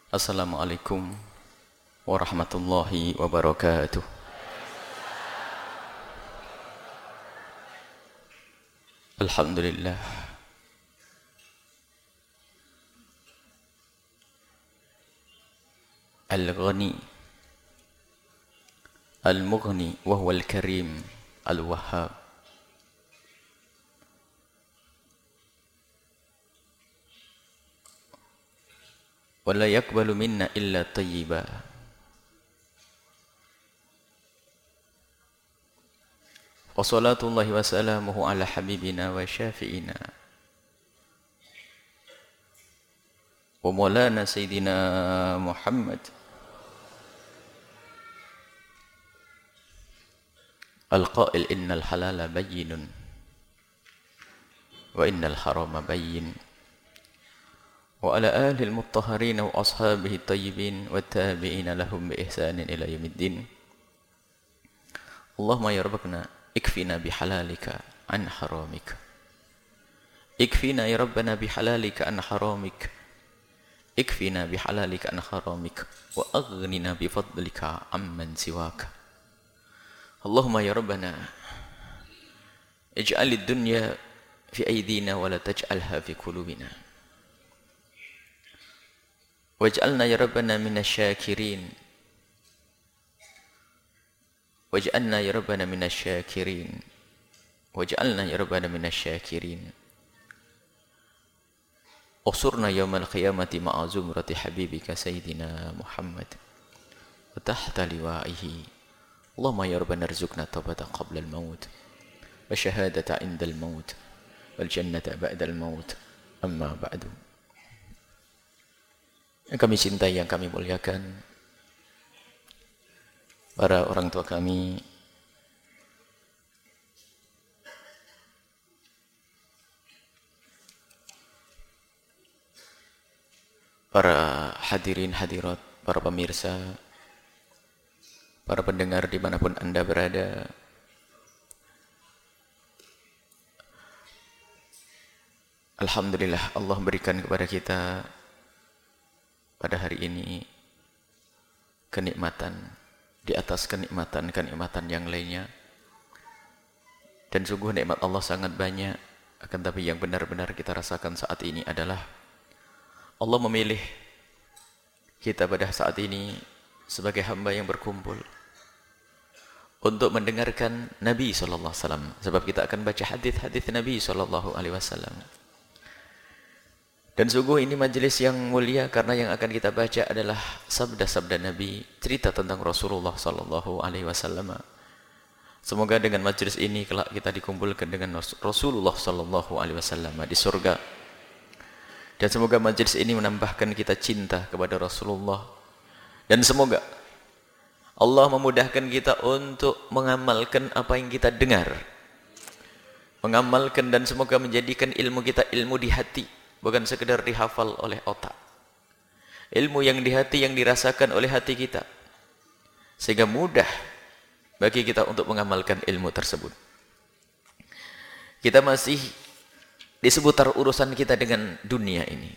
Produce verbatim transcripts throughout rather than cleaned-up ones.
Assalamualaikum warahmatullahi wabarakatuh. Alhamdulillah. Al-Ghani Al-Mughni wa huwa Al-Karim Al-Wahhab. Wa la yaqbalu minna illa tayyiba. Wa salatullahi wa salamuhu ala habibina wa syafi'ina wa maulana sayyidina Muhammad al-qail innal halala bayyinun wa innal harama bayyin wa ala alihi al-mutahharin wa ashabihi at-tayyibin wa tabi'ina lahum bi ihsanin ila yaumiddin. Allahumma ya rabbana ikfina bihalalika an haramika, ikfina ya rabbana bihalalika an haramika, ikfina bihalalika an haramika, wa aghnina bifadlika amman siwaka. Allahumma ya rabbana ij'al ad-dunya fi aydina wa la taj'alha fi qulubina, waj'alna ya rabbana minasy-syakirin, waj'alna ya rabbana minasy-syakirin, waj'alna ya rabbana minasy-syakirin. Usurna yaumal qiyamati ma'a zumrati habibika sayyidina Muhammad wa tahta liwa'ihi. Allahumma ya rabbana arzuqna taubata qabla al-maut wa syahadata 'inda al-maut wal jannata ba'da al-maut. Amma ba'du. Yang kami cintai, yang kami muliakan, para orang tua kami, para hadirin hadirat, para pemirsa, para pendengar dimanapun Anda berada, alhamdulillah Allah berikan kepada kita pada hari ini kenikmatan di atas kenikmatan-kenikmatan yang lainnya. Dan sungguh nikmat Allah sangat banyak, akan tapi yang benar-benar kita rasakan saat ini adalah Allah memilih kita pada saat ini sebagai hamba yang berkumpul untuk mendengarkan Nabi sallallahu alaihi wasallam, sebab kita akan baca hadis-hadis Nabi sallallahu alaihi wasallam. Dan sungguh ini majelis yang mulia karena yang akan kita baca adalah sabda-sabda Nabi, cerita tentang Rasulullah sallallahu alaihi wasallam. Semoga dengan majelis ini kelak kita dikumpulkan dengan Rasulullah sallallahu alaihi wasallam di surga. Dan semoga majelis ini menambahkan kita cinta kepada Rasulullah. Dan semoga Allah memudahkan kita untuk mengamalkan apa yang kita dengar. Mengamalkan, dan semoga menjadikan ilmu kita ilmu di hati, bukan sekedar dihafal oleh otak. Ilmu yang di hati, yang dirasakan oleh hati kita, sehingga mudah bagi kita untuk mengamalkan ilmu tersebut. Kita masih di seputar urusan kita dengan dunia ini,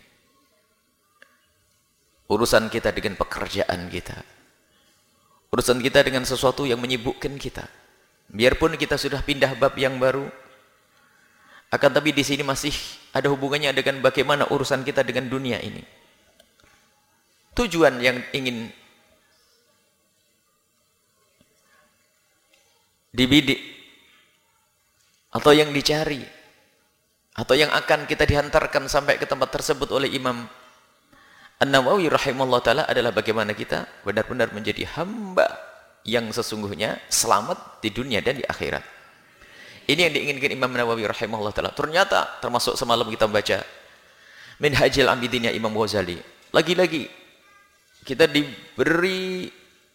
urusan kita dengan pekerjaan kita, urusan kita dengan sesuatu yang menyibukkan kita. Biarpun kita sudah pindah bab yang baru, akan tapi di sini masih ada hubungannya dengan bagaimana urusan kita dengan dunia ini. Tujuan yang ingin dibidik, atau yang dicari, atau yang akan kita dihantarkan sampai ke tempat tersebut oleh Imam An-Nawawi rahimahullah ta'ala adalah bagaimana kita benar-benar menjadi hamba yang sesungguhnya selamat di dunia dan di akhirat. Ini yang diinginkan Imam Nawawi rahimahullah ta'ala. Ternyata termasuk semalam kita baca Minhajul Abidin Imam Ghazali. Lagi-lagi kita diberi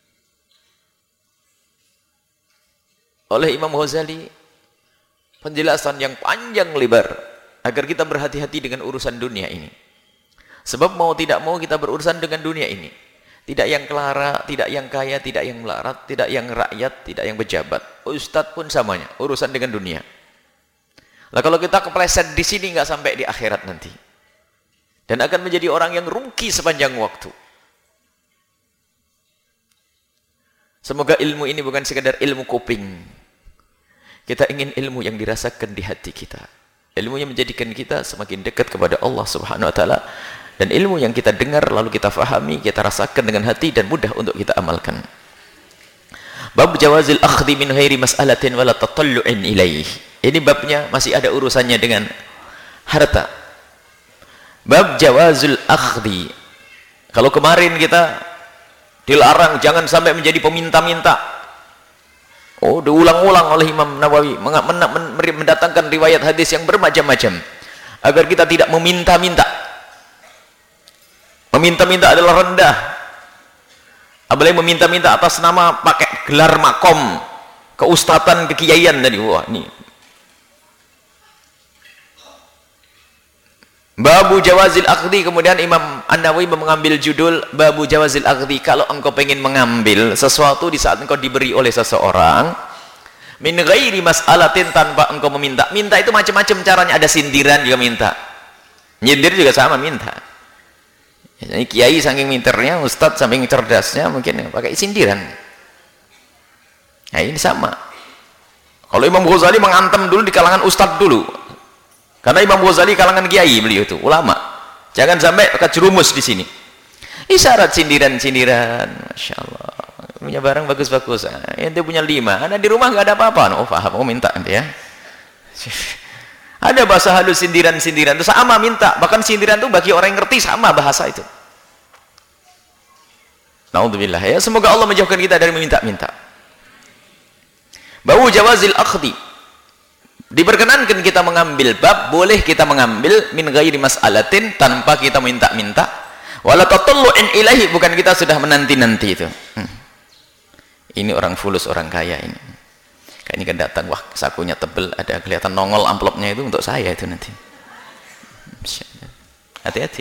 oleh Imam Ghazali penjelasan yang panjang lebar agar kita berhati-hati dengan urusan dunia ini. Sebab mau tidak mau kita berurusan dengan dunia ini. Tidak yang kelara, tidak yang kaya, tidak yang melarat, tidak yang rakyat, tidak yang pejabat. Ustadz pun samanya, urusan dengan dunia. Lah kalau kita kepleset di sini nggak sampai di akhirat nanti. Dan akan menjadi orang yang rugi sepanjang waktu. Semoga ilmu ini bukan sekadar ilmu kuping. Kita ingin ilmu yang dirasakan di hati kita. Ilmu yang menjadikan kita semakin dekat kepada Allah Subhanahu wa taala, dan ilmu yang kita dengar lalu kita fahami, kita rasakan dengan hati dan mudah untuk kita amalkan. Bab jawazil akhdhi min ghairi mas'alatin wala tatallu'in ilaih. Ini babnya masih ada urusannya dengan harta. Bab jawazul akhdhi. Kalau kemarin kita dilarang jangan sampai menjadi peminta-minta. Oh, diulang-ulang oleh Imam Nawawi mendatangkan riwayat hadis yang bermacam-macam agar kita tidak meminta-minta. Meminta-minta adalah rendah. Apalagi meminta-minta atas nama pakai gelar makom, keustatan, kekiaian tadi. Wah, ini. Babu jawazil akhdhi, kemudian Imam An-Nawawi mengambil judul Babu jawazil akhdhi. Kalau engkau pengen mengambil sesuatu di saat engkau diberi oleh seseorang, min ghairi mas'alatin, tanpa engkau meminta. Minta itu macam-macam caranya, ada sindiran juga minta. Nyindir juga sama minta. Ini kiai saking minternya, ustadz saking cerdasnya mungkin pakai sindiran. Nah, ini sama. Kalau Imam Ghazali mengantem dulu di kalangan ustadz dulu. Karena Imam Ghazali kalangan kiai, beliau itu ulama. Jangan sampai kejerumus di sini. Isyarat sindiran-sindiran, masya Allah. Punya barang bagus-bagus. Ente punya lima, ada di rumah nggak ada apa-apa. Oh, paham, oh minta ente ya. Ada bahasa halus sindiran-sindiran itu sama minta. Bahkan sindiran itu bagi orang yang ngerti sama bahasa itu. Naudzubillah ya. Semoga Allah menjauhkan kita dari meminta-minta. Bau jawazil akhdhi. Diperkenankan kita mengambil bab, boleh kita mengambil min ghairi mas'alatin, tanpa kita minta-minta. Wala tatallu'in ilahi, bukan kita sudah menanti-nanti itu. Hmm. Ini orang fulus, orang kaya ini. Kayak ini kan datang, wah sakunya tebel, ada kelihatan nongol amplopnya, itu untuk saya itu nanti. Hati-hati.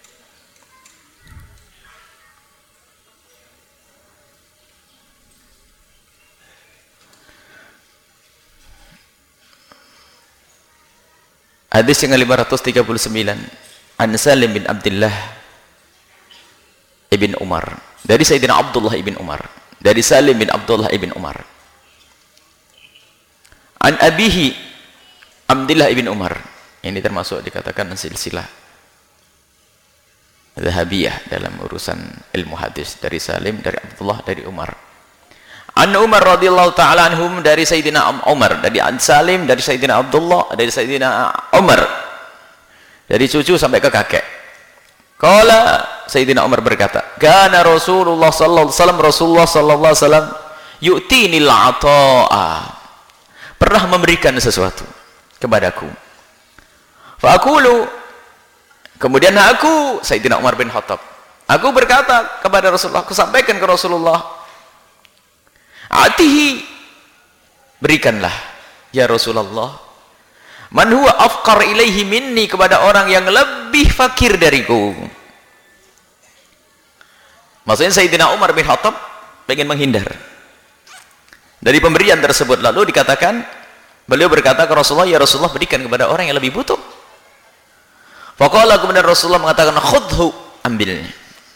Hadis yang lima ratus tiga puluh sembilan, An Salim bin Abdullah ibn Umar, dari Sayyidina Abdullah ibn Umar, dari Salim bin Abdullah ibn Umar, an abihi Abdullah ibn Umar. Ini termasuk dikatakan silsilah Zahabiyah dalam urusan ilmu hadis, dari Salim, dari Abdullah, dari Umar. An Umar radhiyallahu ta'ala anhum, dari Sayyidina Umar, dari An Salim, dari Sayyidina Abdullah, dari Sayyidina Umar, dari cucu sampai ke kakek. Qala, Sayyidina Umar berkata, kana Rasulullah sallallahu alaihi wasallam, Rasulullah sallallahu alaihi wasallam yu'tinil ata'a, pernah memberikan sesuatu kepadaku. Fa aqulu, kemudian aku, Sayyidina Umar bin Khattab, aku berkata kepada Rasulullah, aku sampaikan ke Rasulullah, atihi, berikanlah ya Rasulullah, man huwa afqar ilaihi minni, kepada orang yang lebih fakir dariku. Maksudnya Sayyidina Umar bin Khattab pengen menghindar dari pemberian tersebut. Lalu dikatakan, beliau berkata ke Rasulullah, ya Rasulullah, berikan kepada orang yang lebih butuh. Faqala, kemudian Rasulullah mengatakan, khudhu, ambilnya.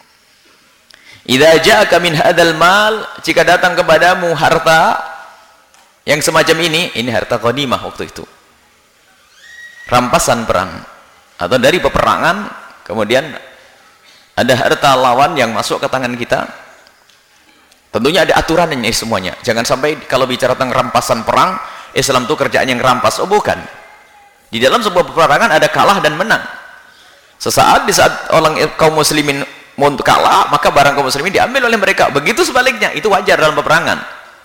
Idza ja'aka min hadzal mal, jika datang kepadamu harta yang semacam ini, ini harta ghanimah waktu itu, rampasan perang atau dari peperangan, kemudian ada harta lawan yang masuk ke tangan kita. Tentunya ada aturannya semuanya. Jangan sampai kalau bicara tentang rampasan perang, Islam itu kerjaan yang rampas. Oh bukan. Di dalam sebuah peperangan ada kalah dan menang. Sesaat di saat orang kaum muslimin mau kalah, maka barang kaum muslimin diambil oleh mereka. Begitu sebaliknya, itu wajar dalam peperangan.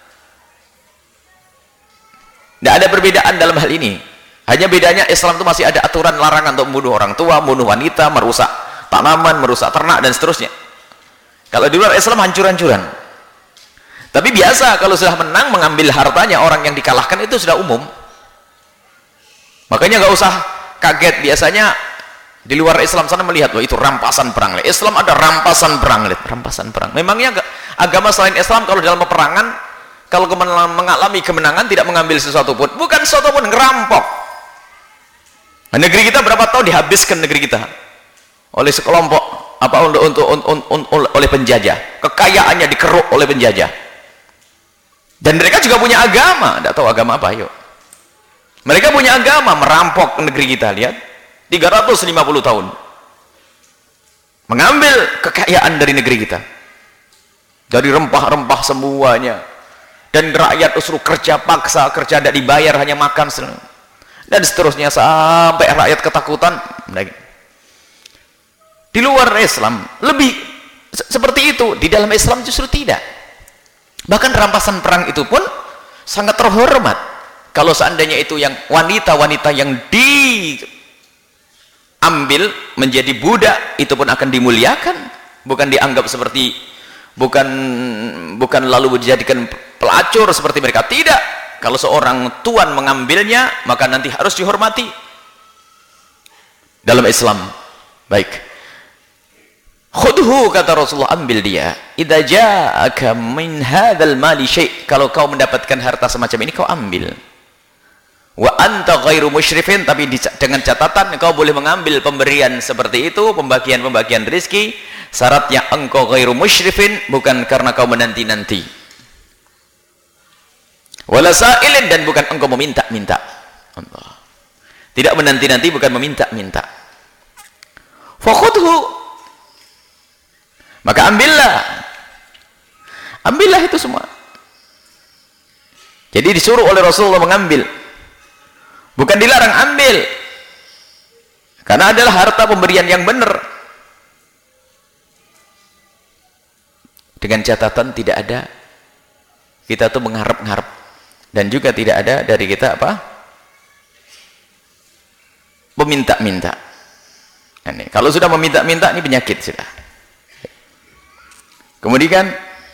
Tidak ada perbedaan dalam hal ini. Hanya bedanya Islam itu masih ada aturan larangan untuk membunuh orang tua, membunuh wanita, merusak tanaman, merusak ternak, dan seterusnya. Kalau di luar Islam hancur-hancuran. Tapi biasa kalau sudah menang, mengambil hartanya orang yang dikalahkan itu sudah umum. Makanya nggak usah kaget. Biasanya di luar Islam sana melihat, wah itu rampasan perang. Islam ada rampasan perang, rampasan perang. Memangnya agama selain Islam kalau dalam peperangan, kalau mengalami kemenangan tidak mengambil sesuatu pun, bukan sesuatu pun, ngerampok. Nah, negeri kita berapa tahun dihabiskan negeri kita oleh sekelompok apa untuk untuk, untuk, untuk oleh penjajah, kekayaannya dikeruk oleh penjajah. Dan mereka juga punya agama, tidak tahu agama apa, yuk. Mereka punya agama, merampok negeri kita, lihat. tiga ratus lima puluh tahun. Mengambil kekayaan dari negeri kita. Dari rempah-rempah semuanya. Dan rakyat suruh kerja paksa, kerja tidak dibayar, hanya makan. Dan seterusnya sampai rakyat ketakutan. Di luar Islam, lebih seperti itu. Di dalam Islam justru tidak. Bahkan rampasan perang itu pun sangat terhormat. Kalau seandainya itu yang wanita-wanita yang diambil menjadi budak, itu pun akan dimuliakan, bukan dianggap seperti bukan bukan lalu dijadikan pelacur seperti mereka. Tidak. Kalau seorang tuan mengambilnya, maka nanti harus dihormati dalam Islam. Baik. Khudhu, kata Rasulullah, ambil dia. Idza ja'aka min hadzal mali syai', kalau kau mendapatkan harta semacam ini, kau ambil. Wa anta ghairu musyrifin, tapi dengan catatan kau boleh mengambil pemberian seperti itu, pembagian-pembagian rezeki, syaratnya engkau ghairu musyrifin, bukan karena kau menanti-nanti. Wala sa'ilin, dan bukan engkau meminta-minta. Allah. Tidak menanti-nanti, bukan meminta-minta. Fa khudhu, maka ambillah. Ambillah itu semua. Jadi disuruh oleh Rasulullah mengambil. Bukan dilarang, ambil. Karena adalah harta pemberian yang benar. Dengan catatan tidak ada kita tuh mengharap-harap. Dan juga tidak ada dari kita apa? Meminta-minta. Ini, kalau sudah meminta-minta, ini penyakit sudah. Kemudian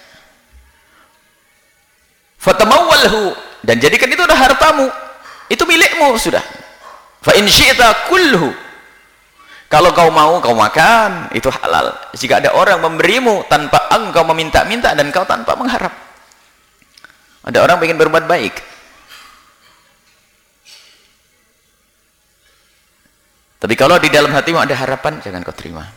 fatamawwalhu, dan jadikan itu adalah hartamu, itu milikmu sudah. Fa in syi'ta kulhu, kalau kau mau kau makan, itu halal. Jika ada orang memberimu tanpa engkau meminta-minta dan kau tanpa mengharap. Ada orang ingin berbuat baik, tapi kalau di dalam hatimu ada harapan, jangan kau terima.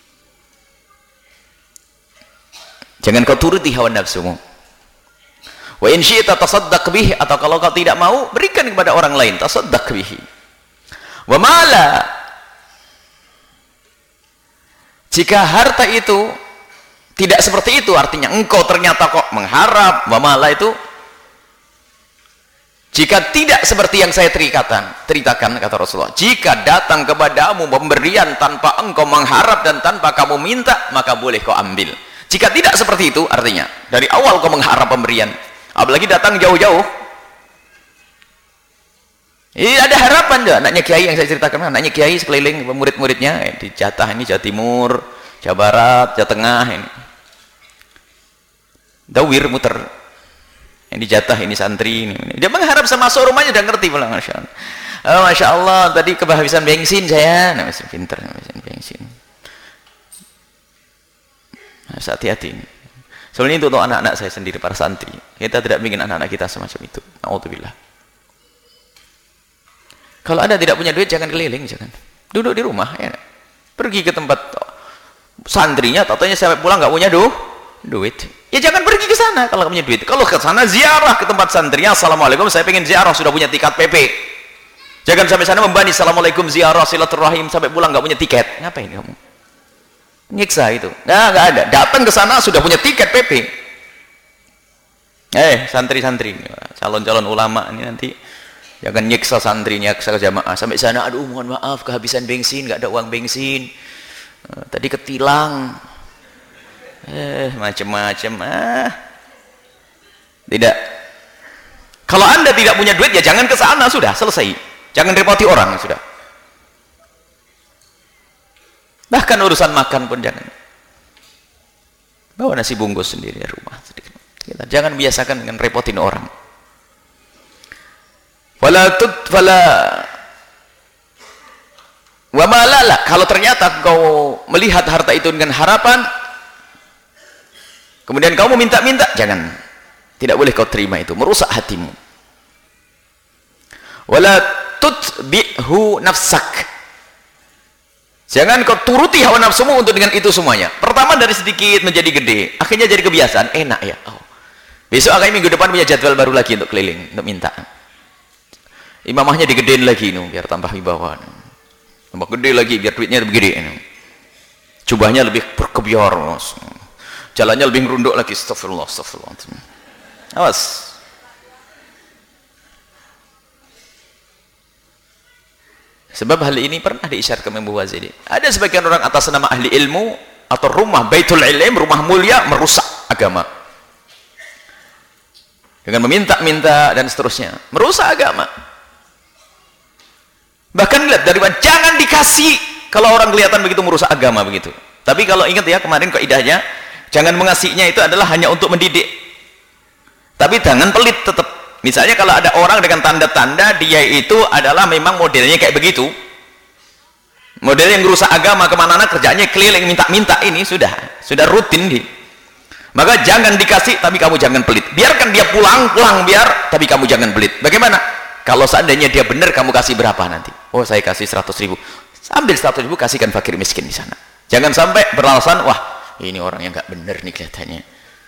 Jangan kau turuti hawa nafsumu. Wa in syi'ta tasaddaq bihi, atau kalau kau tidak mau, berikan kepada orang lain, tasaddaq bihi. Wa mala, jika harta itu tidak seperti itu, artinya engkau ternyata kok mengharap, wa mala itu jika tidak seperti yang saya ceritakan, ceritakan kata Rasulullah, jika datang kepadamu pemberian tanpa engkau mengharap dan tanpa kamu minta, maka boleh kau ambil. Jika tidak seperti itu, artinya dari awal kau mengharap pemberian, apalagi datang jauh-jauh, ini ada harapan juga. Anaknya kiai yang saya ceritakan, anaknya kiai sekeliling murid-muridnya, eh, di jatah ini Jawa Timur, Jawa Barat, Jawa Tengah, ini dawir muter, yang di jatah ini santri, ini, ini. Dia mengharap sama masuk rumahnya, udah ngerti pulang. Masya Allah, oh, Masya Allah, tadi kehabisan bensin saya, nah, masih pinter, kehabisan bensin. Harus hati-hati ini. Soalnya itu untuk anak-anak saya sendiri, para santri. Kita tidak ingin anak-anak kita semacam itu. Na'udzubillah. Kalau Anda tidak punya duit, jangan keliling, jangan. Duduk di rumah, ya. Pergi ke tempat santrinya, tatanya sampai pulang nggak punya duh, duit. Ya jangan pergi ke sana kalau nggak punya duit. Kalau ke sana ziarah ke tempat santrinya, assalamualaikum, saya pengen ziarah, sudah punya tiket P P. Jangan sampai sana membani, assalamualaikum ziarah silaturahim, sampai pulang nggak punya tiket. Ngapain kamu? Nyiksa itu. Nah, nggak ada. Datang ke sana sudah punya tiket P P. Eh, santri-santri, calon-calon ulama ini nanti jangan nyiksa santri, nyiksa jamaah. Sampai sana, aduh mohon maaf kehabisan bensin, nggak ada uang bensin. Uh, tadi ketilang. Eh, macam-macam. Ah. Tidak. Kalau Anda tidak punya duit, ya jangan ke sana, sudah selesai. Jangan repoti orang, sudah. Bahkan urusan makan pun jangan. Bawa nasi bungkus sendiri di rumah. Kita jangan biasakan dengan repotin orang. Fala tut fala wa malala, kalau ternyata kau melihat harta itu dengan harapan, kemudian kau minta-minta, jangan. Tidak boleh kau terima itu, merusak hatimu. Wala tutbihu nafsak, jangan kau turuti hawa nafsumu untuk dengan itu semuanya. Pertama dari sedikit menjadi gede, akhirnya jadi kebiasaan, enak ya. Oh, Besok akan minggu depan punya jadwal baru lagi untuk keliling, untuk minta. Imamahnya digedein lagi nih, biar tambah wibawa. Tambah gede lagi, biar duitnya lebih gede. Jubahnya lebih berkebiar, jalannya lebih ngerunduk lagi. Astagfirullah, astagfirullah. Awas. Sebab hal ini pernah diisyaratkan Imam Ghazali. Ada sebagian orang atas nama ahli ilmu atau rumah Baitul Ilm, rumah mulia, merusak agama dengan meminta-minta dan seterusnya, merusak agama. Bahkan lihat dari jangan dikasih kalau orang kelihatan begitu merusak agama begitu. Tapi kalau ingat ya kemarin kaidahnya, jangan mengasihnya itu adalah hanya untuk mendidik. Tapi jangan pelit tetap. Misalnya kalau ada orang dengan tanda-tanda dia itu adalah memang modelnya kayak begitu, model yang merusak agama, kemana-mana kerjanya keliling minta-minta, ini sudah sudah rutin di. Maka jangan dikasih tapi kamu jangan pelit. Biarkan dia pulang, pulang biar, tapi kamu jangan pelit. Bagaimana? Kalau seandainya dia benar, kamu kasih berapa nanti? Oh, saya kasih seratus ribu. Ambil seratus ribu, kasihkan fakir miskin di sana. Jangan sampai beralasan, wah ini orang yang nggak benar nih kelihatannya.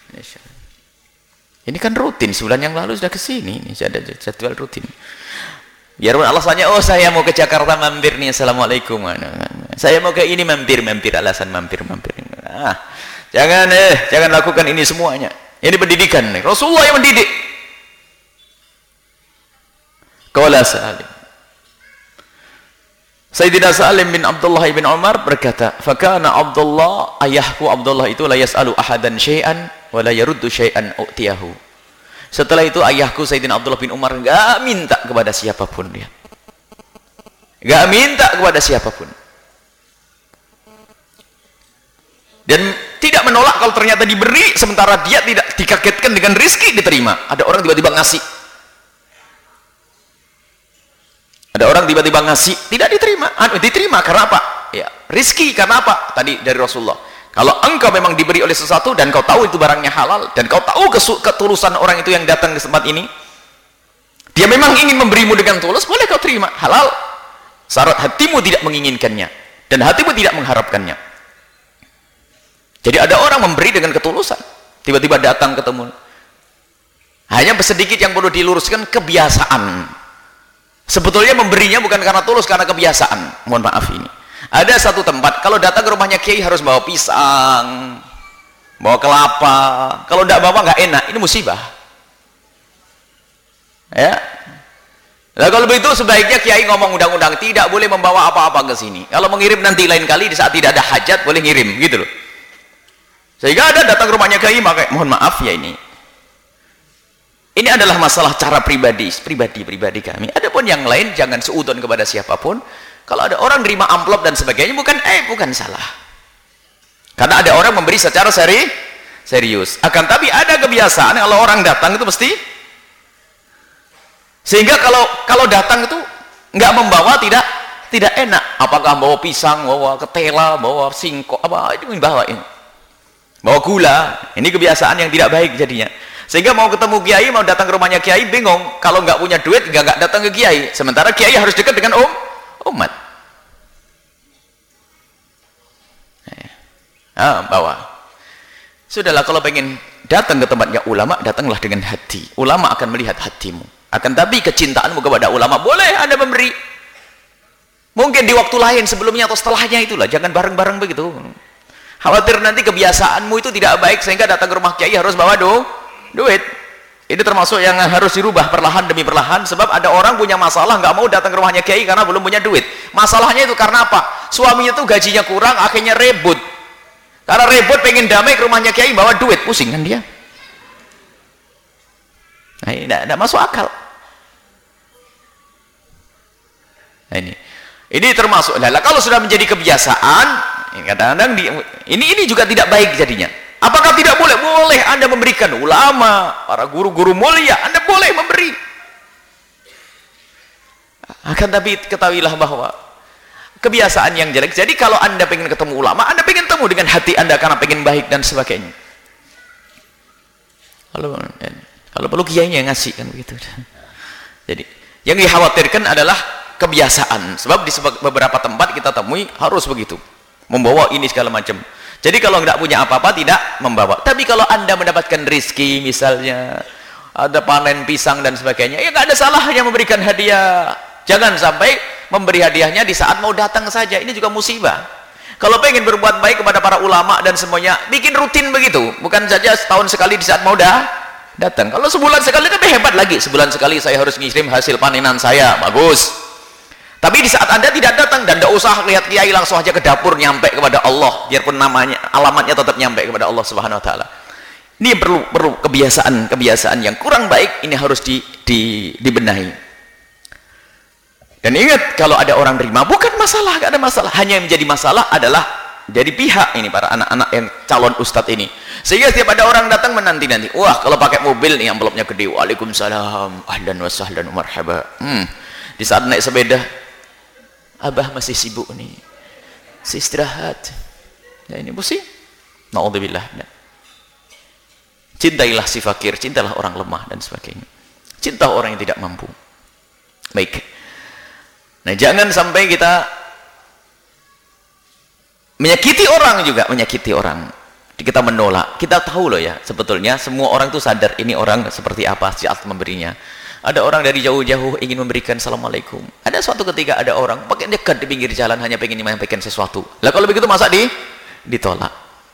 Ini kan rutin, sebulan yang lalu sudah ke sini, ini ada jadwal rutin. Biarpun alasannya, oh saya mau ke Jakarta mampir nih, assalamualaikum. Saya mau ke ini mampir, mampir, alasan mampir, mampir. Ah, jangan eh, jangan lakukan ini semuanya. Ini pendidikan nih. Rasulullah yang mendidik. Qala Salim. Sayyidina Salim bin Abdullah bin Umar berkata, "Fakana Abdullah, ayahku Abdullah itu la yas'alu ahadan syai'an wa la yaruddu syai'an u'tiyahu." Setelah itu ayahku Sayyidina Abdullah bin Umar enggak minta kepada siapapun dia. Enggak minta kepada siapapun. Dan tidak menolak kalau ternyata diberi, sementara dia tidak dikagetkan dengan rizki diterima. Ada orang tiba-tiba ngasih. Ada orang tiba-tiba ngasih, tidak diterima. Anu, diterima karena apa? Ya, rizki karena apa? Tadi dari Rasulullah. Kalau engkau memang diberi oleh sesuatu dan kau tahu itu barangnya halal dan kau tahu ketulusan orang itu yang datang ke tempat ini, dia memang ingin memberimu dengan tulus, boleh kau terima, halal. Syarat hatimu tidak menginginkannya dan hatimu tidak mengharapkannya. Jadi ada orang memberi dengan ketulusan, tiba-tiba datang ketemu. Hanya sedikit yang perlu diluruskan, kebiasaan. Sebetulnya memberinya bukan karena tulus, karena kebiasaan. Mohon maaf ini. Ada satu tempat, kalau datang ke rumahnya kiai harus bawa pisang, bawa kelapa. Kalau tidak bawa nggak enak, ini musibah. Ya. Nah, kalau begitu sebaiknya kiai ngomong undang-undang tidak boleh membawa apa-apa ke sini. Kalau mengirim nanti lain kali di saat tidak ada hajat boleh ngirim, gitu loh. Sehingga ada datang ke rumahnya kiai, maka mohon maaf ya ini. Ini adalah masalah cara pribadi, pribadi-pribadi kami. Adapun yang lain jangan seudon kepada siapapun. Kalau ada orang nerima amplop dan sebagainya, bukan eh bukan salah. Karena ada orang memberi secara seri, serius. Akan tapi ada kebiasaan kalau orang datang itu mesti, sehingga kalau kalau datang itu nggak membawa tidak tidak enak. Apakah bawa pisang, bawa ketela, bawa singkong, apa itu membawa ini? Bawa gula. Ini kebiasaan yang tidak baik jadinya. Sehingga mau ketemu kiai, mau datang ke rumahnya kiai, bingung. Kalau nggak punya duit, nggak nggak datang ke kiai. Sementara kiai harus dekat dengan um, umat. Ah, bawa. Sudahlah, kalau pengen datang ke tempatnya ulama, datanglah dengan hati. Ulama akan melihat hatimu. Akan tapi kecintaanmu kepada ulama, boleh Anda memberi. Mungkin di waktu lain, sebelumnya atau setelahnya itulah. Jangan bareng-bareng begitu. Khawatir nanti kebiasaanmu itu tidak baik, sehingga datang ke rumah kiai harus bawa do. duit. Ini termasuk yang harus dirubah perlahan demi perlahan, sebab ada orang punya masalah nggak mau datang ke rumahnya kiai karena belum punya duit. Masalahnya itu karena apa? Suaminya tuh gajinya kurang, akhirnya rebut. Karena rebut pengen damai ke rumahnya kiai bawa duit, pusing kan dia. Nah, ini tidak masuk akal. Nah, ini ini termasuk. Nah, kalau sudah menjadi kebiasaan, kadang-kadang ini ini juga tidak baik jadinya. Apakah tidak boleh? Boleh Anda memberikan. Ulama, para guru-guru mulia, Anda boleh memberi. Akan tapi ketahuilah bahwa kebiasaan yang jelek. Jadi kalau Anda pengen ketemu ulama, Anda pengen ketemu dengan hati Anda karena pengen baik dan sebagainya. Kalau kalau perlu kiainya yang ngasih kan begitu. Jadi yang dikhawatirkan adalah kebiasaan. Sebab di beberapa tempat kita temui harus begitu. Membawa ini segala macam. Jadi kalau nggak punya apa-apa tidak membawa. Tapi kalau Anda mendapatkan rizki misalnya, ada panen pisang dan sebagainya, ya nggak ada salahnya memberikan hadiah. Jangan sampai memberi hadiahnya di saat mau datang saja. Ini juga musibah. Kalau pengen berbuat baik kepada para ulama dan semuanya, bikin rutin begitu. Bukan saja setahun sekali di saat mau dah datang. Kalau sebulan sekali lebih hebat lagi. Sebulan sekali saya harus ngirim hasil panenan saya. Bagus. Tapi di saat Anda tidak datang dan tidak usah lihat kiai, langsung aja ke dapur nyampe kepada Allah. Biarpun namanya, alamatnya tetap nyampe kepada Allah Subhanahu wa taala. Ini perlu perlu kebiasaan-kebiasaan yang kurang baik, ini harus di, di, dibenahi. Dan ingat, kalau ada orang terima, bukan masalah, gak ada masalah. Hanya yang menjadi masalah adalah dari pihak ini, para anak-anak yang calon ustadz ini. Sehingga setiap ada orang datang menanti-nanti. Wah, kalau pakai mobil nih, envelopnya gede. Waalaikumsalam, ahlan wa sahlan wa marhaba. Hmm. Di saat naik sepeda, abah masih sibuk nih. Si istirahat. Ya ini musik. Na'udzubillah. Cintailah si fakir, cintalah orang lemah dan sebagainya. Cinta orang yang tidak mampu. Baik. Nah, jangan sampai kita menyakiti orang juga, menyakiti orang. Kita menolak. Kita tahu loh ya, sebetulnya semua orang itu sadar ini orang seperti apa saat memberinya. Ada orang dari jauh-jauh ingin memberikan assalamualaikum. Ada suatu ketika ada orang pakai dekat di pinggir jalan hanya pengen menyampaikan sesuatu. Lah kalau begitu masa di ditolak?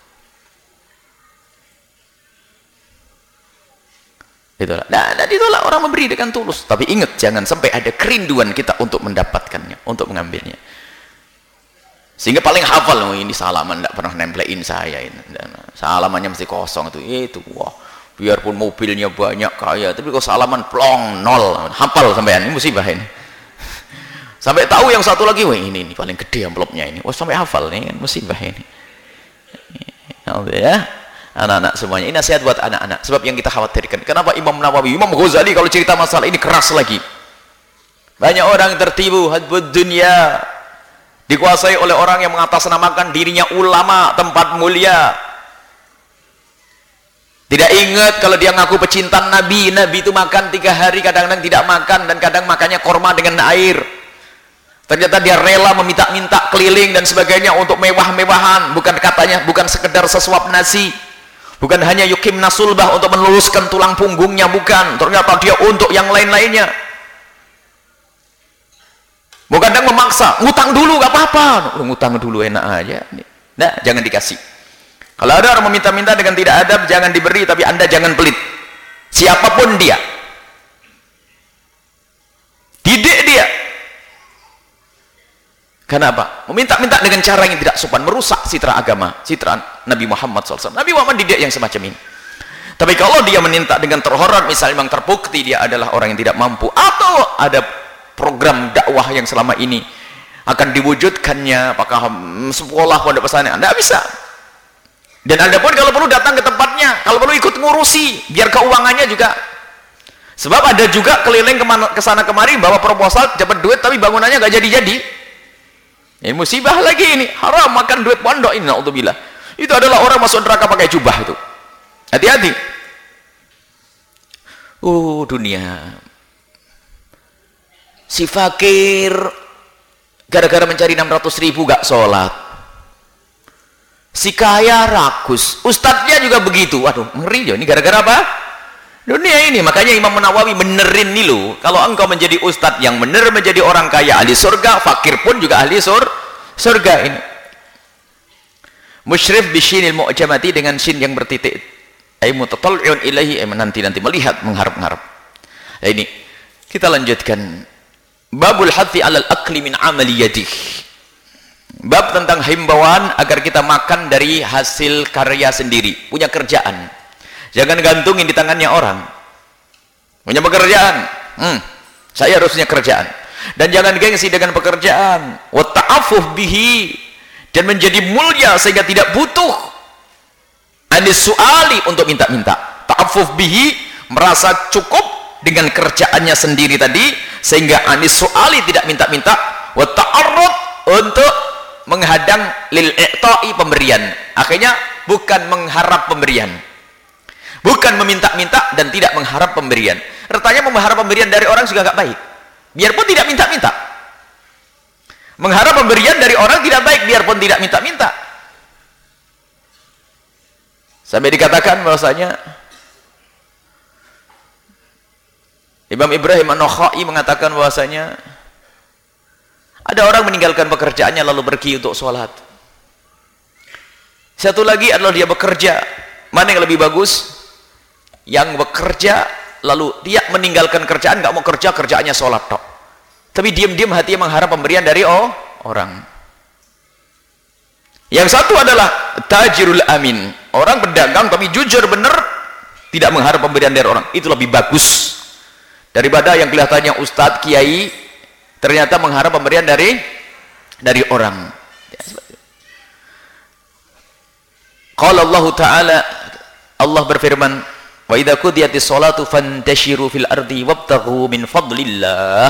Ditolak. Nah, nah, ditolak orang memberi dengan tulus. Tapi ingat, jangan sampai ada kerinduan kita untuk mendapatkannya, untuk mengambilnya. Sehingga paling hafal, oh, ini salaman tidak pernah nempelin saya ini. Salamannya mesti kosong itu. Itu wah, biarpun mobilnya banyak kaya, tapi kok salaman plong nol. Hafal sampean, ini musibah ini. Sampai tahu yang satu lagi, wah ini, ini paling gede amplopnya ini. Wah sampai hafal nih, musibah ini. Ya. Anak-anak semuanya, ini nasihat buat anak-anak. Sebab yang kita khawatirkan, kenapa Imam Nawawi, Imam Ghazali kalau cerita masalah ini keras lagi. Banyak orang tertibu, hadbud dunia, dikuasai oleh orang yang mengatasnamakan dirinya ulama, tempat mulia. Tidak ingat kalau dia ngaku pecinta Nabi. Nabi itu makan tiga hari, kadang-kadang tidak makan, dan kadang makannya korma dengan air. Ternyata dia rela meminta-minta keliling dan sebagainya untuk mewah-mewahan. Bukan katanya, bukan sekedar sesuap nasi. Bukan hanya yukim nasulbah untuk meluluskan tulang punggungnya, bukan. Ternyata dia untuk yang lain-lainnya. Bukan kadang memaksa, ngutang dulu gak apa-apa. Ngutang dulu enak aja. Nah, jangan dikasih. Kalau ada orang meminta-minta dengan tidak adab, jangan diberi, tapi Anda jangan pelit. Siapapun dia. Didik dia. Kenapa? Meminta-minta dengan cara yang tidak sopan, merusak citra agama, citra Nabi Muhammad shallallahu alaihi wasallam. Nabi Muhammad didik yang semacam ini. Tapi kalau dia meminta dengan terhormat, misalnya memang terbukti dia adalah orang yang tidak mampu, atau ada program dakwah yang selama ini akan diwujudkannya, apakah sekolah pondok pesantren, Anda bisa. Dan Anda pun kalau perlu datang ke tempatnya, kalau perlu ikut ngurusi, biar keuangannya juga. Sebab ada juga keliling ke sana kemari bawa proposal, dapat duit tapi bangunannya nggak jadi-jadi. Ini musibah lagi ini, haram makan duit pondok ini, naudzubillah. Itu adalah orang masuk neraka pakai jubah itu. Hati-hati. Uh, dunia. Si fakir gara-gara mencari enam ratus ribu gak sholat. Si kaya rakus. Ustadznya juga begitu. Waduh, ngeri ya. Ini gara-gara apa? Dunia ini. Makanya Imam Nawawi benerin nih loh. Kalau engkau menjadi ustadz yang bener, menjadi orang kaya ahli surga, fakir pun juga ahli sur surga ini. Musyrif bisyinil mu'jamati, dengan shin yang bertitik. Ay mutatalli'un ilahi, ay nanti-nanti melihat, mengharap-harap. Nah, ini kita lanjutkan. Babul hathi alal akli min amali yadih. Bab tentang himbauan agar kita makan dari hasil karya sendiri, punya kerjaan. Jangan gantungin di tangannya orang. Punya pekerjaan, hmm, saya harusnya kerjaan. Dan jangan gengsi dengan pekerjaan. Wa ta'affuf bihi, dan menjadi mulia sehingga tidak butuh anis su'ali untuk minta-minta. Ta'affuf bihi, merasa cukup dengan kerjaannya sendiri tadi, sehingga anis su'ali, tidak minta-minta. Wa ta'arrud, untuk menghadang lil i'ta'i, pemberian. Akhirnya bukan mengharap pemberian, bukan meminta-minta dan tidak mengharap pemberian. Retanya mengharap pemberian dari orang juga gak baik, biarpun tidak minta-minta. Mengharap pemberian dari orang tidak baik, biarpun tidak minta-minta. Sampai dikatakan bahwasanya Imam Ibrahim An-Nakhai mengatakan bahwasanya ada orang meninggalkan pekerjaannya lalu pergi untuk sholat. Satu lagi adalah dia bekerja. Mana yang lebih bagus? Yang bekerja lalu dia meninggalkan kerjaan, nggak mau kerja, kerjaannya sholat tok. Tapi diam-diam hatinya mengharap pemberian dari oh, orang. Yang satu adalah tajirul amin, orang berdagang tapi jujur benar, tidak mengharap pemberian dari orang. Itu lebih bagus daripada yang kelihatannya ustadz, kiai, ternyata mengharap pemberian dari dari orang. Qala Allah Ta'ala, Allah berfirman, wa idza qudiyatis sholatu fantashiru fil ardi wabtaghu min fadlillah.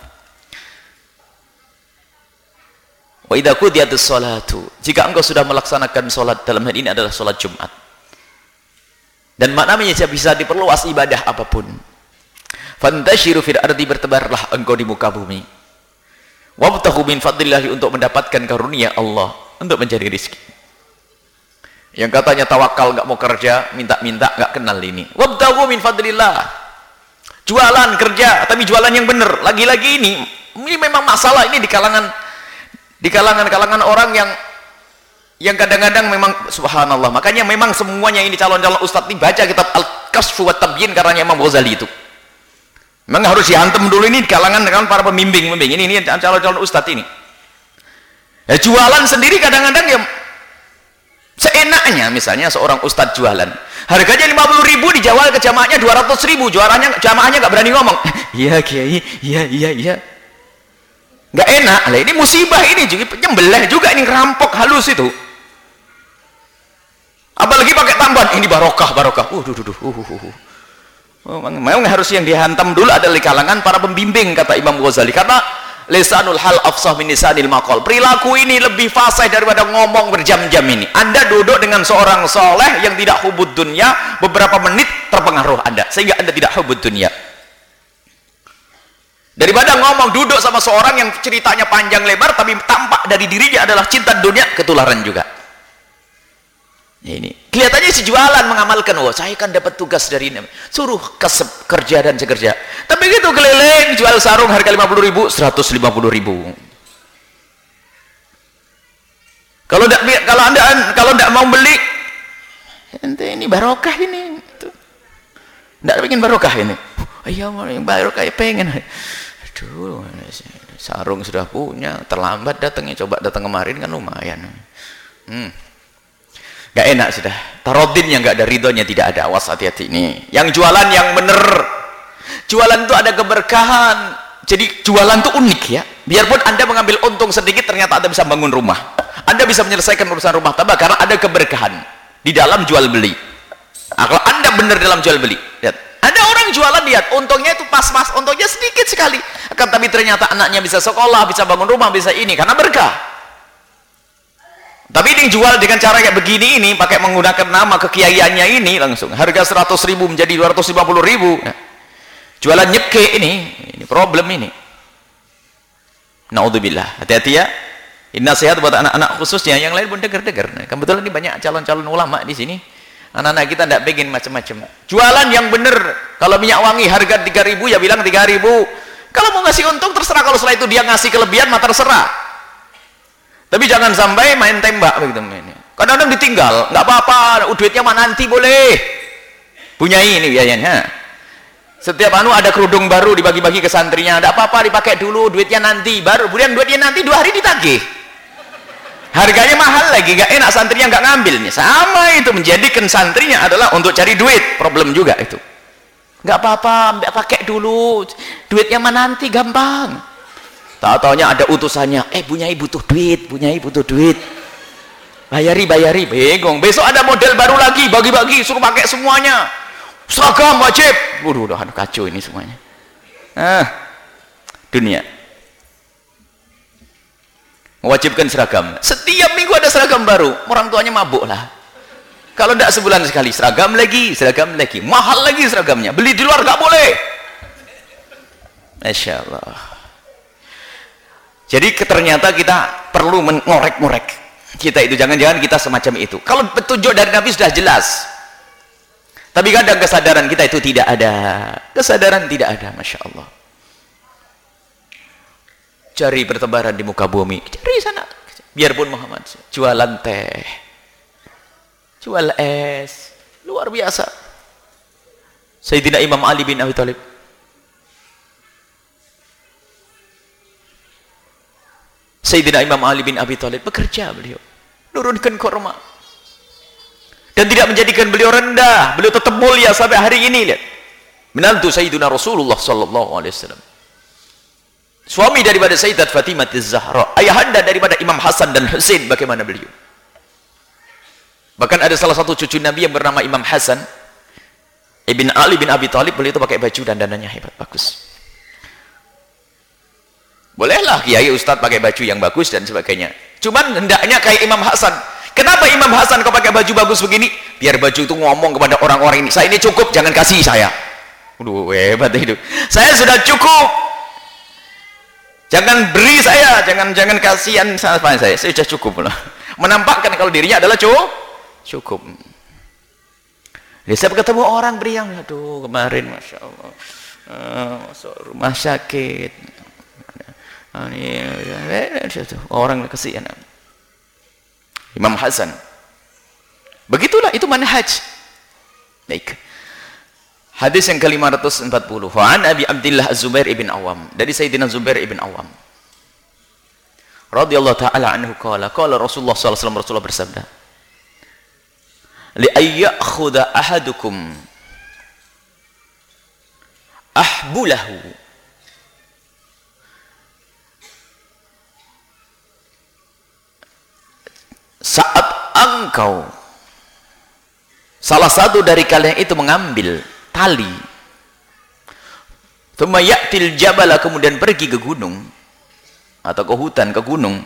Wa idza qudiyatis sholatu, jika engkau sudah melaksanakan sholat, dalam hal ini adalah sholat Jumat, dan maknanya bisa diperluas ibadah apapun, fantashiru fil ardi, bertebarlah engkau di muka bumi, wabtaghu min fadlillah, untuk mendapatkan karunia Allah, untuk mencari rezeki. Yang katanya tawakal nggak mau kerja, minta-minta, nggak kenal ini. Wabtaghu min fadlillah, jualan kerja tapi jualan yang benar. Lagi-lagi ini ini memang masalah ini di kalangan di kalangan-kalangan orang yang yang kadang-kadang memang subhanallah. Makanya memang semuanya ini calon-calon ustadz ini baca kitab Al-Kasfu wa Tabyin karanya Imam Ghazali itu. Memang harus dihantam dulu ini di kalangan dengan para pembimbing-pembimbing ini, ini calon-calon ustadz ini. Ya, jualan sendiri kadang-kadang ya seenaknya. Misalnya seorang ustadz jualan, harganya lima puluh ribu, dijual ke jamaahnya dua ratus ribu, jualannya jamaahnya nggak berani ngomong, iya kiai, iya iya iya, nggak enak lah. Ini musibah, ini juga nyembelih juga, ini ngerampok halus itu. Apalagi pakai tambahan, ini barokah barokah, uh duh duh duh, uh, uh, uh. Oh, memang harus yang dihantam dulu adalah di kalangan para pembimbing, kata Imam Ghazali, karena lisanul hal afsah min lisanil maqal, perilaku ini lebih fasih daripada ngomong berjam-jam ini. Anda duduk dengan seorang soleh yang tidak hubud dunia, beberapa menit terpengaruh Anda sehingga Anda tidak hubud dunia, daripada ngomong duduk sama seorang yang ceritanya panjang lebar tapi tampak dari dirinya adalah cinta dunia, ketularan juga. Ya, ini kelihatannya si jualan mengamalkan, oh saya kan dapat tugas dari ini, suruh kesep, kerja dan sekerja, tapi gitu keliling jual sarung harga lima puluh ribu, seratus lima puluh ribu. Kalau tidak, kalau anda kalau tidak mau beli, ente ini barokah ini, tidak pengen barokah ini, iya barokah pengen, aduh sarung sudah punya, terlambat datangnya, coba datang kemarin kan lumayan. hmm. Gak enak sudah, tarodinnya nggak ada, ridhonya tidak ada. Awas, hati-hati ini yang jualan yang bener. Jualan itu ada keberkahan, jadi jualan itu unik ya. Biarpun anda mengambil untung sedikit, ternyata anda bisa bangun rumah, anda bisa menyelesaikan urusan rumah tangga karena ada keberkahan di dalam jual beli. Nah, kalau anda bener dalam jual beli, lihat, ada orang jualan, lihat untungnya itu pas-pas, untungnya sedikit sekali, akan tapi ternyata anaknya bisa sekolah, bisa bangun rumah, bisa ini karena berkah. Tapi ini jual dengan cara kayak begini ini, pakai menggunakan nama kekiaiannya ini, langsung harga seratus ribu menjadi dua ratus lima puluh ribu. Nah, jualan nyeke ini, ini problem ini. Naudzubillah, hati-hati ya. Ini nasihat buat anak-anak khususnya, yang lain pun dengar-dengar. Nah, kebetulan ini banyak calon-calon ulama di sini. Anak-anak kita tidak pengen macam-macam. Jualan yang benar. Kalau minyak wangi harga tiga ribu ya bilang tiga ribu. Kalau mau ngasih untung terserah, kalau setelah itu dia ngasih kelebihan mah terserah. Tapi jangan sampai main tembak begitu. Kadang-kadang ditinggal, nggak apa-apa, duitnya mah nanti boleh. Punya ini biayanya. Setiap anu ada kerudung baru dibagi-bagi ke santrinya, nggak apa-apa dipakai dulu, duitnya nanti baru. Kemudian duitnya nanti dua hari ditagih. Harganya mahal lagi, nggak enak, santrinya nggak ngambilnya. Sama itu, menjadikan santrinya adalah untuk cari duit, problem juga itu. Nggak apa-apa, pakai dulu, duitnya mah nanti gampang. Tahu-taunya ada utusannya, eh punyai butuh duit, punyai butuh duit, bayari bayari, bingung. Besok ada model baru lagi, bagi-bagi, suruh pakai semuanya, seragam wajib. Waduh, udah kacau ini semuanya. Ah, dunia mewajibkan seragam, setiap minggu ada seragam baru, orang tuanya mabuk lah. Kalau tidak sebulan sekali, seragam lagi, seragam lagi, mahal lagi seragamnya, beli di luar nggak boleh. Masya Allah. Jadi ternyata kita perlu mengorek-ngorek. kita itu, jangan-jangan kita semacam itu. Kalau petunjuk dari Nabi sudah jelas, tapi kadang kesadaran kita itu tidak ada. Kesadaran tidak ada, Masya Allah. Cari pertebaran di muka bumi, cari sana. Biarpun Muhammad jualan teh, jual es, luar biasa. Sayyidina Imam Ali bin Abi Thalib, Sayyidina Imam Ali bin Abi Thalib bekerja, beliau nurunkan kurma dan tidak menjadikan beliau rendah. Beliau tetap mulia sampai hari ini. Lihat, menantu Sayyidina Rasulullah sallallahu alaihi wasallam, suami daripada Sayyidat Fatimah Az-Zahra, ayahanda daripada Imam Hasan dan Husain. Bagaimana beliau? Bahkan ada salah satu cucu Nabi yang bernama Imam Hasan Ibn Ali bin Abi Thalib, beliau itu pakai baju dan dandanannya hebat, bagus. Bolehlah kiai ustadz pakai baju yang bagus dan sebagainya, cuman hendaknya kayak Imam Hasan. Kenapa Imam Hasan kau pakai baju bagus begini? Biar baju itu ngomong kepada orang-orang ini, saya ini cukup, jangan kasih saya. Waduh, hebat itu. Saya sudah cukup, jangan beri saya, jangan jangan kasihan sama saya, saya sudah cukup lah. Menampakkan kalau dirinya adalah cukup. Cukup. Ya, saya ketemu orang beriang, aduh kemarin Masya Allah uh, masuk rumah sakit, orang kesian. Imam Hasan begitulah, itu manhaj. Baik, hadis yang ke lima ratus empat puluh, Fa'an Abi Abdillah Az-Zubair ibn Awam, dari Sayyidina Zubair ibn Awam radhiyallahu ta'ala anhu, qala qala Rasulullah sallallahu alaihi wasallam, Rasulullah bersabda, li ayyakhudha ahadukum ahbulahu, saat engkau salah satu dari kalian itu mengambil tali, thumma ya'til jabala, kemudian pergi ke gunung atau ke hutan, ke gunung,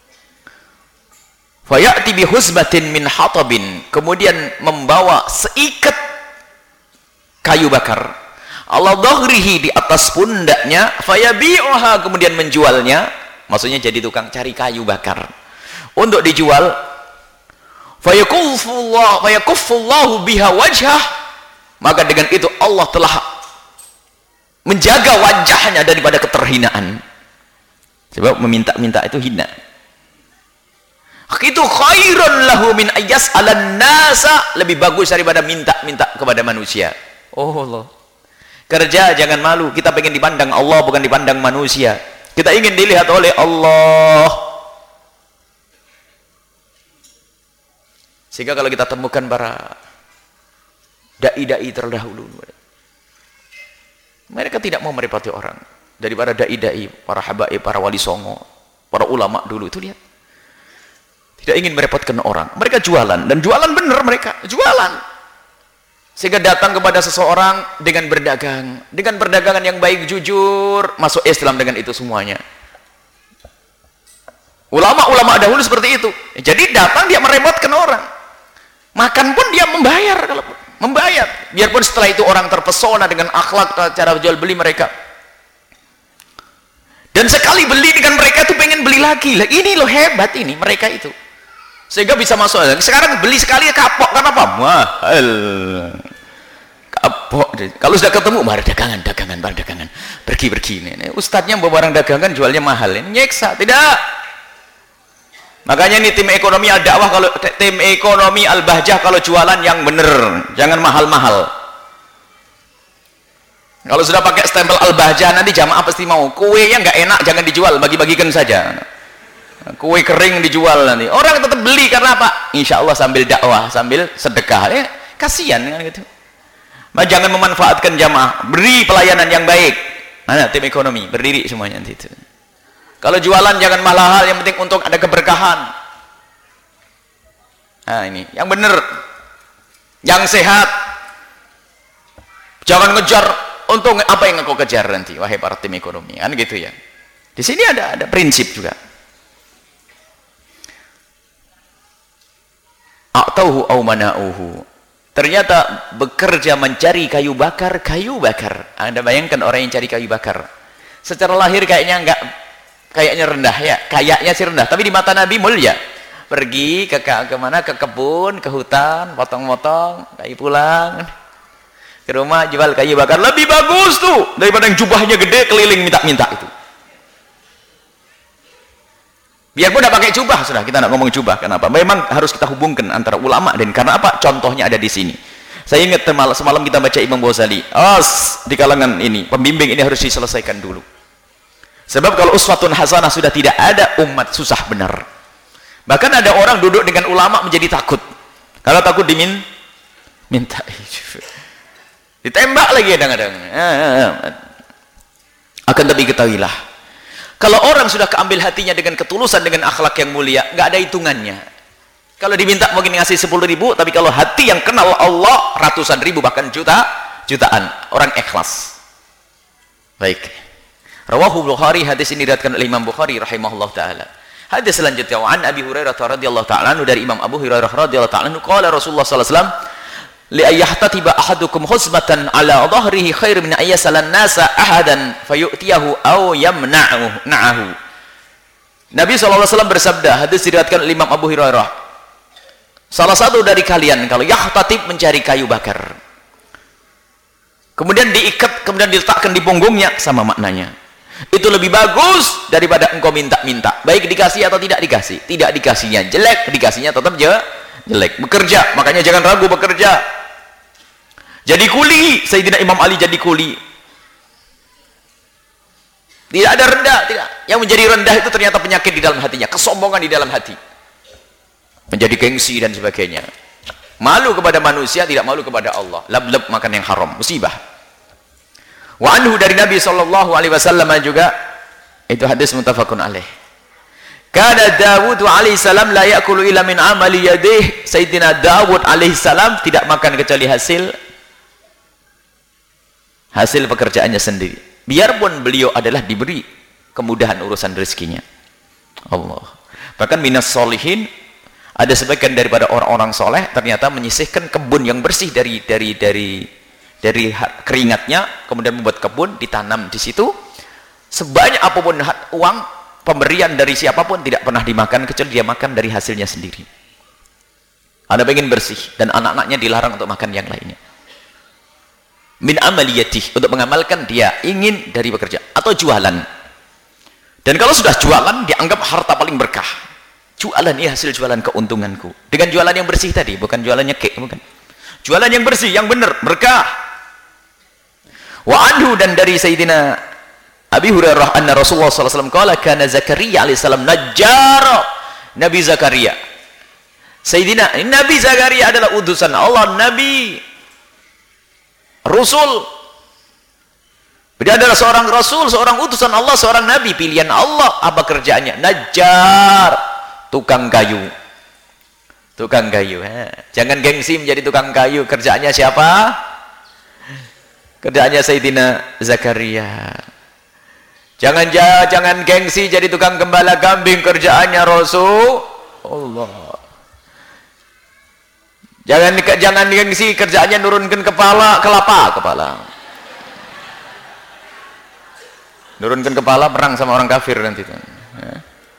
fayati bihuzbatin min hatabin, kemudian membawa seikat kayu bakar, ala dhahrihi, di atas pundaknya, fayabi'uha, kemudian menjualnya, maksudnya jadi tukang cari kayu bakar untuk dijual, fayakuffullah fayakuffullahu biha wajhah, maka dengan itu Allah telah menjaga wajahnya daripada keterhinaan, sebab meminta-minta itu hina. Itu khairun lahu min ayas alan nasa, lebih bagus daripada minta-minta kepada manusia. Oh Allah, kerja jangan malu, kita pengen dipandang Allah bukan dipandang manusia, kita ingin dilihat oleh Allah. Sehingga kalau kita temukan para dai-dai terdahulu, mereka tidak mau merepoti orang, daripada dai-dai, para habaib, para wali songo, para ulama dulu itu, lihat, tidak ingin merepotkan orang, mereka jualan, dan jualan benar, mereka jualan, sehingga datang kepada seseorang dengan berdagang, dengan perdagangan yang baik, jujur, masuk Islam dengan itu semuanya. Ulama-ulama dahulu seperti itu. Jadi datang dia merepotkan orang, makan pun dia membayar, kalau membayar, biarpun setelah itu orang terpesona dengan akhlak cara jual beli mereka, dan sekali beli dengan mereka itu pengen beli lagi. Lah, ini loh hebat ini mereka itu, sehingga bisa masuk. Sekarang beli sekali kapok, karena apa? Mahal, kapok. Kalau sudah ketemu, mari dagangan, dagangan, barang dagangan, pergi pergi. Ini ustadznya bawa barang dagangan, jualnya mahal, ini nyeksa. Tidak. Makanya ini tim ekonomi al-dakwah, kalau tim ekonomi al-bahjah, kalau jualan yang bener, jangan mahal-mahal. Kalau sudah pakai stempel al-bahjah, nanti jamaah pasti mau. Kue yang nggak enak jangan dijual, bagi-bagikan saja. Kue kering dijual nanti, orang tetap beli karena apa? Insya Allah sambil dakwah, sambil sedekah. Ya, kasihan kan gitu. Nah, jangan memanfaatkan jamaah, beri pelayanan yang baik. Nah, tim ekonomi berdiri semuanya nanti itu. Kalau jualan jangan mahal, yang penting untuk ada keberkahan. Nah ini yang benar, yang sehat. Jangan ngejar untung, apa yang engkau kejar nanti, wahai para tim ekonomi, kan gitu ya. Di sini ada ada prinsip juga. A'tauhu au mana'uhu. Ternyata bekerja mencari kayu bakar, kayu bakar. Anda bayangkan orang yang cari kayu bakar, secara lahir kayaknya enggak, kayaknya rendah ya, kayaknya sih rendah, tapi di mata Nabi mulia. pergi ke ke mana ke kebun, ke hutan, potong-potong, kayu pulang ke rumah jual kayu bakar, lebih bagus tuh daripada yang jubahnya gede keliling minta-minta itu. Biarpun tidak pakai jubah, sudah kita tidak ngomong jubah. Kenapa? Memang harus kita hubungkan antara ulama dan karena apa? Contohnya ada di sini. Saya ingat semalam kita baca Imam Ghazali. Oh, di kalangan ini pembimbing ini harus diselesaikan dulu. Sebab kalau uswatun hasanah sudah tidak ada, umat susah benar. Bahkan ada orang duduk dengan ulama menjadi takut. Kalau takut dimin minta ditembak lagi kadang-kadang. Akan tapi ketahuilah, kalau orang sudah keambil hatinya dengan ketulusan, dengan akhlak yang mulia, nggak ada hitungannya. Kalau diminta mungkin ngasih sepuluh ribu, tapi kalau hati yang kenal Allah ratusan ribu bahkan juta jutaan orang ikhlas. Baik. Rawahu Bukhari, hadis ini diriwayatkan oleh Imam Bukhari rahimahullah taala. Hadis selanjutnya an Abi Hurairah radhiyallahu taala anhu, dari Imam Abu Hurairah radhiyallahu taala anhu, qala Rasulullah sallallahu alaihi wasallam, li ayyahtatiba ahadukum khuzmatan ala dhahrihi khair min ayyasalan nasa ahadan fayu'tiyahu aw yamna'uhu na'ahu. Nabi sallallahu alaihi wasallam bersabda, hadis diriwayatkan oleh Imam Abu Hurairah, salah satu dari kalian kalau yahtatib mencari kayu bakar, kemudian diikat, kemudian diletakkan di punggungnya, sama maknanya. Itu lebih bagus daripada engkau minta-minta, baik dikasih atau tidak dikasih. Tidak dikasihnya jelek, dikasihnya tetap jelek. Bekerja, makanya jangan ragu bekerja. Jadi kuli, Sayyidina Imam Ali jadi kuli. Tidak ada rendah, tidak. Yang menjadi rendah itu ternyata penyakit di dalam hatinya, kesombongan di dalam hati. Menjadi gengsi dan sebagainya. Malu kepada manusia, tidak malu kepada Allah. Lab-lab makan yang haram, musibah. Wa anhu, dari Nabi sallallahu alaihi wasallam juga, itu hadis muttafaqun alaih. Kana Dawud alaihi salam la ya'kulu illa min amali yadihi. Sayyidina Dawud alaihi salam tidak makan kecuali hasil hasil pekerjaannya sendiri. Biarpun beliau adalah diberi kemudahan urusan rezekinya. Allah. Bahkan minas solihin, ada sebagian daripada orang-orang soleh ternyata menyisihkan kebun yang bersih dari dari dari dari keringatnya, kemudian membuat kebun, ditanam di situ. Sebanyak apapun uang pemberian dari siapapun tidak pernah dimakan kecuali dia makan dari hasilnya sendiri. Anda ingin bersih dan anak-anaknya dilarang untuk makan yang lainnya. Min amaliyatih, untuk mengamalkan dia ingin dari bekerja atau jualan. Dan kalau sudah jualan dianggap harta paling berkah. Jualan ini hasil jualan keuntunganku. Dengan jualan yang bersih tadi, bukan jualannya kek, bukan. Jualan yang bersih, yang benar, berkah. Wa anhu, dan dari Sayyidina Abi Hurairah anna Rasulullah sallallahu alaihi wasallam qala kana Zakaria alaihi salam najjar. Nabi Zakaria, Sayyidina Nabi Zakaria adalah utusan Allah, nabi, rasul. Dia adalah seorang rasul, seorang utusan Allah, seorang nabi pilihan Allah. Apa kerjaannya? Najjar, tukang kayu. Tukang kayu. He. Jangan gengsi menjadi tukang kayu. Kerjaannya siapa? Kerjaannya Sayyidina Zakaria. Jangan jangan gengsi jadi tukang gembala kambing. Kerjaannya Rasulullah. Jangan jangan gengsi kerjaannya nurunkan kepala, kelapa kepala. Nurunkan kepala, perang sama orang kafir nanti. Nah.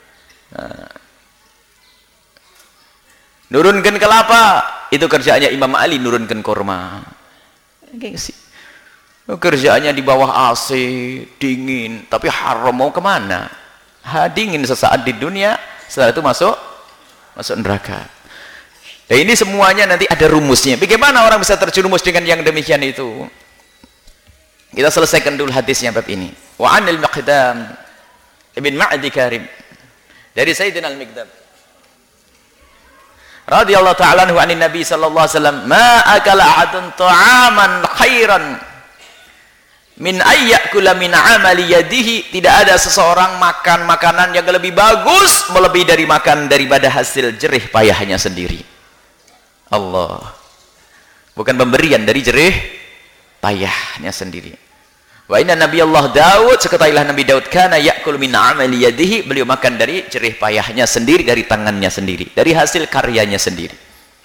Nurunkan kelapa, itu kerjaannya Imam Ali, nurunkan korma. Gengsi. Kerjaannya di bawah A C, dingin, tapi haram, mau kemana? Ha, dingin sesaat di dunia, setelah itu masuk masuk neraka. Dan ini semuanya nanti ada rumusnya. Bagaimana orang bisa terjerumus dengan yang demikian itu? Kita selesaikan dulu hadisnya bab ini. Wa anil Miqdam ibn Ma'di Karim, dari Sayyidina Al-Miqdam radhiyallahu ta'ala anhu anin Nabi sallallahu alaihi wasallam, ma akala ahadun ta'aman khairan min ayyakula min amali yadihi. Tidak ada seseorang makan makanan yang lebih bagus melebihi dari makan daripada hasil jerih payahnya sendiri. Allah, bukan pemberian dari jerih payahnya sendiri. Wa inna Nabi Allah Daud, seketahuilah Nabi Daud, kana ya'kul min amali yadihi, beliau makan dari jerih payahnya sendiri, dari tangannya sendiri, dari hasil karyanya sendiri.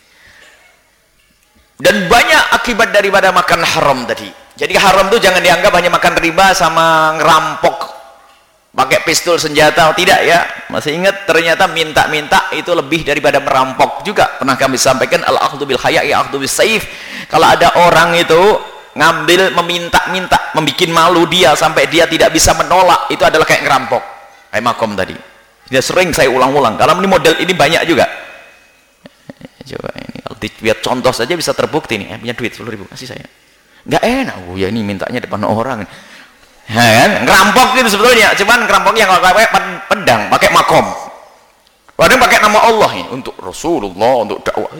Dan banyak akibat daripada makan haram tadi. Jadi haram itu jangan dianggap hanya makan riba sama ngerampok pakai pistol senjata, tidak ya? Masih ingat ternyata minta-minta itu lebih daripada merampok juga. Pernah kami sampaikan al-akhdhu bil haya'i akhdhu bis saif. Kalau ada orang itu ngambil meminta-minta, membikin malu dia sampai dia tidak bisa menolak, itu adalah kayak ngerampok. Kayak makom tadi. Dia sering saya ulang-ulang. Kalau ini model ini banyak juga. Coba ini kalau lihat contoh saja bisa terbukti nih. Eh, punya duit sepuluh ribu kasih saya. Nggak enak. Oh ya ini mintanya depan orang. Ya kan? Ngerampok itu sebetulnya, cuman ngerampoknya nggak pakai pedang, pakai makom. Kadang pakai nama Allah ini untuk Rasulullah, untuk dakwah.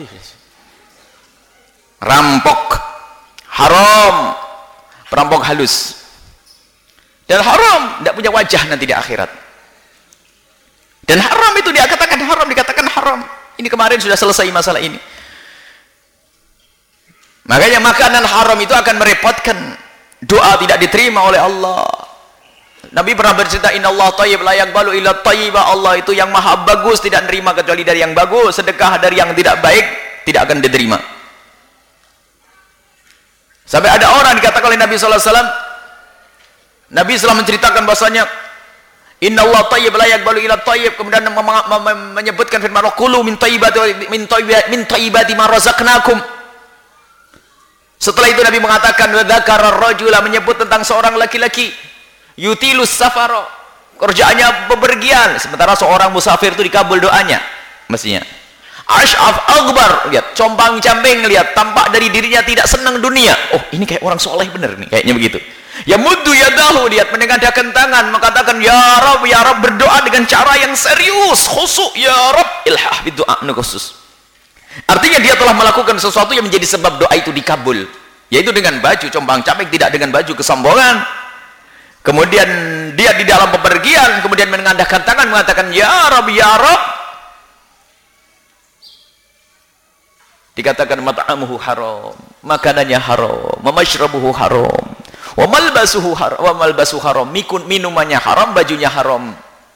Rampok haram, perampok halus. Dan haram, tidak punya wajah nanti di akhirat. Dan haram itu dia katakan haram, dikatakan haram. Ini kemarin sudah selesai masalah ini. Makanya makanan haram itu akan merepotkan. Doa tidak diterima oleh Allah. Nabi pernah bercerita, innallaha thayyib la yaqbalu illa thayyiba. Allah itu yang maha bagus, tidak menerima kecuali dari yang bagus. Sedekah dari yang tidak baik tidak akan diterima. Sampai ada orang dikatakan oleh Nabi sallallahu alaihi wasallam, Nabi setelah menceritakan bahasanya innallaha thayyib la yaqbalu illa thayyib, kemudian menyebutkan firman Allah, kulu min thayyibati min thayyibati min thayyibati ma razaqnakum. Setelah itu Nabi mengatakan dzakara ar-rajula, menyebut tentang seorang laki-laki yutilus safaro, kerjaannya bepergian, sementara seorang musafir itu dikabul doanya mestinya. Ash'af akbar, lihat compang-camping, lihat tampak dari dirinya tidak senang dunia. Oh ini kayak orang soleh bener nih, kayaknya begitu. Ya muddu yadahu, lihat menengadahkan tangan, mengatakan ya Rabb, ya Rabb, berdoa dengan cara yang serius, khusyuk, ya Rabb, ilhah bidu'a khusus. Artinya dia telah melakukan sesuatu yang menjadi sebab doa itu dikabul, yaitu dengan baju compang-camping, tidak dengan baju kesombongan. Kemudian dia di dalam bepergian, kemudian menengadahkan tangan mengatakan ya Rabb, ya Rabb. Dikatakan mat'amuhu haram, makanannya haram, mamashrabuhu haram, wa malbasuhu haram, wa malbasuhu haram, minumannya haram, bajunya haram.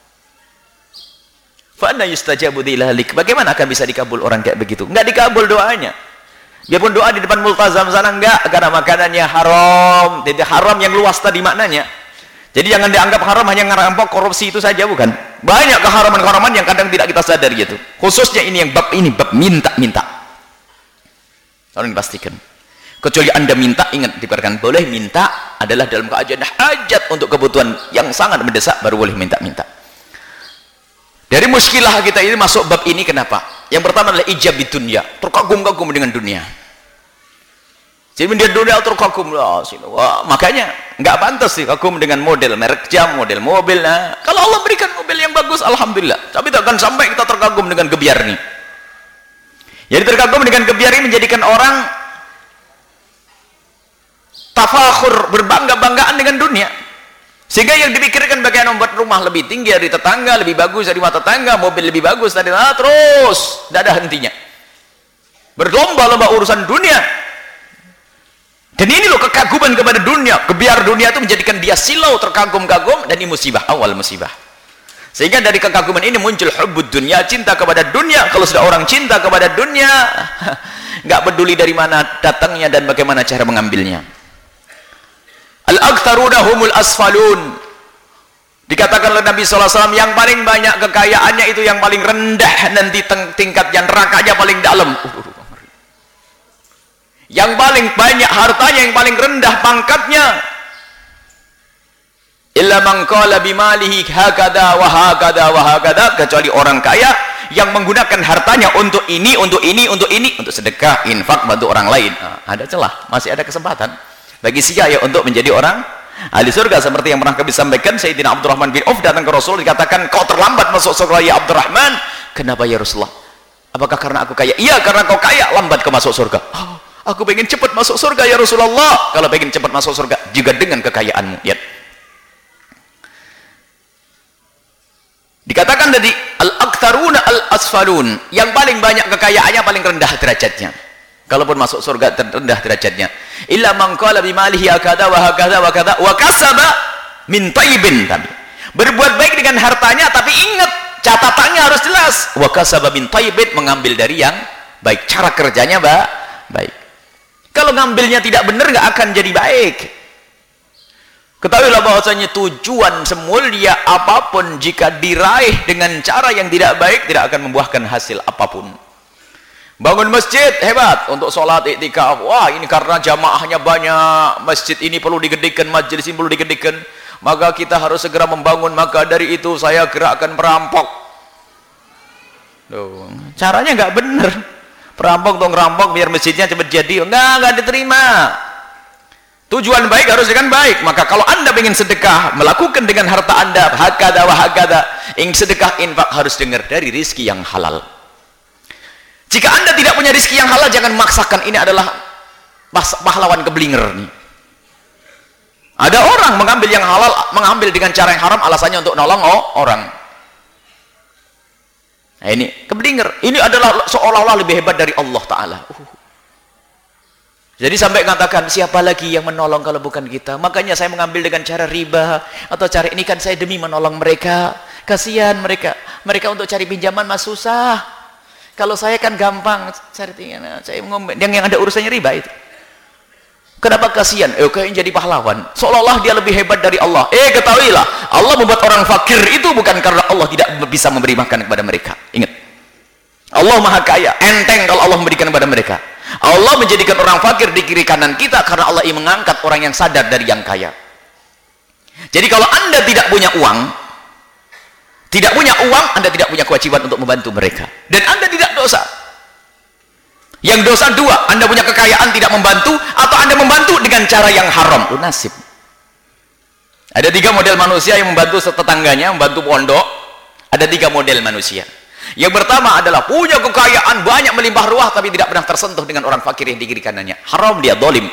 Fa'anna yustajabu dzalik. Bagaimana akan bisa dikabul orang kayak begitu? Enggak dikabul doanya. Biarpun doa di depan multazam sana enggak, karena makanannya haram. Jadi haram yang luas tadi maknanya. Jadi jangan dianggap haram hanya ngerampok, korupsi itu saja, bukan. Banyak keharaman-keharaman yang kadang tidak kita sadari gitu. Khususnya ini yang bab ini, bab minta-minta. Tolong dipastikan. Kecuali Anda minta, ingat diberikan, boleh minta adalah dalam keadaan hajat untuk kebutuhan yang sangat mendesak, baru boleh minta-minta. Dari muskilah kita ini masuk bab ini kenapa? Yang pertama adalah ijab di dunia, terkagum-kagum dengan dunia. Jadi dia dunia terkagum lah, wah, makanya nggak pantas sih kagum dengan model merek jam, model mobil. Nah, kalau Allah berikan mobil yang bagus, alhamdulillah. Tapi tak akan sampai kita terkagum dengan gebiar ini. Jadi terkagum dengan gebiar ini menjadikan orang tafakhur, berbangga-banggaan dengan dunia. Sehingga yang dipikirkan bagaimana membuat rumah lebih tinggi dari tetangga, lebih bagus dari mata tetangga, mobil lebih bagus dari ah, terus tidak ada hentinya. Berlomba-lomba urusan dunia. Dan ini loh kekaguman kepada dunia, kebiar dunia itu menjadikan dia silau, terkagum-kagum, dan ini musibah, awal musibah. Sehingga dari kekaguman ini muncul hubbud dunia, cinta kepada dunia. Kalau sudah orang cinta kepada dunia, nggak peduli dari mana datangnya dan bagaimana cara mengambilnya. Al-aktharuna humul asfalun. Dikatakan oleh Nabi sallallahu alaihi wasallam, yang paling banyak kekayaannya itu yang paling rendah, nanti tingkat yang nerakanya paling dalam. Uh, yang paling banyak hartanya, yang paling rendah pangkatnya. Illa man qala bimalihi hakada wa hakada wa hakada, kecuali orang kaya yang menggunakan hartanya untuk ini, untuk ini, untuk ini, untuk sedekah, infak, bantu orang lain. Nah, ada celah, masih ada kesempatan bagi si kaya untuk menjadi orang ahli surga. Seperti yang pernah kami sampaikan, Sayyidina Abdurrahman bin Auf datang ke Rasul, dikatakan, kau terlambat masuk surga ya Abdurrahman. Kenapa ya Rasulullah? Apakah karena aku kaya? Iya, karena kau kaya lambat kau masuk surga. Oh, aku pengen cepat masuk surga ya Rasulullah. Kalau pengen cepat masuk surga juga dengan kekayaanmu. Ya. Dikatakan tadi al-aktharuna al-asfalun, yang paling banyak kekayaannya paling rendah derajatnya. Kalaupun masuk surga terendah derajatnya. Illa man qala bimalihi hakada wa hakada wa kada wa kasaba min thayyibin. Berbuat baik dengan hartanya, tapi ingat catatannya harus jelas. Wa kasaba min thayyibin, mengambil dari yang baik. Cara kerjanya ba baik. Kalau ngambilnya tidak benar nggak akan jadi baik. Ketahuilah bahwasanya tujuan semulia apapun jika diraih dengan cara yang tidak baik tidak akan membuahkan hasil apapun. Bangun masjid hebat untuk sholat iktikaf, wah ini karena jamaahnya banyak, masjid ini perlu digedekan, majelis ini perlu digedekan, maka kita harus segera membangun, maka dari itu saya gerakkan perampok. Loh, caranya nggak bener. Perampok tuh ngerampok biar masjidnya cepat jadi, enggak, enggak diterima. Tujuan baik harus dengan baik. Maka kalau anda ingin sedekah, melakukan dengan harta anda hakada wa hakada, ingin sedekah infak harus dengar dari rizki yang halal. Jika anda tidak punya rizki yang halal, jangan memaksakan. Ini adalah pahlawan keblinger nih. Ada orang mengambil yang halal, mengambil dengan cara yang haram, alasannya untuk nolong oh, orang. Nah, ini keblinger. Ini adalah seolah-olah lebih hebat dari Allah Ta'ala. Uh. Jadi sampai katakan, siapa lagi yang menolong kalau bukan kita? Makanya saya mengambil dengan cara riba atau cara ini kan saya demi menolong mereka. Kasihan mereka. Mereka untuk cari pinjaman mas susah. Kalau saya kan gampang cari pinjaman. Saya ngomong yang yang ada urusannya riba itu. Kenapa kasihan? Eh, kayaknya jadi pahlawan. Seolah-olah dia lebih hebat dari Allah. Eh, ketahuilah, Allah membuat orang fakir itu bukan karena Allah tidak bisa memberi makan kepada mereka. Ingat. Allah Maha Kaya, enteng kalau Allah memberikan kepada mereka. Allah menjadikan orang fakir di kiri kanan kita karena Allah ingin mengangkat orang yang sadar dari yang kaya. Jadi kalau anda tidak punya uang, tidak punya uang, anda tidak punya kewajiban untuk membantu mereka. Dan anda tidak dosa. Yang dosa dua, anda punya kekayaan tidak membantu, atau anda membantu dengan cara yang haram. Itu nasib. Ada tiga model manusia yang membantu tetangganya, membantu pondok. Ada tiga model manusia. Yang pertama adalah punya kekayaan banyak melimpah ruah tapi tidak pernah tersentuh dengan orang fakir yang di kiri kanannya. Haram dia, zalim.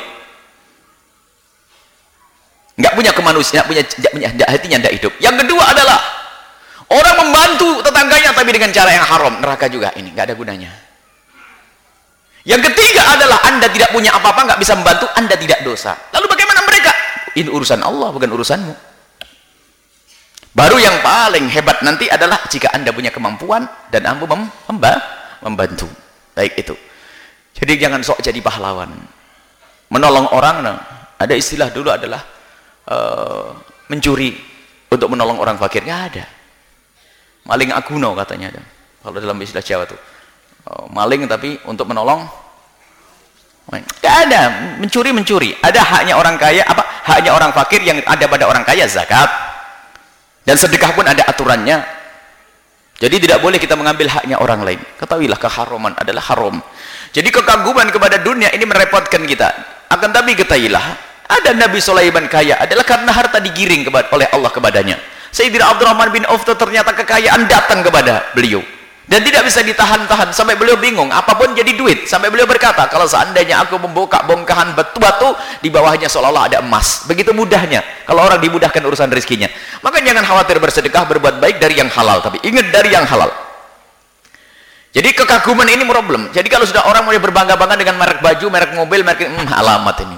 Enggak punya kemanusiaan, punya, punya hatinya tidak hidup. Yang kedua adalah orang membantu tetangganya tapi dengan cara yang haram, neraka juga ini, enggak ada gunanya. Yang ketiga adalah anda tidak punya apa-apa, enggak bisa membantu, anda tidak dosa. Lalu bagaimana mereka? Ini urusan Allah, bukan urusanmu. Baru yang paling hebat nanti adalah jika anda punya kemampuan dan ambu mem membantu. Baik itu. Jadi jangan sok jadi pahlawan. Menolong orang, nah, ada istilah dulu adalah uh, mencuri untuk menolong orang fakir. Nggak ada. Maling aguno katanya ada. Kalau dalam istilah Jawa tuh. Uh, maling tapi untuk menolong. Nggak ada. Mencuri-mencuri. Ada haknya orang kaya, apa? Haknya orang fakir yang ada pada orang kaya, zakat. Dan sedekah pun ada aturannya. Jadi tidak boleh kita mengambil haknya orang lain. Ketahuilah keharaman adalah haram. Jadi kekaguman kepada dunia ini merepotkan kita. Akan tapi ketahuilah, ada Nabi Sulaiman kaya adalah karena harta digiring oleh Allah kepadanya. Sayyidina Abdurrahman bin Auf ternyata kekayaan datang kepada beliau. Dan tidak bisa ditahan-tahan sampai beliau bingung, apapun jadi duit. Sampai beliau berkata, kalau seandainya aku membuka bongkahan batu-batu, di bawahnya seolah-olah ada emas. Begitu mudahnya kalau orang dimudahkan urusan rezekinya. Maka jangan khawatir bersedekah, berbuat baik dari yang halal, tapi ingat dari yang halal. Jadi kekaguman ini problem. Jadi kalau sudah orang mulai berbangga-bangga dengan merek baju, merek mobil, merek hmm, alamat ini.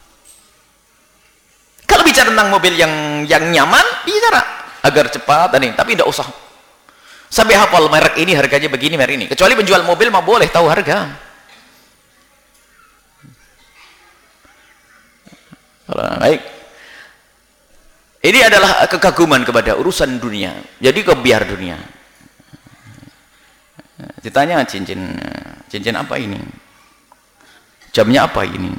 Kalau bicara tentang mobil yang yang nyaman, bicara agar cepat tadi, tapi tidak usah sampai hafal merek ini harganya begini, merek ini. Kecuali penjual mobil mah boleh tahu harga. Baik. Ini adalah kekaguman kepada urusan dunia. Jadi kebiar dunia. Ditanya cincin, cincin apa ini? Jamnya apa ini?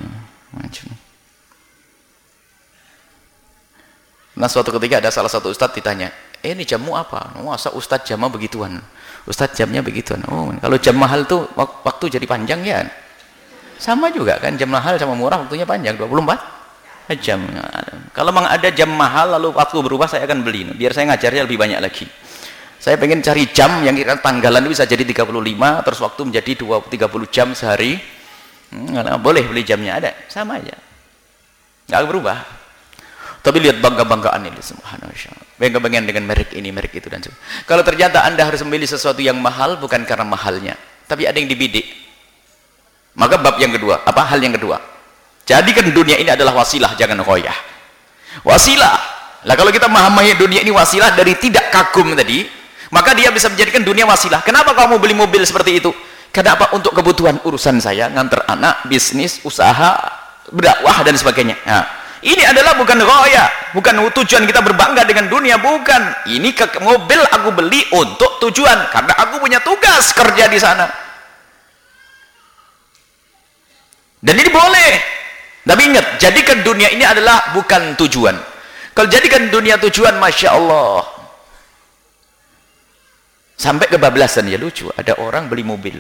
Nah suatu ketika ada salah satu ustadz ditanya, eh ini jamu apa? Masa ustadz jamnya begituan? Ustadz jamnya begituan. Oh, kalau jam mahal tuh waktu jadi panjang ya? Sama juga kan, jam mahal sama murah waktunya panjang, dua puluh empat jam. Kalau memang ada jam mahal lalu waktu berubah, saya akan beli. Biar saya ngajarnya lebih banyak lagi. Saya pengen cari jam yang kira tanggalan bisa jadi tiga puluh lima, terus waktu menjadi dua puluh tiga puluh jam sehari. Hmm, boleh beli jamnya, ada. Sama aja. Nggak berubah. Tapi lihat bangga-banggaan ini, subhanallah. Bangga-banggaan dengan merek ini, merek itu dan sebagainya. Kalau ternyata Anda harus memilih sesuatu yang mahal bukan karena mahalnya, tapi ada yang dibidik. Maka bab yang kedua, apa hal yang kedua? Jadikan dunia ini adalah wasilah, jangan ghoyah. Wasilah. Lah kalau kita memahami dunia ini wasilah dari tidak kagum tadi, maka dia bisa menjadikan dunia wasilah. Kenapa kamu beli mobil seperti itu? Kenapa? Untuk kebutuhan urusan saya, nganter anak, bisnis, usaha, berdakwah dan sebagainya. Nah, Ini adalah bukan ghaya, bukan tujuan kita berbangga dengan dunia, bukan. Ini ke mobil aku beli untuk tujuan, karena aku punya tugas kerja di sana. Dan ini boleh. Tapi ingat, jadikan dunia ini adalah bukan tujuan. Kalau jadikan dunia tujuan, Masya Allah, sampai kebablasan. Ya lucu, ada orang beli mobil.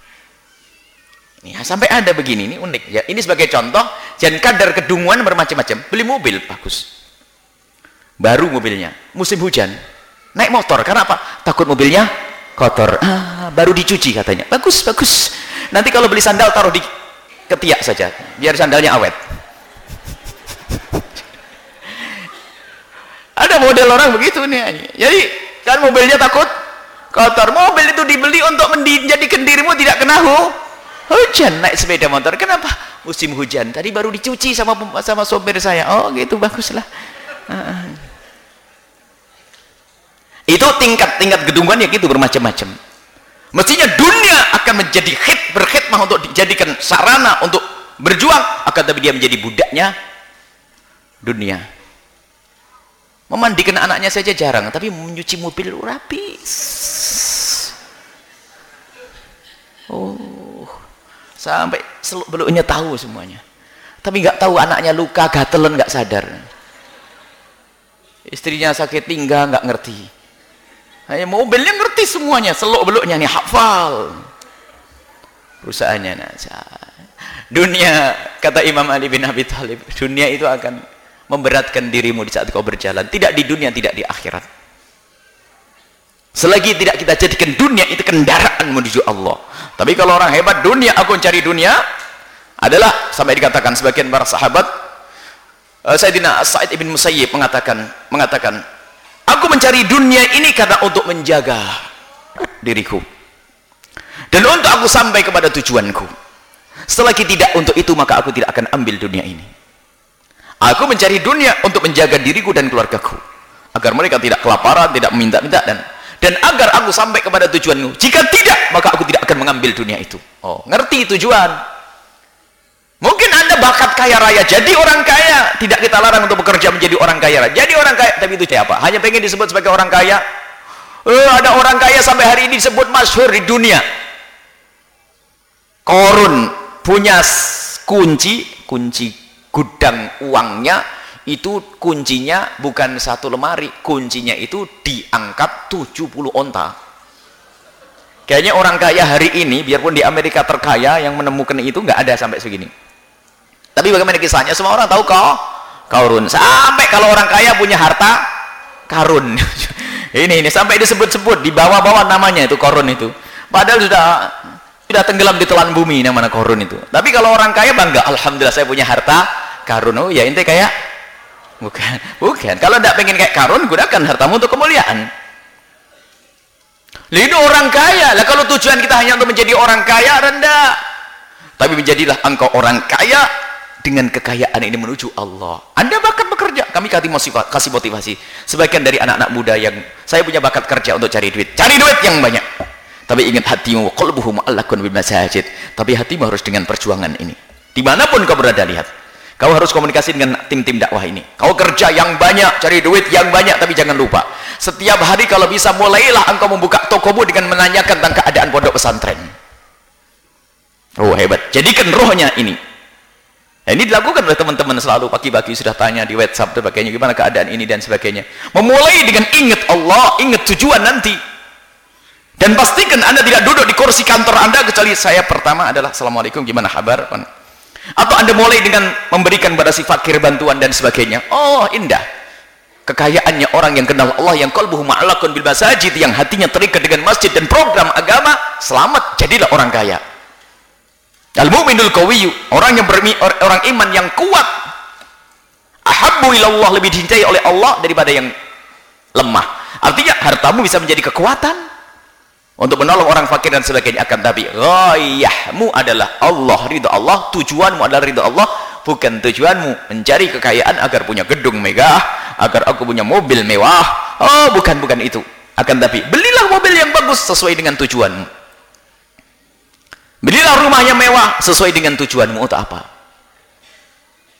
Ya, sampai ada begini, ini unik ya. Ini sebagai contoh, dan kadar kedunguan bermacam-macam. Beli mobil bagus, baru mobilnya, musim hujan, naik motor. Karena apa? Takut mobilnya kotor. Ah, baru dicuci katanya. Bagus, bagus. Nanti kalau beli sandal taruh di ketiak saja, biar sandalnya awet. Ada model orang begitu nih. Jadi kan mobilnya takut kotor. Mobil itu dibeli untuk menjadikan dirimu tidak kena hujan. Naik sepeda motor, kenapa? Musim hujan, tadi baru dicuci sama sama sopir saya. Oh gitu, baguslah. Uh. Itu tingkat-tingkat gedungan ya gitu, bermacam-macam. Mestinya dunia akan menjadi khid, berkhidmah untuk dijadikan sarana untuk berjuang, akan tapi dia menjadi budaknya dunia. Memandikan anaknya saja jarang, tapi menyuci mobil rapi. Oh, sampai seluk beluknya tahu semuanya, tapi nggak tahu anaknya luka, gatelan, nggak sadar. Istrinya sakit pinggang, nggak ngerti. Hanya mobilnya ngerti semuanya, seluk beluknya nih hafal. Perusahaannya nasa. Dunia, kata Imam Ali bin Abi Thalib, dunia itu akan memberatkan dirimu di saat kau berjalan. Tidak di dunia, tidak di akhirat. Selagi tidak kita jadikan dunia itu kendaraan menuju Allah. Tapi kalau orang hebat, dunia, aku mencari dunia adalah, sampai dikatakan sebagian para sahabat, uh, Sayyidina Sa'id ibn Musayyib mengatakan, mengatakan, aku mencari dunia ini karena untuk menjaga diriku dan untuk aku sampai kepada tujuanku. Selagi tidak untuk itu, maka aku tidak akan ambil dunia ini. Aku mencari dunia untuk menjaga diriku dan keluargaku, agar mereka tidak kelaparan, tidak meminta-minta, dan dan agar aku sampai kepada tujuanku. Jika tidak, maka aku tidak akan mengambil dunia itu. Oh, ngerti tujuan. Mungkin Anda bakat kaya raya, jadi orang kaya. Tidak kita larang untuk bekerja menjadi orang kaya raya. Jadi orang kaya, tapi itu siapa? Hanya pengen disebut sebagai orang kaya. Eh, ada orang kaya sampai hari ini disebut masyhur di dunia. Korun punya kunci, kunci gudang uangnya itu, kuncinya bukan satu lemari, kuncinya itu diangkat tujuh puluh onta. Kayaknya orang kaya hari ini, biarpun di Amerika terkaya, yang menemukan itu nggak ada sampai segini. Tapi bagaimana kisahnya? Semua orang tahu kok Qarun. Sampai kalau orang kaya punya harta karun. ini ini sampai disebut-sebut, dibawa-bawa namanya itu Qarun itu. Padahal sudah sudah tenggelam di telan bumi namanya Qarun itu. Tapi kalau orang kaya bangga, alhamdulillah saya punya harta karun. Oh ya, ente kayak bukan, bukan. Kalau tidak pengen kayak Qarun, gunakan hartamu untuk kemuliaan. Itu orang kaya lah. Kalau tujuan kita hanya untuk menjadi orang kaya, rendah. Tapi menjadilah engkau orang kaya dengan kekayaan ini menuju Allah. Anda bakat bekerja, kami kasih motivasi. Sebagian dari anak-anak muda yang saya punya bakat kerja untuk cari duit, cari duit yang banyak. Tapi ingat, hatimu qalbuhu mu'allaqun bil masajid. Tapi hatimu harus dengan perjuangan ini. Dimanapun kau berada, lihat. Kau harus komunikasi dengan tim-tim dakwah ini. Kau kerja yang banyak, cari duit yang banyak, tapi jangan lupa, setiap hari kalau bisa, mulailah engkau membuka tokomu dengan menanyakan tentang keadaan pondok pesantren. Oh hebat, jadikan rohnya ini. Nah, ini dilakukan oleh teman-teman selalu, pagi-pagi sudah tanya di WhatsApp dan sebagainya, gimana keadaan ini dan sebagainya. Memulai dengan ingat Allah, ingat tujuan nanti. Dan pastikan Anda tidak duduk di kursi kantor Anda kecuali saya pertama adalah Assalamualaikum, gimana kabar? Atau Anda mulai dengan memberikan pada si fakir bantuan dan sebagainya. Oh indah kekayaannya orang yang kenal Allah, yang qalbuhu ma'allaqun bil masajid, yang hatinya terikat dengan masjid dan program agama. Selamat, jadilah orang kaya. Al-mu'minul qawiyyu, orang yang bermi, orang iman yang kuat, ahabbu ilallah, lebih dicintai oleh Allah daripada yang lemah. Artinya hartamu bisa menjadi kekuatan untuk menolong orang fakir dan sebagainya. Akan tapi ghayahmu adalah Allah, ridha Allah. Tujuanmu adalah ridha Allah, bukan tujuanmu mencari kekayaan agar punya gedung megah, agar aku punya mobil mewah. Oh bukan, bukan itu. Akan tapi belilah mobil yang bagus sesuai dengan tujuanmu. Belilah rumah yang mewah sesuai dengan tujuanmu. Untuk apa?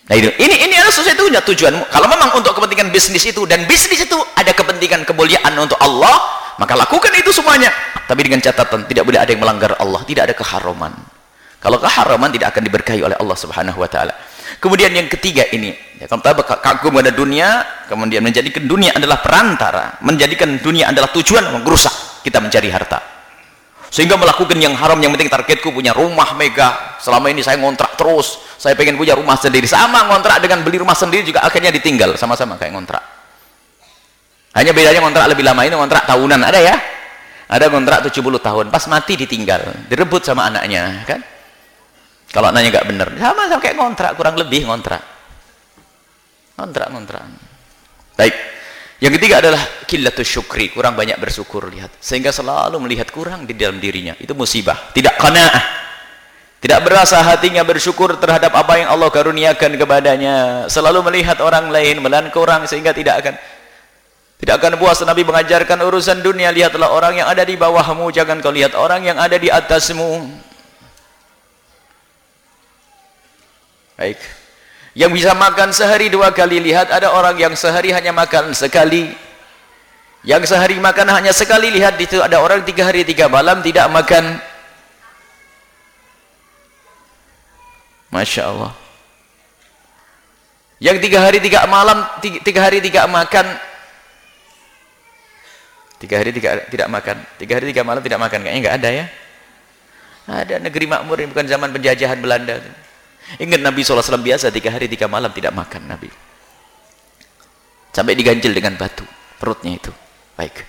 Nah, ini ini, ini adalah sesuatu tujuanmu. Kalau memang untuk kepentingan bisnis itu, dan bisnis itu ada kepentingan kemuliaan untuk Allah, maka lakukan itu semuanya. Tapi dengan catatan tidak boleh ada yang melanggar Allah, tidak ada keharaman. Kalau keharaman tidak akan diberkahi oleh Allah Subhanahu wa taala. Kemudian yang ketiga ini, ya, kalau kita kagum pada dunia, kemudian menjadikan dunia adalah perantara, menjadikan dunia adalah tujuan, merusak kita mencari harta. Sehingga melakukan yang haram, yang penting targetku punya rumah mega. Selama ini saya ngontrak terus, saya pengen punya rumah sendiri. Sama ngontrak dengan beli rumah sendiri juga akhirnya ditinggal, sama-sama kayak ngontrak. Hanya bedanya ngontrak lebih lama, ini ngontrak tahunan, ada ya? Ada ngontrak tujuh puluh tahun, pas mati ditinggal, direbut sama anaknya, kan? Kalau anaknya nggak bener, sama sama kayak ngontrak, kurang lebih ngontrak. Ngontrak, ngontrak. Baik. Yang ketiga adalah qillatus syukri, kurang banyak bersyukur, lihat. Sehingga selalu melihat kurang di dalam dirinya. Itu musibah, tidak qanaah. Tidak berasa hatinya bersyukur terhadap apa yang Allah karuniakan kepadanya. Selalu melihat orang lain melihat kurang, sehingga tidak akan tidak akan puas. Nabi mengajarkan urusan dunia, lihatlah orang yang ada di bawahmu, jangan kau lihat orang yang ada di atasmu. Baik. Yang bisa makan sehari dua kali, lihat ada orang yang sehari hanya makan sekali. Yang sehari makan hanya sekali, lihat itu ada orang tiga hari tiga malam tidak makan. Masya Allah. Yang tiga hari tiga malam, tiga, tiga hari tiga makan, tiga hari tiga tidak makan, tiga hari tiga malam tidak makan, kayaknya nggak ada ya. Ada negeri makmur, bukan zaman penjajahan Belanda. Ingat Nabi shallallahu alaihi wasallam biasa tiga hari tiga malam tidak makan Nabi, sampai diganjil dengan batu perutnya itu. Baik.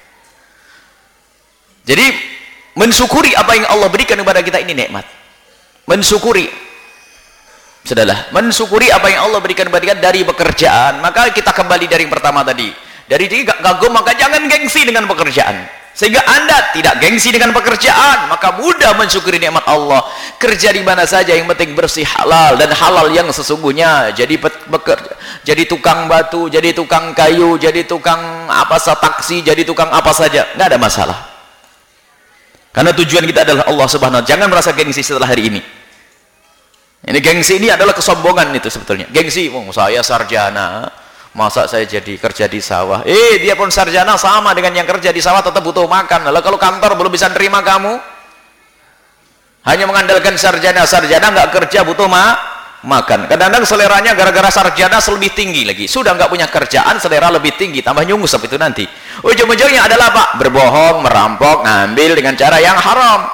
Jadi mensyukuri apa yang Allah berikan kepada kita ini nikmat. Mensyukuri, sudahlah. Mensyukuri apa yang Allah berikan kepada kita dari pekerjaan. Maka kita kembali dari yang pertama tadi. Dari tiga kagum, maka jangan gengsi dengan pekerjaan. Sehingga Anda tidak gengsi dengan pekerjaan, maka mudah mensyukuri nikmat Allah. Kerja di mana saja, yang penting bersih, halal, dan halal yang sesungguhnya. Jadi bekerja, jadi tukang batu, jadi tukang kayu, jadi tukang apa saja, taksi, jadi tukang apa saja, nggak ada masalah. Karena tujuan kita adalah Allah Subhanahu wa taala. Jangan merasa gengsi setelah hari ini. Ini gengsi ini adalah kesombongan itu sebetulnya. Gengsi, oh, saya sarjana, masa saya jadi kerja di sawah. Eh, dia pun sarjana sama dengan yang kerja di sawah, tetap butuh makan. Lalu kalau kantor belum bisa terima kamu, hanya mengandalkan sarjana, sarjana nggak kerja, butuh ma makan. Kadang-kadang seleranya gara-gara sarjana lebih tinggi lagi. Sudah nggak punya kerjaan, selera lebih tinggi, tambah nyungsep itu nanti. Ujung-ujungnya adalah apa? Berbohong, merampok, ngambil dengan cara yang haram.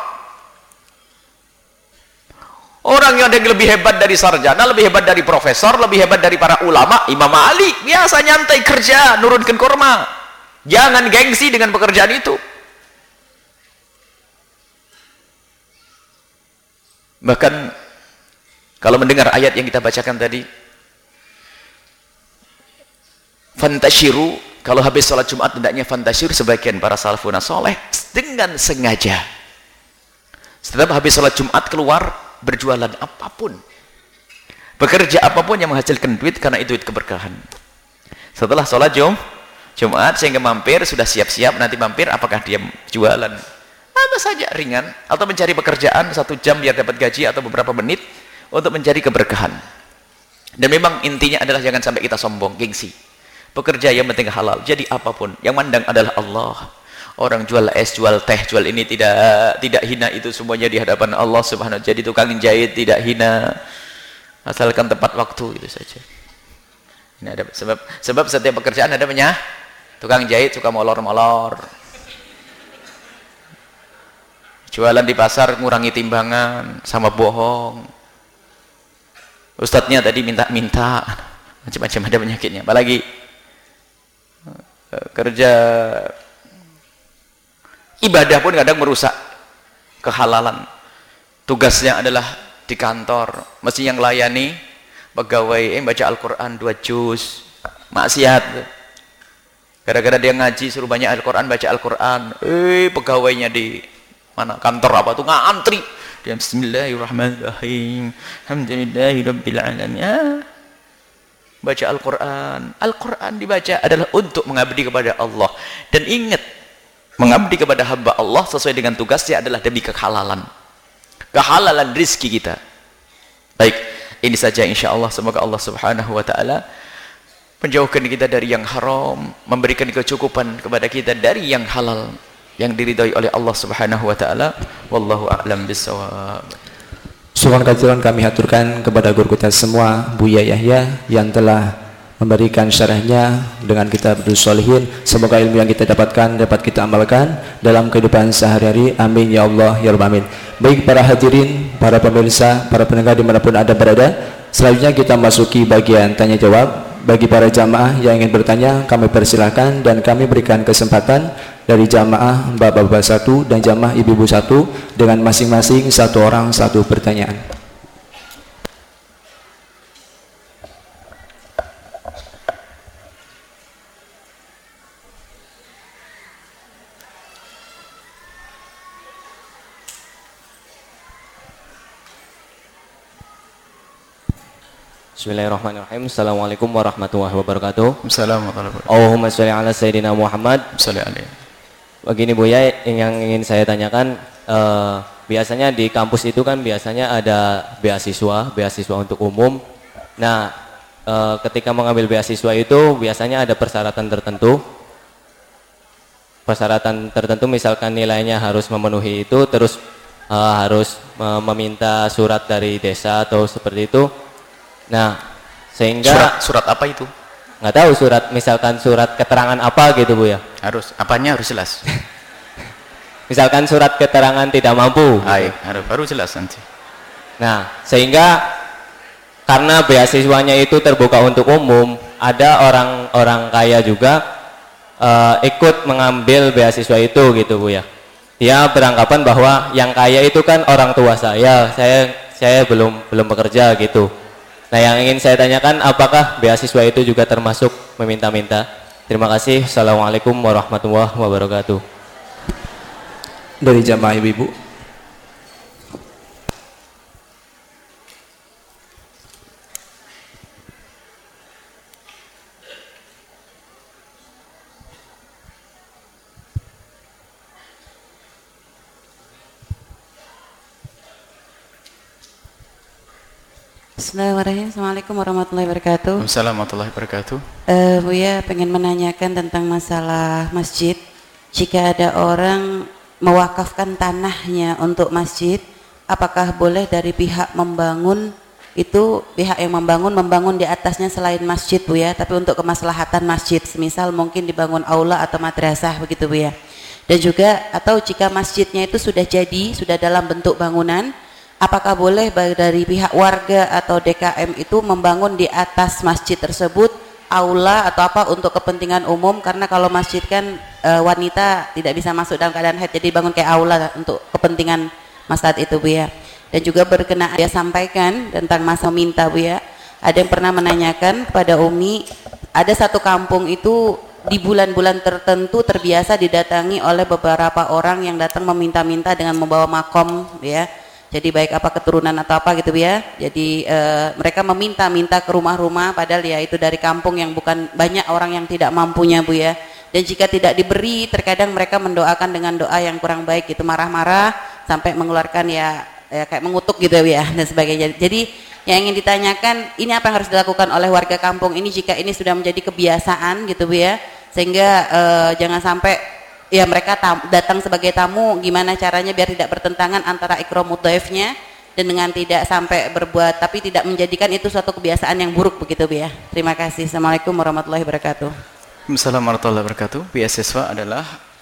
Orang yang lebih hebat dari sarjana, lebih hebat dari profesor, lebih hebat dari para ulama, Imam Ali biasa nyantai kerja, nurunkan kurma. Jangan gengsi dengan pekerjaan itu. Bahkan kalau mendengar ayat yang kita bacakan tadi, fantashiru, kalau habis sholat Jumat hendaknya fantashiru, sebagian para salafun saleh dengan sengaja setelah habis sholat Jumat keluar berjualan apapun, bekerja apapun yang menghasilkan duit, karena itu duit keberkahan. Setelah sholat Jum, Jumat sehingga mampir, sudah siap-siap nanti mampir, apakah dia jualan apa saja ringan, atau mencari pekerjaan satu jam biar dapat gaji, atau beberapa menit untuk mencari keberkahan. Dan memang intinya adalah jangan sampai kita sombong, gengsi. Pekerja yang penting halal, jadi apapun, yang mandang adalah Allah. Orang jual es, jual teh, jual ini tidak tidak hina, itu semuanya di hadapan Allah Subhanahu wa taala. Jadi tukang jahit tidak hina, asalkan tepat waktu, itu saja. Ini ada sebab sebab setiap pekerjaan ada punya tukang jahit suka molor-molor. Jualan di pasar ngurangi timbangan sama bohong. Ustadznya tadi minta-minta, macam-macam ada penyakitnya. Apalagi kerja ibadah pun kadang merusak kehalalan. Tugasnya adalah di kantor, mesti yang layani pegawai eh baca Al-Quran dua juz, maksiat. Gara-gara dia ngaji suruh banyak Al-Quran, baca Al-Quran, eh pegawainya di mana kantor apa tuh ngantri, dia bismillahirrahmanirrahim, alhamdulillahirabbil alamin, ya, baca Al-Quran. Al-Quran dibaca adalah untuk mengabdi kepada Allah. Dan ingat, mengabdi kepada hamba Allah sesuai dengan tugasnya adalah demi kehalalan, kehalalan rizki kita. Baik, Ini saja insyaallah, semoga Allah Subhanahu wa taala menjauhkan kita dari yang haram, memberikan kecukupan kepada kita dari yang halal yang diridhai oleh Allah Subhanahu wa taala. Wallahu a'lam bissawab. Syukur katsiran kami haturkan kepada guru kita semua, Buya Yahya yang telah memberikan syarahnya dengan kitab Sholihin. Semoga ilmu yang kita dapatkan dapat kita amalkan dalam kehidupan sehari-hari. Amin ya Allah ya Rabbal alamin. Baik para hadirin, para pemirsa, para pendengar dimanapun Anda berada, selanjutnya kita masuki bagian tanya jawab. Bagi para jamaah yang ingin bertanya, kami persilahkan dan kami berikan kesempatan dari jamaah bapak-bapak satu dan jamaah ibu-ibu satu dengan masing-masing satu orang satu pertanyaan. Bismillahirrahmanirrahim. Assalamualaikum warahmatullahi wabarakatuh. Assalamualaikum warahmatullahi wabarakatuh. Allahumma sholli ala sayyidina Muhammad. Sholli alaihi. Begini Buya, yang ingin saya tanyakan, eh, biasanya di kampus itu kan biasanya ada beasiswa, beasiswa untuk umum. Nah, eh, ketika mengambil beasiswa itu biasanya ada persyaratan tertentu. Persyaratan tertentu misalkan nilainya harus memenuhi itu, terus eh, harus meminta surat dari desa atau seperti itu. Nah, sehingga surat, surat apa itu? Nggak tahu, surat misalkan surat keterangan apa gitu Bu ya. Harus, apanya harus jelas. Misalkan surat keterangan tidak mampu. Baik, harus baru jelas nanti. Nah, sehingga karena beasiswanya itu terbuka untuk umum, ada orang-orang kaya juga uh, ikut mengambil beasiswa itu gitu Bu ya. Dia beranggapan bahwa yang kaya itu kan orang tua saya, saya saya belum belum bekerja gitu. Nah, yang ingin saya tanyakan, apakah beasiswa itu juga termasuk meminta-minta? Terima kasih. Assalamualaikum warahmatullahi wabarakatuh. Dari jamaah ibu-ibu. Bismillahirrahmanirrahim. Assalamualaikum warahmatullahi wabarakatuh. Assalamualaikum warahmatullahi wabarakatuh. Uh, Buya pengen menanyakan tentang masalah masjid. Jika ada orang mewakafkan tanahnya untuk masjid, apakah boleh dari pihak membangun itu, pihak yang membangun membangun di atasnya selain masjid Buya, tapi untuk kemaslahatan masjid, semisal mungkin dibangun aula atau madrasah begitu Buya. Dan juga atau jika masjidnya itu sudah jadi, sudah dalam bentuk bangunan, apakah boleh dari pihak warga atau D K M itu membangun di atas masjid tersebut aula atau apa untuk kepentingan umum? Karena kalau masjid kan e, wanita tidak bisa masuk dalam keadaan haid, jadi bangun kayak aula untuk kepentingan maslahat itu Bu ya. Dan juga berkenaan dia sampaikan tentang masa minta Bu ya. Ada yang pernah menanyakan kepada Umi, ada satu kampung itu di bulan-bulan tertentu terbiasa didatangi oleh beberapa orang yang datang meminta-minta dengan membawa makom ya. Jadi baik apa keturunan atau apa gitu ya. Jadi e, mereka meminta-minta ke rumah-rumah padahal ya itu dari kampung yang bukan banyak orang yang tidak mampunya Bu ya. Dan jika tidak diberi, terkadang mereka mendoakan dengan doa yang kurang baik gitu, marah-marah sampai mengeluarkan ya, ya kayak mengutuk gitu ya dan sebagainya. Jadi yang ingin ditanyakan, ini apa yang harus dilakukan oleh warga kampung ini jika ini sudah menjadi kebiasaan gitu Bu ya. Sehingga e, jangan sampai ya mereka tam, datang sebagai tamu, gimana caranya biar tidak bertentangan antara ikramud dhaifnya dan dengan tidak sampai berbuat tapi tidak menjadikan itu suatu kebiasaan yang buruk begitu Bu ya. Terima kasih. Assalamualaikum warahmatullahi wabarakatuh. Assalamualaikum warahmatullahi wabarakatuh. Beasiswa adalah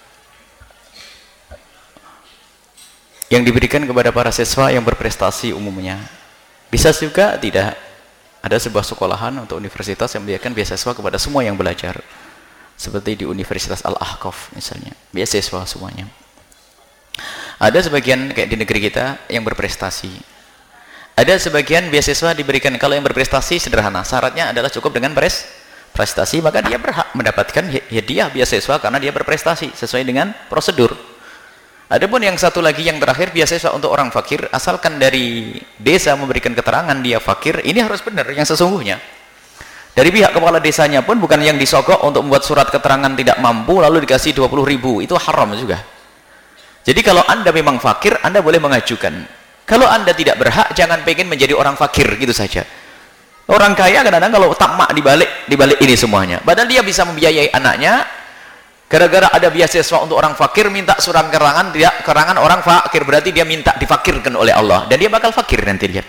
yang diberikan kepada para siswa yang berprestasi umumnya. Bisa juga tidak. Ada sebuah sekolahan atau universitas yang memberikan beasiswa kepada semua yang belajar. Seperti di Universitas Al-Ahqaf misalnya, beasiswa semuanya. Ada sebagian kayak di negeri kita yang berprestasi. Ada sebagian beasiswa diberikan, kalau yang berprestasi sederhana, syaratnya adalah cukup dengan pres, prestasi, maka dia berhak mendapatkan hadiah beasiswa karena dia berprestasi sesuai dengan prosedur. Adapun yang satu lagi yang terakhir, beasiswa untuk orang fakir, asalkan dari desa memberikan keterangan dia fakir, ini harus benar yang sesungguhnya. Dari pihak kepala desanya pun bukan yang disogok untuk membuat surat keterangan tidak mampu lalu dikasih dua puluh ribu, itu haram juga. Jadi kalau Anda memang fakir, Anda boleh mengajukan Kalau Anda tidak berhak, jangan pengen menjadi orang fakir gitu saja. Orang kaya kadang-kadang kalau tamak dibalik dibalik ini semuanya. Padahal dia bisa membiayai anaknya. Gara-gara ada beasiswa untuk orang fakir, minta surat keterangan, tidak keterangan orang fakir, berarti dia minta difakirkan oleh Allah, dan dia bakal fakir nanti lihat.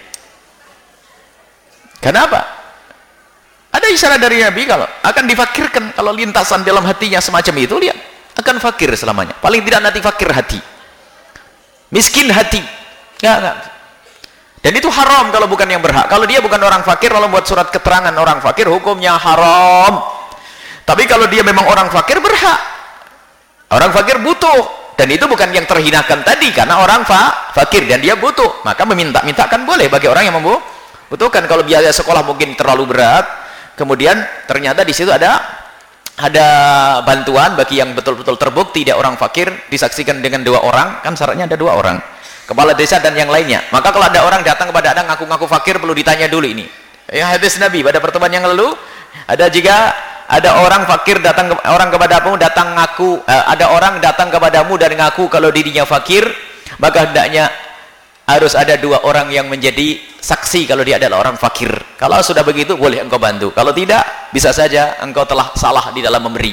Kenapa? Ada isyarat dari Nabi kalau akan difakirkan, kalau lintasan dalam hatinya semacam itu, lihat akan fakir selamanya. Paling tidak nanti fakir hati, miskin hati. Ya, enggak. Dan itu haram kalau bukan yang berhak. Kalau dia bukan orang fakir, kalau buat surat keterangan orang fakir, hukumnya haram. Tapi kalau dia memang orang fakir, berhak. Orang fakir butuh, dan itu bukan yang terhinakan tadi, karena orang fa fakir dan dia butuh, maka meminta-minta kan boleh bagi orang yang membutuhkan. Kalau biaya sekolah mungkin terlalu berat, kemudian ternyata di situ ada ada bantuan bagi yang betul-betul terbukti dia orang fakir, disaksikan dengan dua orang, kan syaratnya ada dua orang, kepala desa dan yang lainnya. Maka kalau ada orang datang kepada Anda ngaku-ngaku fakir, perlu ditanya dulu ini. Ya, hadis Nabi pada pertemuan yang lalu ada, jika ada orang fakir datang ke, orang kepadamu datang ngaku uh, ada orang datang kepadamu dan ngaku kalau dirinya fakir, maka hendaknya harus ada dua orang yang menjadi saksi kalau dia adalah orang fakir. Kalau sudah begitu boleh engkau bantu, kalau tidak bisa saja engkau telah salah di dalam memberi.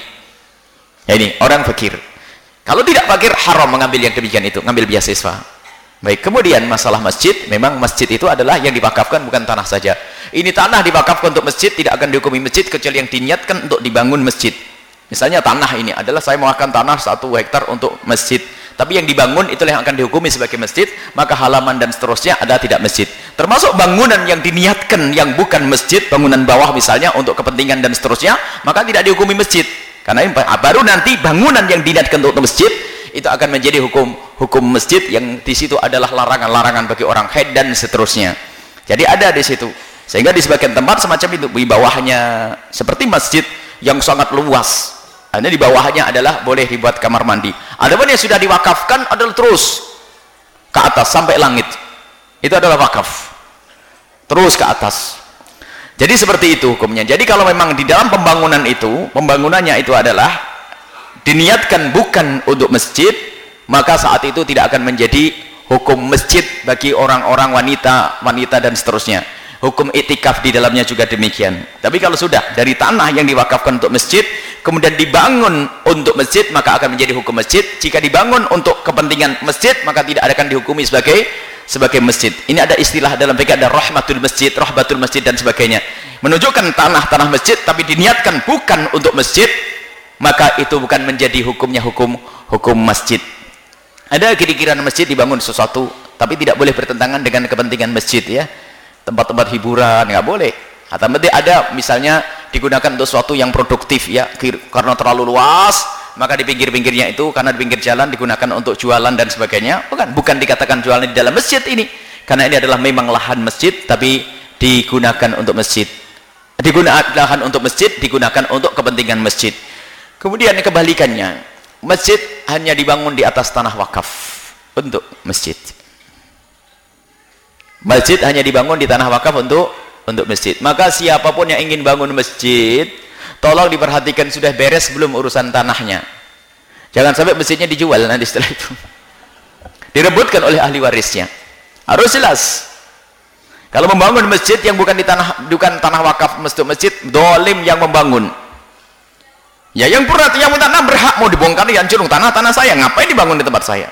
Ya, ini orang fakir. Kalau tidak fakir, haram mengambil yang demikian itu, ngambil beasiswa. Baik, kemudian masalah masjid, memang masjid itu adalah yang diwakafkan, bukan tanah saja. Ini tanah diwakafkan untuk masjid, tidak akan dihukumi masjid kecuali yang diniatkan untuk dibangun masjid. Misalnya tanah ini adalah saya mewakafkan tanah satu hektar untuk masjid, tapi yang dibangun itulah yang akan dihukumi sebagai masjid, maka halaman dan seterusnya ada tidak masjid. Termasuk bangunan yang diniatkan yang bukan masjid, bangunan bawah misalnya untuk kepentingan dan seterusnya, maka tidak dihukumi masjid. Karena baru nanti bangunan yang diniatkan untuk masjid itu akan menjadi hukum hukum masjid, yang di situ adalah larangan-larangan bagi orang haid dan seterusnya. Jadi ada di situ. Sehingga di sebagian tempat semacam itu, di bawahnya seperti masjid yang sangat luas. Hanya di bawahnya adalah boleh dibuat kamar mandi. Adapun yang sudah diwakafkan adalah terus ke atas sampai langit. Itu adalah wakaf. Terus ke atas. Jadi seperti itu hukumnya. Jadi kalau memang di dalam pembangunan itu, pembangunannya itu adalah diniatkan bukan untuk masjid, maka saat itu tidak akan menjadi hukum masjid bagi orang-orang wanita wanita dan seterusnya. Hukum itikaf di dalamnya juga demikian. Tapi kalau sudah dari tanah yang diwakafkan untuk masjid kemudian dibangun untuk masjid, maka akan menjadi hukum masjid. Jika dibangun untuk kepentingan masjid, maka tidak akan dihukumi sebagai sebagai masjid. Ini ada istilah dalam fikih, ada rahmatul masjid, rahbatul masjid dan sebagainya, menunjukkan tanah-tanah masjid tapi diniatkan bukan untuk masjid, maka itu bukan menjadi hukumnya hukum hukum masjid. Ada kira-kira masjid dibangun sesuatu tapi tidak boleh bertentangan dengan kepentingan masjid, ya, tempat-tempat hiburan nggak boleh. Atau ada misalnya digunakan untuk sesuatu yang produktif, ya, karena terlalu luas, maka di pinggir-pinggirnya itu karena di pinggir jalan digunakan untuk jualan dan sebagainya, bukan bukan dikatakan jualan di dalam masjid ini, karena ini adalah memang lahan masjid tapi digunakan untuk masjid, digunakan lahan untuk masjid digunakan untuk kepentingan masjid. Kemudian kebalikannya, masjid hanya dibangun di atas tanah wakaf untuk masjid. Masjid hanya dibangun di tanah wakaf untuk untuk masjid. Maka siapapun yang ingin bangun masjid, tolong diperhatikan sudah beres belum urusan tanahnya. Jangan sampai masjidnya dijual nanti setelah itu. Direbutkan oleh ahli warisnya. Harus jelas. Kalau membangun masjid yang bukan di tanah bukan tanah wakaf masjid masjid, dolim yang membangun. Ya, yang pernah yang tanah berhak mau dibongkar, dihancurkan tanah-tanah saya, ngapain dibangun di tempat saya?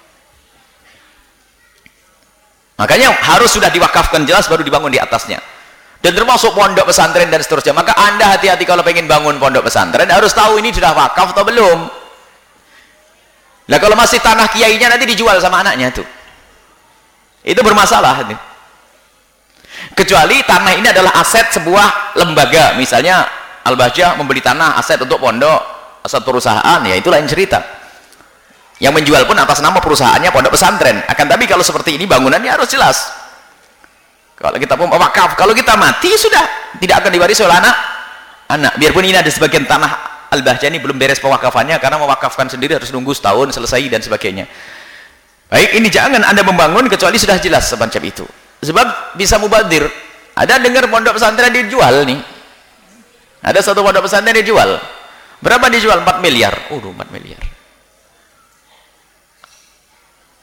Makanya harus sudah diwakafkan jelas baru dibangun di atasnya. Dan termasuk pondok pesantren dan seterusnya. Maka Anda hati-hati kalau pengen bangun pondok pesantren, harus tahu ini sudah wakaf atau belum. Nah, kalau masih tanah kiainya nanti dijual sama anaknya tuh. Itu bermasalah. Kecuali tanah ini adalah aset sebuah lembaga, misalnya Al-Bahjah membeli tanah aset untuk pondok, aset perusahaan, ya itu lain cerita. Yang menjual pun atas nama perusahaannya pondok pesantren. Akan tapi kalau seperti ini bangunannya harus jelas. Kalau kita pun wakaf, kalau kita mati sudah tidak akan diwarisi oleh anak. Anak, biarpun ini ada sebagian tanah Al-Bahjah ini belum beres pewakafannya, karena mewakafkan sendiri harus nunggu setahun selesai dan sebagainya. Baik, ini jangan Anda membangun kecuali sudah jelas semacam itu. Sebab bisa mubadir. Ada dengar pondok pesantren dijual nih. Ada satu pondok pesantren dijual. Berapa dijual? empat miliar. Oh, empat miliar.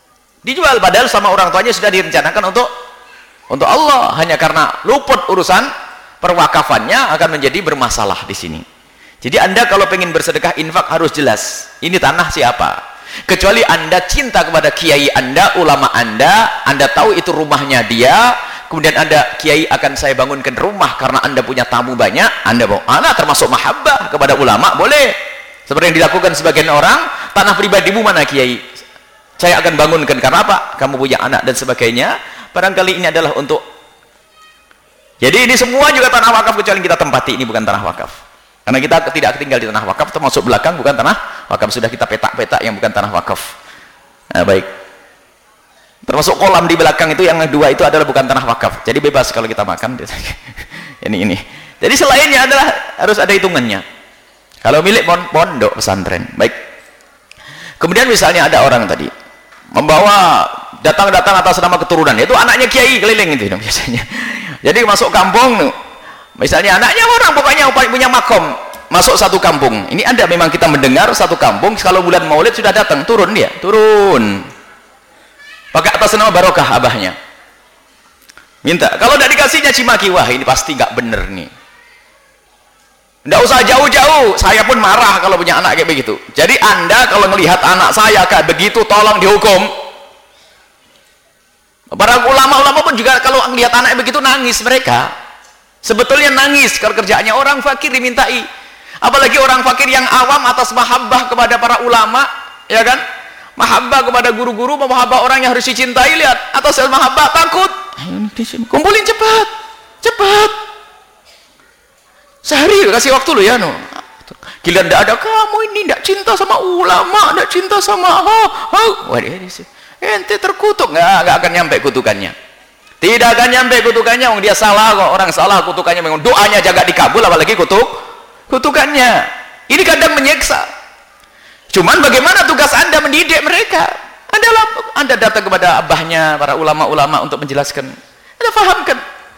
Dijual padahal sama orang tuanya sudah direncanakan untuk untuk Allah, hanya karena luput urusan perwakafannya akan menjadi bermasalah di sini. Jadi Anda kalau pengen bersedekah infak harus jelas ini tanah siapa. Kecuali Anda cinta kepada kiai Anda, ulama Anda, Anda tahu itu rumahnya dia, kemudian Anda, kiai akan saya bangunkan rumah karena Anda punya tamu banyak, Anda mau, Anda termasuk mahabbah kepada ulama, boleh. Seperti yang dilakukan sebagian orang, tanah pribadimu mana kiai? Saya akan bangunkan karena apa? Kamu punya anak dan sebagainya. Barangkali ini adalah untuk, jadi ini semua juga tanah wakaf kecuali kita tempati, ini bukan tanah wakaf. Karena kita tidak tinggal di tanah wakaf, termasuk belakang bukan tanah wakaf, sudah kita petak-petak yang bukan tanah wakaf. Nah, baik. Termasuk kolam di belakang itu yang dua itu adalah bukan tanah wakaf. Jadi bebas kalau kita makan. ini ini. Jadi selainnya adalah harus ada hitungannya. Kalau milik pondok pesantren, baik. Kemudian misalnya ada orang tadi membawa datang-datang atas nama keturunan, itu anaknya kiai keliling itu biasanya. Jadi masuk kampung, misalnya anaknya orang pokoknya punya makom, masuk satu kampung. Ini ada memang kita mendengar satu kampung kalau bulan Maulid sudah datang, turun dia, turun. Pakai atas nama barokah abahnya. Minta. Kalau tidak dikasihnya cimaki, wah ini pasti nggak bener nih. Tidak usah jauh-jauh, saya pun marah kalau punya anak kayak begitu. Jadi Anda kalau melihat anak saya kayak begitu, tolong dihukum. Para ulama-ulama pun juga kalau melihat anak begitu nangis mereka. Sebetulnya nangis kalau kerjaannya orang fakir dimintai. Apalagi orang fakir yang awam atas mahabbah kepada para ulama, ya kan? Mahabbah kepada guru-guru, mahabbah orang yang harus dicintai, lihat atas mahabbah takut. Kumpulin cepat, cepat. Sehari kasih waktu lo ya, no. Giliran tidak ada, kamu ini tidak cinta sama ulama, tidak cinta sama ha, ha. Wah, ente terkutuk, nggak nggak akan nyampe kutukannya. Tidak akan nyampe kutukannya, dia salah kok, orang salah kutukannya, memang doanya jaga dikabul, apalagi kutuk kutukannya. Ini kadang menyiksa. Cuman bagaimana tugas Anda mendidik mereka? Adalah Anda datang kepada abahnya, para ulama-ulama untuk menjelaskan. Anda fahamkan.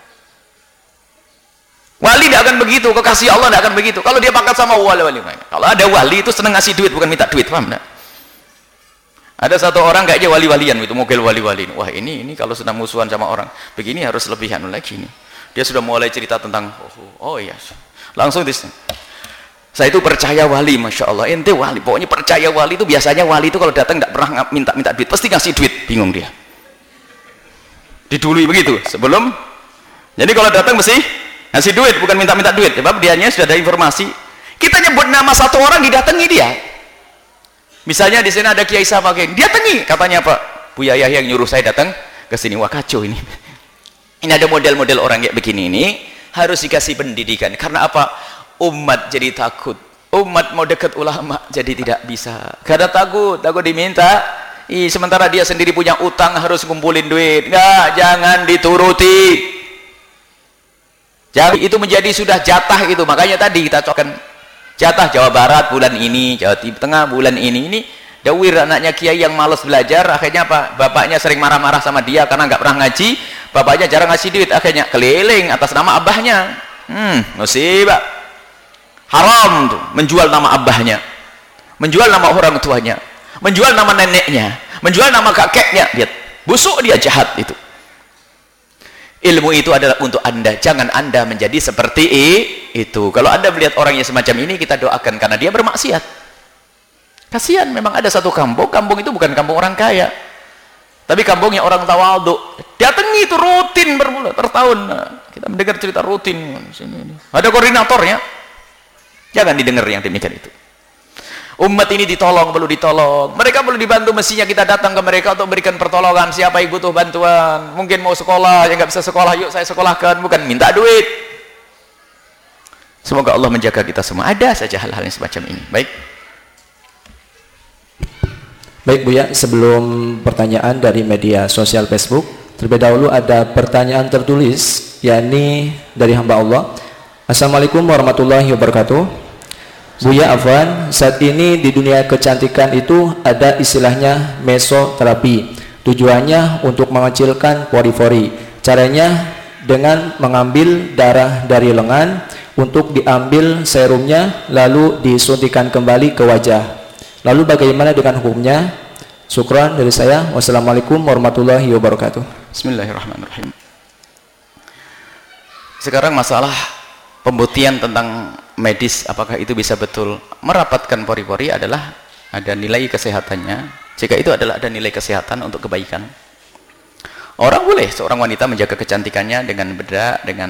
Wali tidak akan begitu, kekasih Allah tidak akan begitu. Kalau dia pangkat sama wali-wali, kalau ada wali itu senang ngasih duit, bukan minta duit, paham tidak? Ada satu orang kayaknya wali-walian itu, mobil wali-wali. Wah ini ini kalau sudah musuhan sama orang begini harus lebihan lagi nih. Dia sudah mulai cerita tentang oh, oh iya, langsung dis. Saya itu percaya wali, masya Allah. Ente wali, pokoknya percaya wali itu biasanya wali itu kalau datang tidak pernah minta-minta duit, pasti ngasih duit. Bingung dia. Didului begitu sebelum. Jadi kalau datang mesti ngasih duit, bukan minta-minta duit. Sebab dianya sudah ada informasi. Kita nyebut nama satu orang, didatangi dia. Misalnya di sini ada Kiai sama Kiai, dia datangi. Katanya apa? Buya Yahya yang nyuruh saya datang ke sini. Wah kacau ini. Ini ada model-model orang kayak begini ini harus dikasih pendidikan. Karena apa? Umat jadi takut. Umat mau dekat ulama jadi tidak bisa. Karena takut, takut diminta. Ih, sementara dia sendiri punya utang harus ngumpulin duit. Enggak, jangan dituruti. Jadi itu menjadi sudah jatah itu. Makanya tadi kita cocokkan jatah Jawa Barat bulan ini, Jawa Tengah bulan ini. Ini dawir anaknya kiai yang malas belajar, akhirnya apa? Bapaknya sering marah-marah sama dia karena nggak pernah ngaji. Bapaknya jarang ngasih duit, akhirnya keliling atas nama abahnya. Hmm, musibah. Haram tuh menjual nama abahnya, menjual nama orang tuanya, menjual nama neneknya, menjual nama kakeknya. Lihat, busuk dia, jahat itu. Ilmu itu adalah untuk Anda, jangan Anda menjadi seperti itu. Kalau Anda melihat orang yang semacam ini, kita doakan karena dia bermaksiat. Kasihan, memang ada satu kampung, kampung itu bukan kampung orang kaya, tapi kampungnya orang tawadhu. Datangi itu rutin berbulan, bertahun. Kita mendengar cerita rutin. Ada koordinatornya. Jangan didengar yang demikian itu. Umat ini ditolong, perlu ditolong. Mereka perlu dibantu, mestinya kita datang ke mereka untuk memberikan pertolongan. Siapa yang butuh bantuan, mungkin mau sekolah, yang nggak bisa sekolah, yuk saya sekolahkan, bukan minta duit. Semoga Allah menjaga kita semua. Ada saja hal-hal yang semacam ini. Baik. Baik Buya, sebelum pertanyaan dari media sosial Facebook, terlebih dahulu ada pertanyaan tertulis, yakni dari hamba Allah. Assalamualaikum warahmatullahi wabarakatuh. Buya Afwan, saat ini di dunia kecantikan itu ada istilahnya mesoterapi. Tujuannya untuk mengecilkan pori-pori. Caranya dengan mengambil darah dari lengan untuk diambil serumnya lalu disuntikan kembali ke wajah. Lalu bagaimana dengan hukumnya? Syukran dari saya. Wassalamualaikum warahmatullahi wabarakatuh. Bismillahirrahmanirrahim. Sekarang masalah pembuktian tentang medis, apakah itu bisa betul merapatkan pori-pori adalah ada nilai kesehatannya. Jika itu adalah ada nilai kesehatan untuk kebaikan, orang boleh seorang wanita menjaga kecantikannya dengan bedak, dengan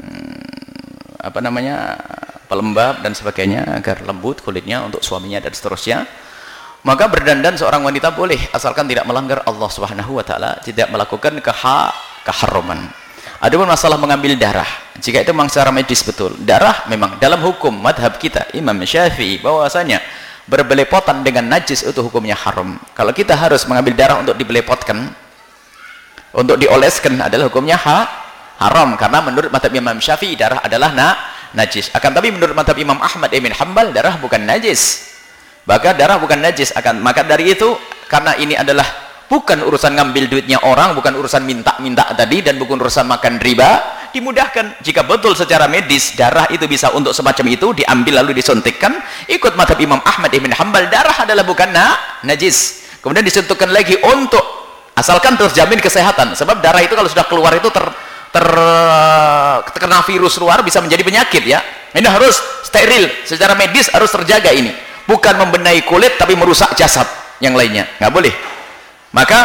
apa namanya pelembab dan sebagainya agar lembut kulitnya untuk suaminya dan seterusnya. Maka berdandan seorang wanita boleh asalkan tidak melanggar Allah Subhanahu wa taala, tidak melakukan keha keharuman. Adapun masalah mengambil darah, jika itu memang secara medis betul, darah memang dalam hukum madhab kita Imam Syafi'i bahwasanya berbelepotan dengan najis itu hukumnya haram. Kalau kita harus mengambil darah untuk dibelepotkan, untuk dioleskan adalah hukumnya ha, haram, karena menurut madhab Imam Syafi'i darah adalah na, najis. Akan tapi menurut madhab Imam Ahmad ibn Hanbal darah bukan najis. Maka darah bukan najis, akan maka dari itu karena ini adalah bukan urusan ngambil duitnya orang, bukan urusan minta-minta tadi, dan bukan urusan makan riba, dimudahkan. Jika betul secara medis darah itu bisa untuk semacam itu diambil lalu disuntikkan, ikut madhab Imam Ahmad ibn Hanbal, darah adalah bukan na, najis. Kemudian disuntikkan lagi untuk asalkan terjamin kesehatan, sebab darah itu kalau sudah keluar itu ter, ter terkena virus luar bisa menjadi penyakit ya. Ini harus steril, secara medis harus terjaga ini. Bukan membenahi kulit tapi merusak jasad yang lainnya, nggak boleh. Maka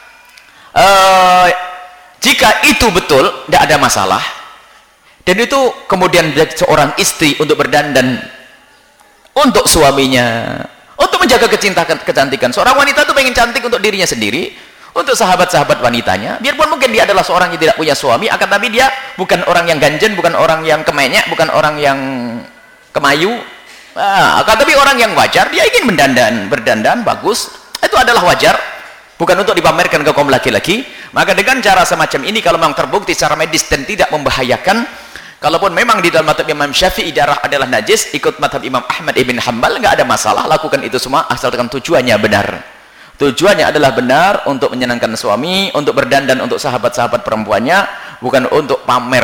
uh, jika itu betul tidak ada masalah, dan itu kemudian seorang istri untuk berdandan untuk suaminya, untuk menjaga kecintaan kecantikan. Seorang wanita itu pengen cantik untuk dirinya sendiri, untuk sahabat-sahabat wanitanya, biarpun mungkin dia adalah seorang yang tidak punya suami, akan tapi dia bukan orang yang ganjen, bukan orang yang kemenyek, bukan orang yang kemayu. Nah, tapi orang yang wajar, dia ingin mendandan, berdandan bagus, itu adalah wajar, bukan untuk dipamerkan ke kaum laki-laki. Maka dengan cara semacam ini, kalau memang terbukti secara medis dan tidak membahayakan, kalaupun memang di dalam madhab Imam Syafi'i darah adalah najis, ikut madhab Imam Ahmad ibn Hanbal, nggak ada masalah, lakukan itu semua asalkan tujuannya benar. Tujuannya adalah benar untuk menyenangkan suami, untuk berdandan untuk sahabat-sahabat perempuannya, bukan untuk pamer.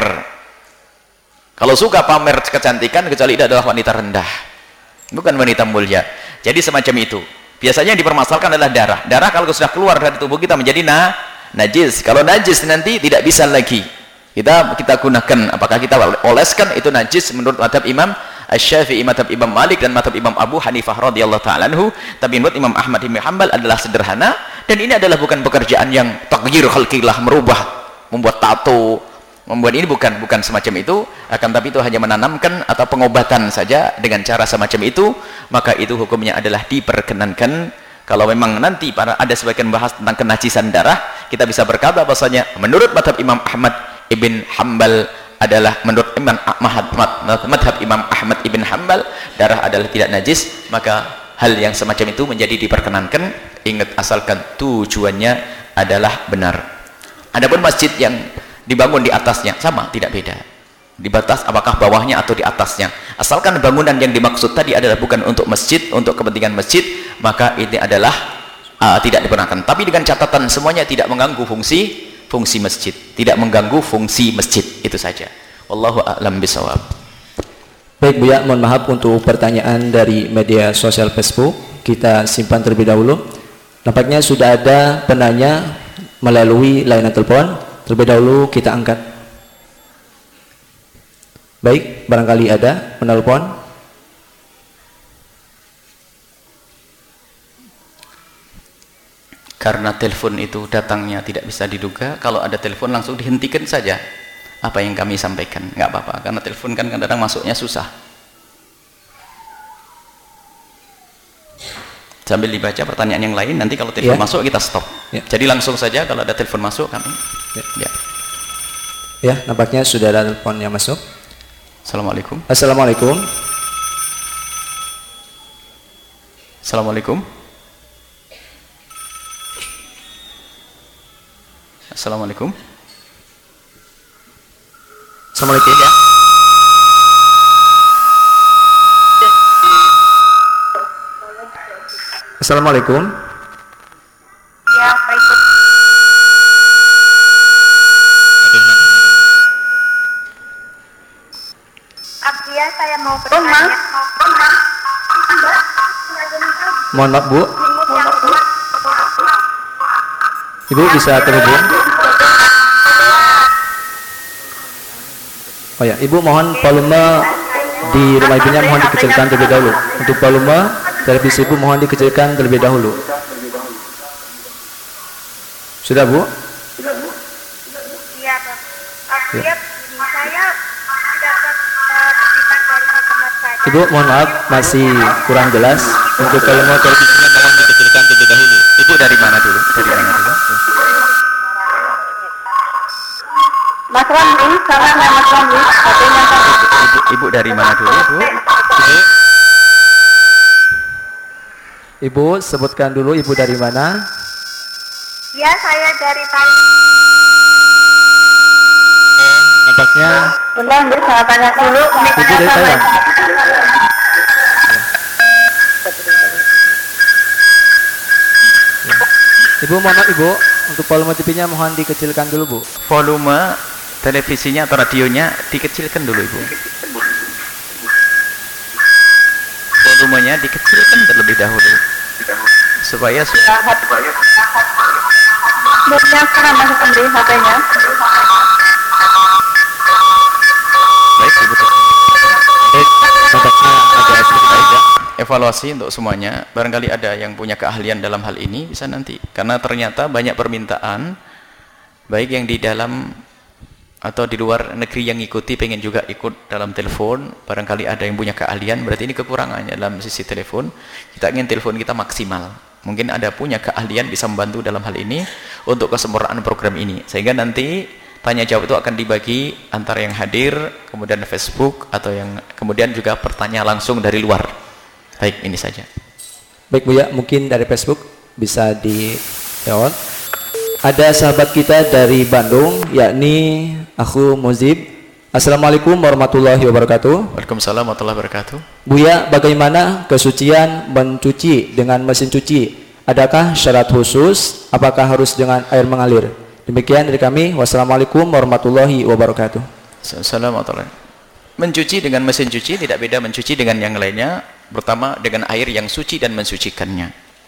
Kalau suka pamer kecantikan, kecuali itu adalah wanita rendah, bukan wanita mulia. Jadi semacam itu. Biasanya yang dipermasalahkan adalah darah. Darah kalau sudah keluar dari tubuh kita menjadi na, najis. Kalau najis nanti tidak bisa lagi kita kita gunakan. Apakah kita oleskan itu najis menurut madhab Imam Asy-Syafi'i, madhab Imam Malik dan madhab Imam Abu Hanifah radhiyallahu ta'ala anhu. Tapi menurut Imam Ahmad bin Hanbal adalah sederhana, dan ini adalah bukan pekerjaan yang taghyir khalqillah, merubah, membuat tato, membuat ini bukan bukan semacam itu, akan tapi itu hanya menanamkan atau pengobatan saja dengan cara semacam itu. Maka itu hukumnya adalah diperkenankan. Kalau memang nanti para ada sebagian bahas tentang kenajisan darah, kita bisa berkata bahasanya menurut madhab Imam Ahmad ibn Hanbal adalah menurut Imam Ahmad, madhab Imam Ahmad ibn Hanbal darah adalah tidak najis. Maka hal yang semacam itu menjadi diperkenankan. Ingat, asalkan tujuannya adalah benar. Adapun masjid yang dibangun di atasnya sama, tidak beda di batas apakah bawahnya atau di atasnya, asalkan bangunan yang dimaksud tadi adalah bukan untuk masjid, untuk kepentingan masjid, maka ini adalah uh, tidak dibenarkan. Tapi dengan catatan semuanya tidak mengganggu fungsi fungsi masjid, tidak mengganggu fungsi masjid, itu saja. Wallahu a'lam bishawab. Baik Buya, mohon maaf untuk pertanyaan dari media sosial Facebook kita simpan terlebih dahulu. Nampaknya sudah ada penanya melalui layanan telepon. Terlebih dahulu kita angkat. Baik, barangkali ada penelpon. Karena telepon itu datangnya tidak bisa diduga, kalau ada telepon langsung dihentikan saja apa yang kami sampaikan, nggak apa-apa, karena telepon kan kadang-kadang masuknya susah. Sambil dibaca pertanyaan yang lain, nanti kalau telepon ya masuk kita stop ya. Jadi langsung saja kalau ada telepon masuk kami ya. Ya. Ya, nampaknya sudah ada telepon yang masuk. Assalamualaikum. Assalamualaikum. Assalamualaikum. Assalamualaikum. Assalamualaikum ya. Assalamualaikum. Ya, baik. Abdia, saya mau bertanya. Mohon maaf Bu. Ibu bisa terhubung? Oh ya, Ibu mohon volume di rumah ibunya mohon dikecilkan terlebih dahulu. Untuk volume televisi Ibu mohon dikecilkan terlebih dahulu. Sudah, Bu? Iya, Pak. Aku ya. Saya dapat feedback dari teman saya. Ibu mohon maaf masih kurang jelas. Untuk volume televisinya mohon dikecilkan terlebih dahulu. Ibu dari mana dulu? Dari mana dulu? Mas Ramli, sama Mas Ramli. Ibu, ibu dari mana dulu, Bu? Ibu. Ibu sebutkan dulu Ibu dari mana? Ya, saya dari Thailand. Nampaknya Bentar, Bu, saya tanya dulu. Ibu dari Thailand. Ibu mohon maaf Ibu, untuk volume T V-nya mohon dikecilkan dulu, Bu. Volume televisinya atau radionya dikecilkan dulu, Ibu. Volumenya dikecilkan terlebih dahulu supaya Buatnya sekarang masih pemberi H P-nya. baik, Ibu. Baik, nampaknya ada sedikit baik ya. Evaluasi untuk semuanya. Barangkali ada yang punya keahlian dalam hal ini bisa nanti. Karena ternyata banyak permintaan baik yang di dalam atau di luar negeri yang ikuti pengen juga ikut dalam telepon. Barangkali ada yang punya keahlian, berarti ini kekurangannya dalam sisi telepon. Kita ingin telepon kita maksimal. Mungkin ada punya keahlian bisa membantu dalam hal ini untuk kesempurnaan program ini. Sehingga nanti tanya jawab itu akan dibagi antara yang hadir, kemudian Facebook, atau yang kemudian juga pertanyaan langsung dari luar. Baik, ini saja. Baik Bu ya, mungkin dari Facebook bisa di jawab. Ada sahabat kita dari Bandung, yakni Aku Muzib. Assalamualaikum warahmatullahi wabarakatuh. Waalaikumsalam warahmatullahi wabarakatuh. Buya, bagaimana kesucian mencuci dengan mesin cuci? Adakah syarat khusus? Apakah harus dengan air mengalir? Demikian dari kami. Wassalamualaikum warahmatullahi wabarakatuh. Assalamualaikum. Mencuci dengan mesin cuci tidak beda mencuci dengan yang lainnya. Pertama dengan air yang suci dan mensucikannya.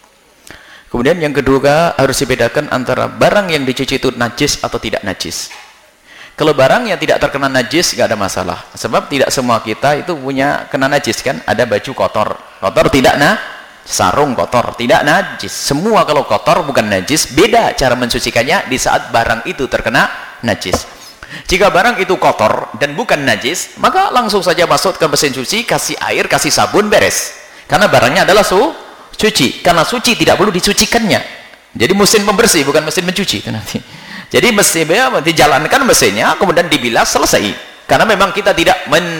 Kemudian yang kedua harus dibedakan antara barang yang dicuci itu najis atau tidak najis. Kalau barang yang tidak terkena najis nggak ada masalah. Sebab tidak semua kita itu punya kena najis kan. Ada baju kotor, kotor tidak nah, sarung kotor tidak najis. Semua kalau kotor bukan najis. Beda cara mensucikannya di saat barang itu terkena najis. Jika barang itu kotor dan bukan najis, maka langsung saja masuk ke mesin cuci, kasih air, kasih sabun, beres. Karena barangnya adalah su suci. Karena suci tidak perlu disucikannya. Jadi mesin pembersih bukan mesin mencuci itu nanti. Jadi mesinnya dijalankan mesinnya, kemudian dibilas, selesai. Karena memang kita tidak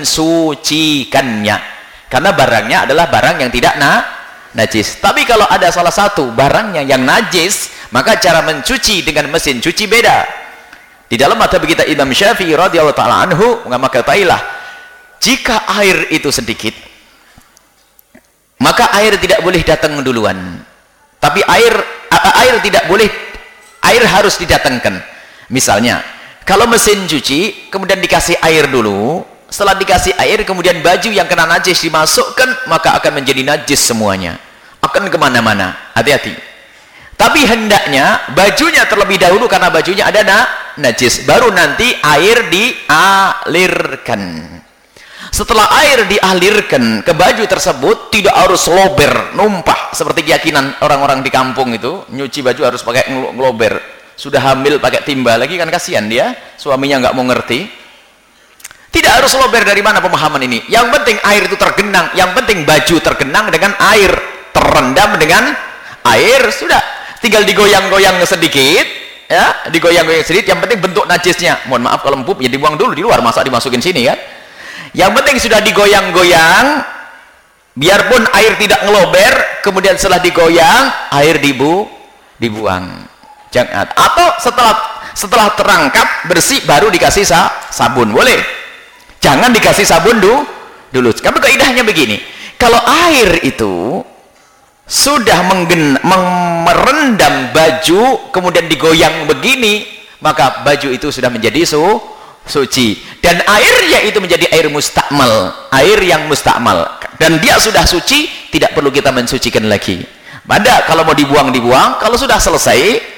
mensucikannya. Karena barangnya adalah barang yang tidak na najis. Tapi kalau ada salah satu barangnya yang najis, maka cara mencuci dengan mesin cuci beda. Di dalam mata kita Imam Syafi'i radhiyallahu taala anhu, maka katakanlah, jika air itu sedikit, maka air tidak boleh datang duluan. Tapi air air tidak boleh, air harus didatangkan. Misalnya, kalau mesin cuci kemudian dikasih air dulu, setelah dikasih air kemudian baju yang kena najis dimasukkan, maka akan menjadi najis semuanya, akan kemana-mana. Hati-hati. Tapi hendaknya bajunya terlebih dahulu, karena bajunya ada na najis, baru nanti air dialirkan. Setelah air dialirkan ke baju tersebut, tidak harus lober, numpah seperti keyakinan orang-orang di kampung itu, nyuci baju harus pakai ngelober. Sudah hamil pakai timba lagi kan, kasihan dia, suaminya nggak mau ngerti. Tidak harus lober. Dari mana pemahaman ini? Yang penting air itu tergenang, yang penting baju tergenang dengan air, terendam dengan air, sudah. Tinggal digoyang-goyang sedikit, ya, digoyang-goyang sedikit. Yang penting bentuk najisnya. Mohon maaf kalau empuk, ya dibuang dulu di luar, masa dimasukin sini kan? Yang penting sudah digoyang-goyang, biarpun air tidak ngelober, kemudian setelah digoyang, air dibu, dibuang. Jangan. Atau setelah setelah terangkap bersih, baru dikasih sa, sabun, boleh. Jangan dikasih sabun dulu. Dulu. Karena kaidahnya begini, kalau air itu sudah menggen, merendam baju, kemudian digoyang begini, maka baju itu sudah menjadi su, suci. Dan airnya itu menjadi air mustakmal, air yang mustakmal. Dan dia sudah suci, tidak perlu kita mensucikan lagi. Pada kalau mau dibuang, dibuang. Kalau sudah selesai,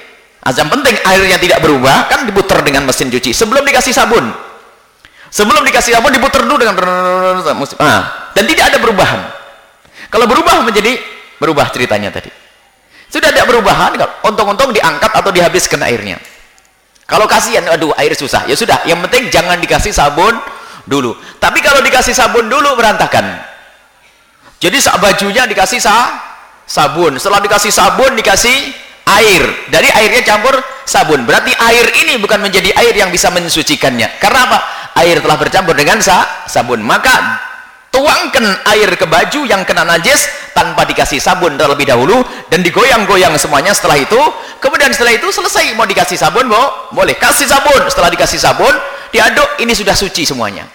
Azam penting airnya tidak berubah, kan diputar dengan mesin cuci sebelum dikasih sabun. Sebelum dikasih sabun diputar dulu dengan ah, dan tidak ada perubahan. Kalau berubah menjadi berubah ceritanya tadi. Sudah tidak perubahan, untung-untung diangkat atau dihabiskan airnya. Kalau kasihan, aduh air susah, ya sudah, yang penting jangan dikasih sabun dulu. Tapi kalau dikasih sabun dulu berantakan. Jadi bajunya dikasih sa sabun, setelah dikasih sabun dikasih air, dari airnya campur sabun, berarti air ini bukan menjadi air yang bisa mensucikannya. Karena apa? Air telah bercampur dengan sa sabun, maka tuangkan air ke baju yang kena najis tanpa dikasih sabun terlebih dahulu, dan digoyang-goyang semuanya setelah itu. Kemudian setelah itu selesai, mau dikasih sabun bo boleh, kasih sabun. Setelah dikasih sabun diaduk, ini sudah suci semuanya,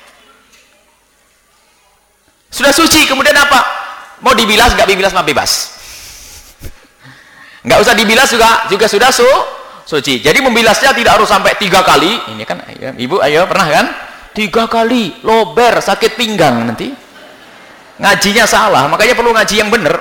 sudah suci. Kemudian apa? Mau dibilas nggak dibilas mah bebas, nggak usah dibilas juga juga sudah su suci. Jadi membilasnya tidak harus sampai tiga kali. Ini kan ayo, ibu ayo pernah kan tiga kali lober, sakit pinggang nanti ngajinya salah, makanya perlu ngaji yang benar.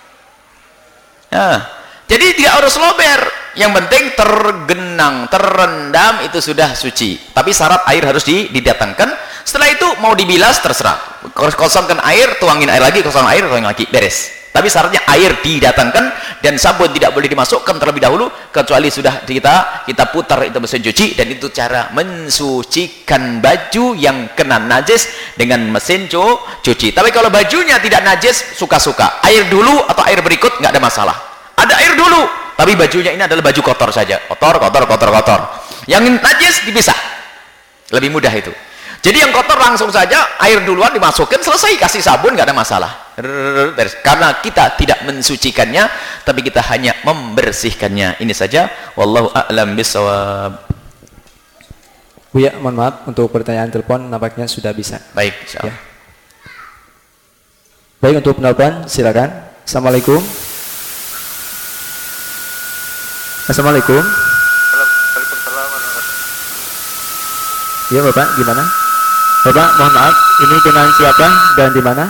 Nah, jadi tidak harus lober, yang penting tergenang, terendam, itu sudah suci. Tapi syarat air harus didatangkan. Setelah itu mau dibilas terserah, kosongkan air, tuangin air lagi, kosong air, tuangin lagi, beres. Tapi syaratnya air didatangkan dan sabun tidak boleh dimasukkan terlebih dahulu kecuali sudah kita kita putar itu mesin cuci, dan itu cara mensucikan baju yang kena najis dengan mesin cu cuci. Tapi kalau bajunya tidak najis, suka-suka air dulu atau air berikut nggak ada masalah. Ada air dulu, tapi bajunya ini adalah baju kotor saja, kotor, kotor, kotor, kotor. Yang najis dipisah, lebih mudah itu. Jadi yang kotor langsung saja air duluan dimasukin, selesai, kasih sabun, nggak ada masalah. Karena kita tidak mensucikannya, tapi kita hanya membersihkannya. Ini saja. Wallahu a'lam bishawab. Buya, mohon maaf untuk pertanyaan telepon nampaknya sudah bisa. Baik, insyaallah. Ya. Baik, untuk penelpon silakan. Assalamualaikum. Assalamualaikum. Waalaikumsalam. Iya Bapak, gimana? Bapak, mohon maaf, ini dengan siapa dan di mana?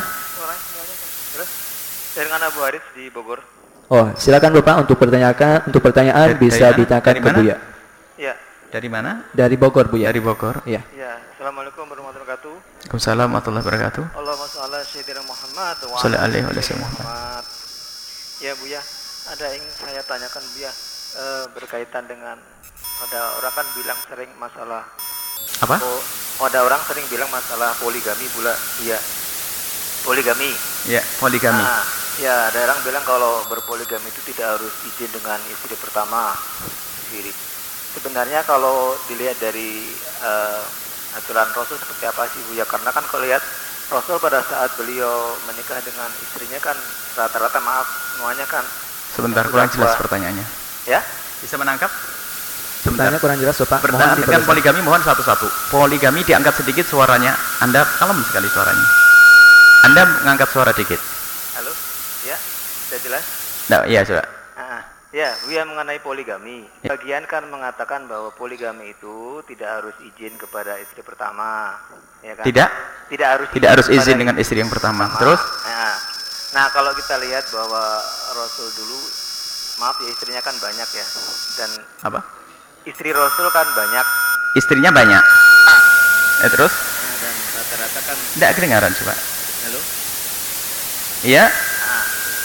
Dengan Abu Haris di Bogor. Oh, silakan Bapak untuk pertanyaan, untuk pertanyaan Dari- bisa dari mana? ditanyakan Dari ke mana? Buya. Ya. Dari mana? Dari Bogor, Buya. Dari Bogor. Iya. Ya. Assalamualaikum warahmatullahi wabarakatuh. Waalaikumsalam warahmatullahi wabarakatuh. Allahumma shalli ala sayyidina Muhammad wa Shalli ala alaihi ali wa sallam. Muhammad. Ya Bu ya, ada yang ingin saya tanyakan Bu ya, eh, berkaitan dengan ada orang kan bilang sering masalah Apa? oh, ada orang sering bilang masalah poligami pula. Iya. Poligami. Ya, poligami. Nah, ya ada orang bilang kalau berpoligami itu tidak harus izin dengan istri pertama. Sendiri. Sebenarnya kalau dilihat dari uh, aturan Rasul seperti apa sih Bu ya? Karena kan kalau lihat Rasul pada saat beliau menikah dengan istrinya kan rata-rata maaf semuanya kan. Sebentar, sudah kurang jelas tua. pertanyaannya. Ya? Bisa menangkap? Pertanyaannya kurang jelas Bapak. Mohon Berkenaan dengan diperjelas. poligami, mohon satu-satu. Poligami diangkat sedikit suaranya. Anda kalem sekali suaranya. Anda mengangkat suara dikit. Halo? Ya? Sudah jelas? Nah, iya, sudah. Ah, ya, Bu ya, mengenai poligami. Bagian kan mengatakan bahwa poligami itu tidak harus izin kepada istri pertama, ya kan? Tidak? Tidak harus Tidak harus kepada izin dengan istri yang pertama. pertama. Terus? Nah, nah, kalau kita lihat bahwa Rasul dulu, maaf ya, istrinya kan banyak ya, dan Apa? istri Rasul kan banyak. Istrinya banyak. Eh, terus? Nah, dan rata-rata kan, Tidak kedengaran, coba. halo? Iya. Ah,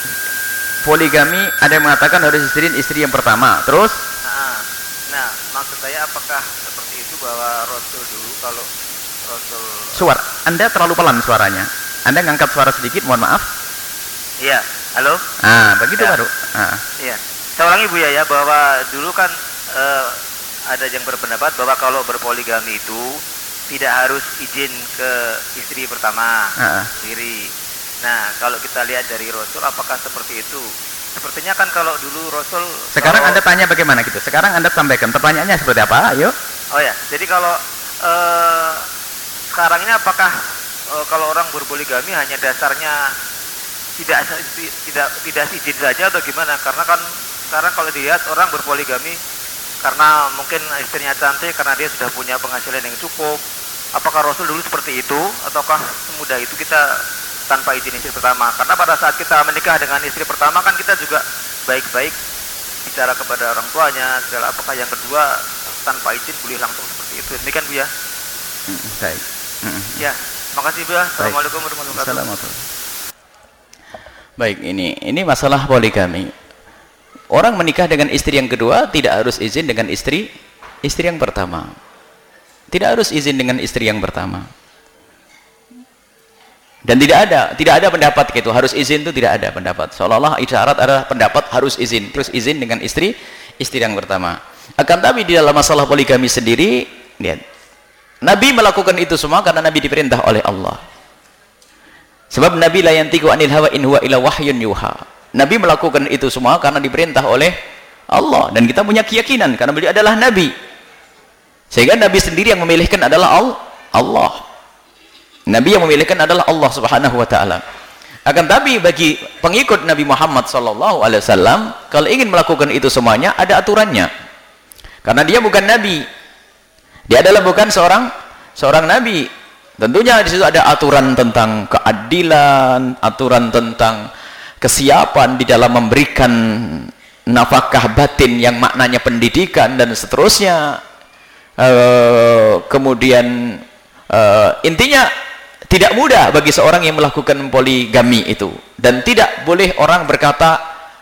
Poligami ada yang mengatakan harus istri istri yang pertama. Terus? ah. Nah, maksud saya apakah seperti itu bahwa Rasul dulu kalau Rasul, Suara. Anda terlalu pelan suaranya. Anda ngangkat suara sedikit, mohon maaf. iya, halo? Ah, begitu Ya. baru. Ah. Iya, saya ulangi Bu ya, ya bahwa dulu kan eh, ada yang berpendapat bahwa kalau berpoligami itu tidak harus izin ke istri pertama Ah. sendiri. Nah, kalau kita lihat dari Rasul, apakah seperti itu? Sepertinya kan kalau dulu Rasul. Sekarang kalau- Anda tanya bagaimana gitu. Sekarang Anda sampaikan pertanyaannya seperti apa? Ayo. Oh ya, jadi kalau eh, sekarang ini apakah eh, kalau orang berpoligami hanya dasarnya tidak tidak tidak izin saja atau gimana? Karena kan sekarang kalau dilihat orang berpoligami karena mungkin istrinya cantik, karena dia sudah punya penghasilan yang cukup. Apakah Rasul dulu seperti itu ataukah semudah itu kita tanpa izin istri pertama? Karena pada saat kita menikah dengan istri pertama kan kita juga baik-baik bicara kepada orang tuanya segala. Apakah yang kedua tanpa izin boleh langsung seperti itu? Demikian Bu ya. Hmm, baik. Hmm. Ya, makasih Bu ya. Assalamualaikum warahmatullahi wabarakatuh. Baik, ini ini masalah poligami. Orang menikah dengan istri yang kedua tidak harus izin dengan istri istri yang pertama. Tidak harus izin dengan istri yang pertama. Dan tidak ada, tidak ada pendapat gitu, harus izin itu tidak ada pendapat. Seolah-olah isyarat adalah pendapat harus izin, terus izin dengan istri istri yang pertama. Akan tapi di dalam masalah poligami sendiri, lihat, Nabi melakukan itu semua karena Nabi diperintah oleh Allah. Sebab Nabi la yantiqu anil hawa in huwa illa wahyun yuha. Nabi melakukan itu semua karena diperintah oleh Allah, dan kita punya keyakinan karena beliau adalah Nabi. Sehingga Nabi sendiri yang memilihkan adalah Allah. Nabi yang memilihkan adalah Allah Subhanahu wa taala. Akan tapi bagi pengikut Nabi Muhammad sallallahu alaihi wasallam, kalau ingin melakukan itu semuanya ada aturannya. Karena dia bukan nabi. Dia adalah bukan seorang seorang nabi. Tentunya di situ ada aturan tentang keadilan, aturan tentang kesiapan di dalam memberikan nafkah batin yang maknanya pendidikan dan seterusnya. Uh, kemudian uh, intinya tidak mudah bagi seorang yang melakukan poligami itu, dan tidak boleh orang berkata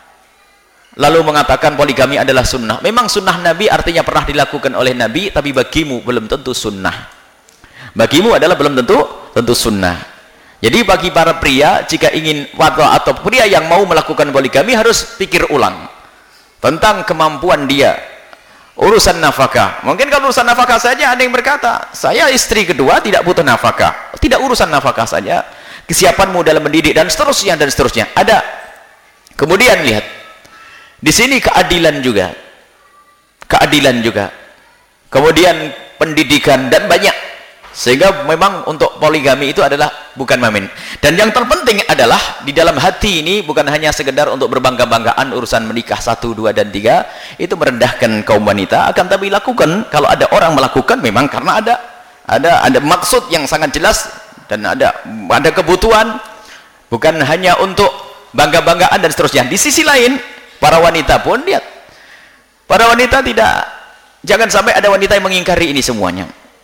lalu mengatakan poligami adalah sunnah. Memang sunnah Nabi artinya pernah dilakukan oleh Nabi, tapi bagimu belum tentu sunnah. Bagimu adalah belum tentu tentu sunnah. Jadi bagi para pria, jika ingin atau pria yang mau melakukan poligami harus pikir ulang tentang kemampuan dia urusan nafkah. Mungkin kalau urusan nafkah saja ada yang berkata, saya istri kedua tidak butuh nafkah, tidak urusan nafkah saja, kesiapanmu dalam mendidik dan seterusnya dan seterusnya ada. Kemudian lihat di sini keadilan juga, keadilan juga, kemudian pendidikan dan banyak. Sehingga memang untuk poligami itu adalah bukan main. Dan yang terpenting adalah di dalam hati ini bukan hanya sekedar untuk berbangga-banggaan urusan menikah satu, dua, dan tiga, itu merendahkan kaum wanita. Akan tapi lakukan, kalau ada orang melakukan memang karena ada ada ada maksud yang sangat jelas dan ada ada kebutuhan, bukan hanya untuk bangga-banggaan dan seterusnya. Di sisi lain, para wanita pun lihat, para wanita tidak, jangan sampai ada wanita yang mengingkari ini semuanya.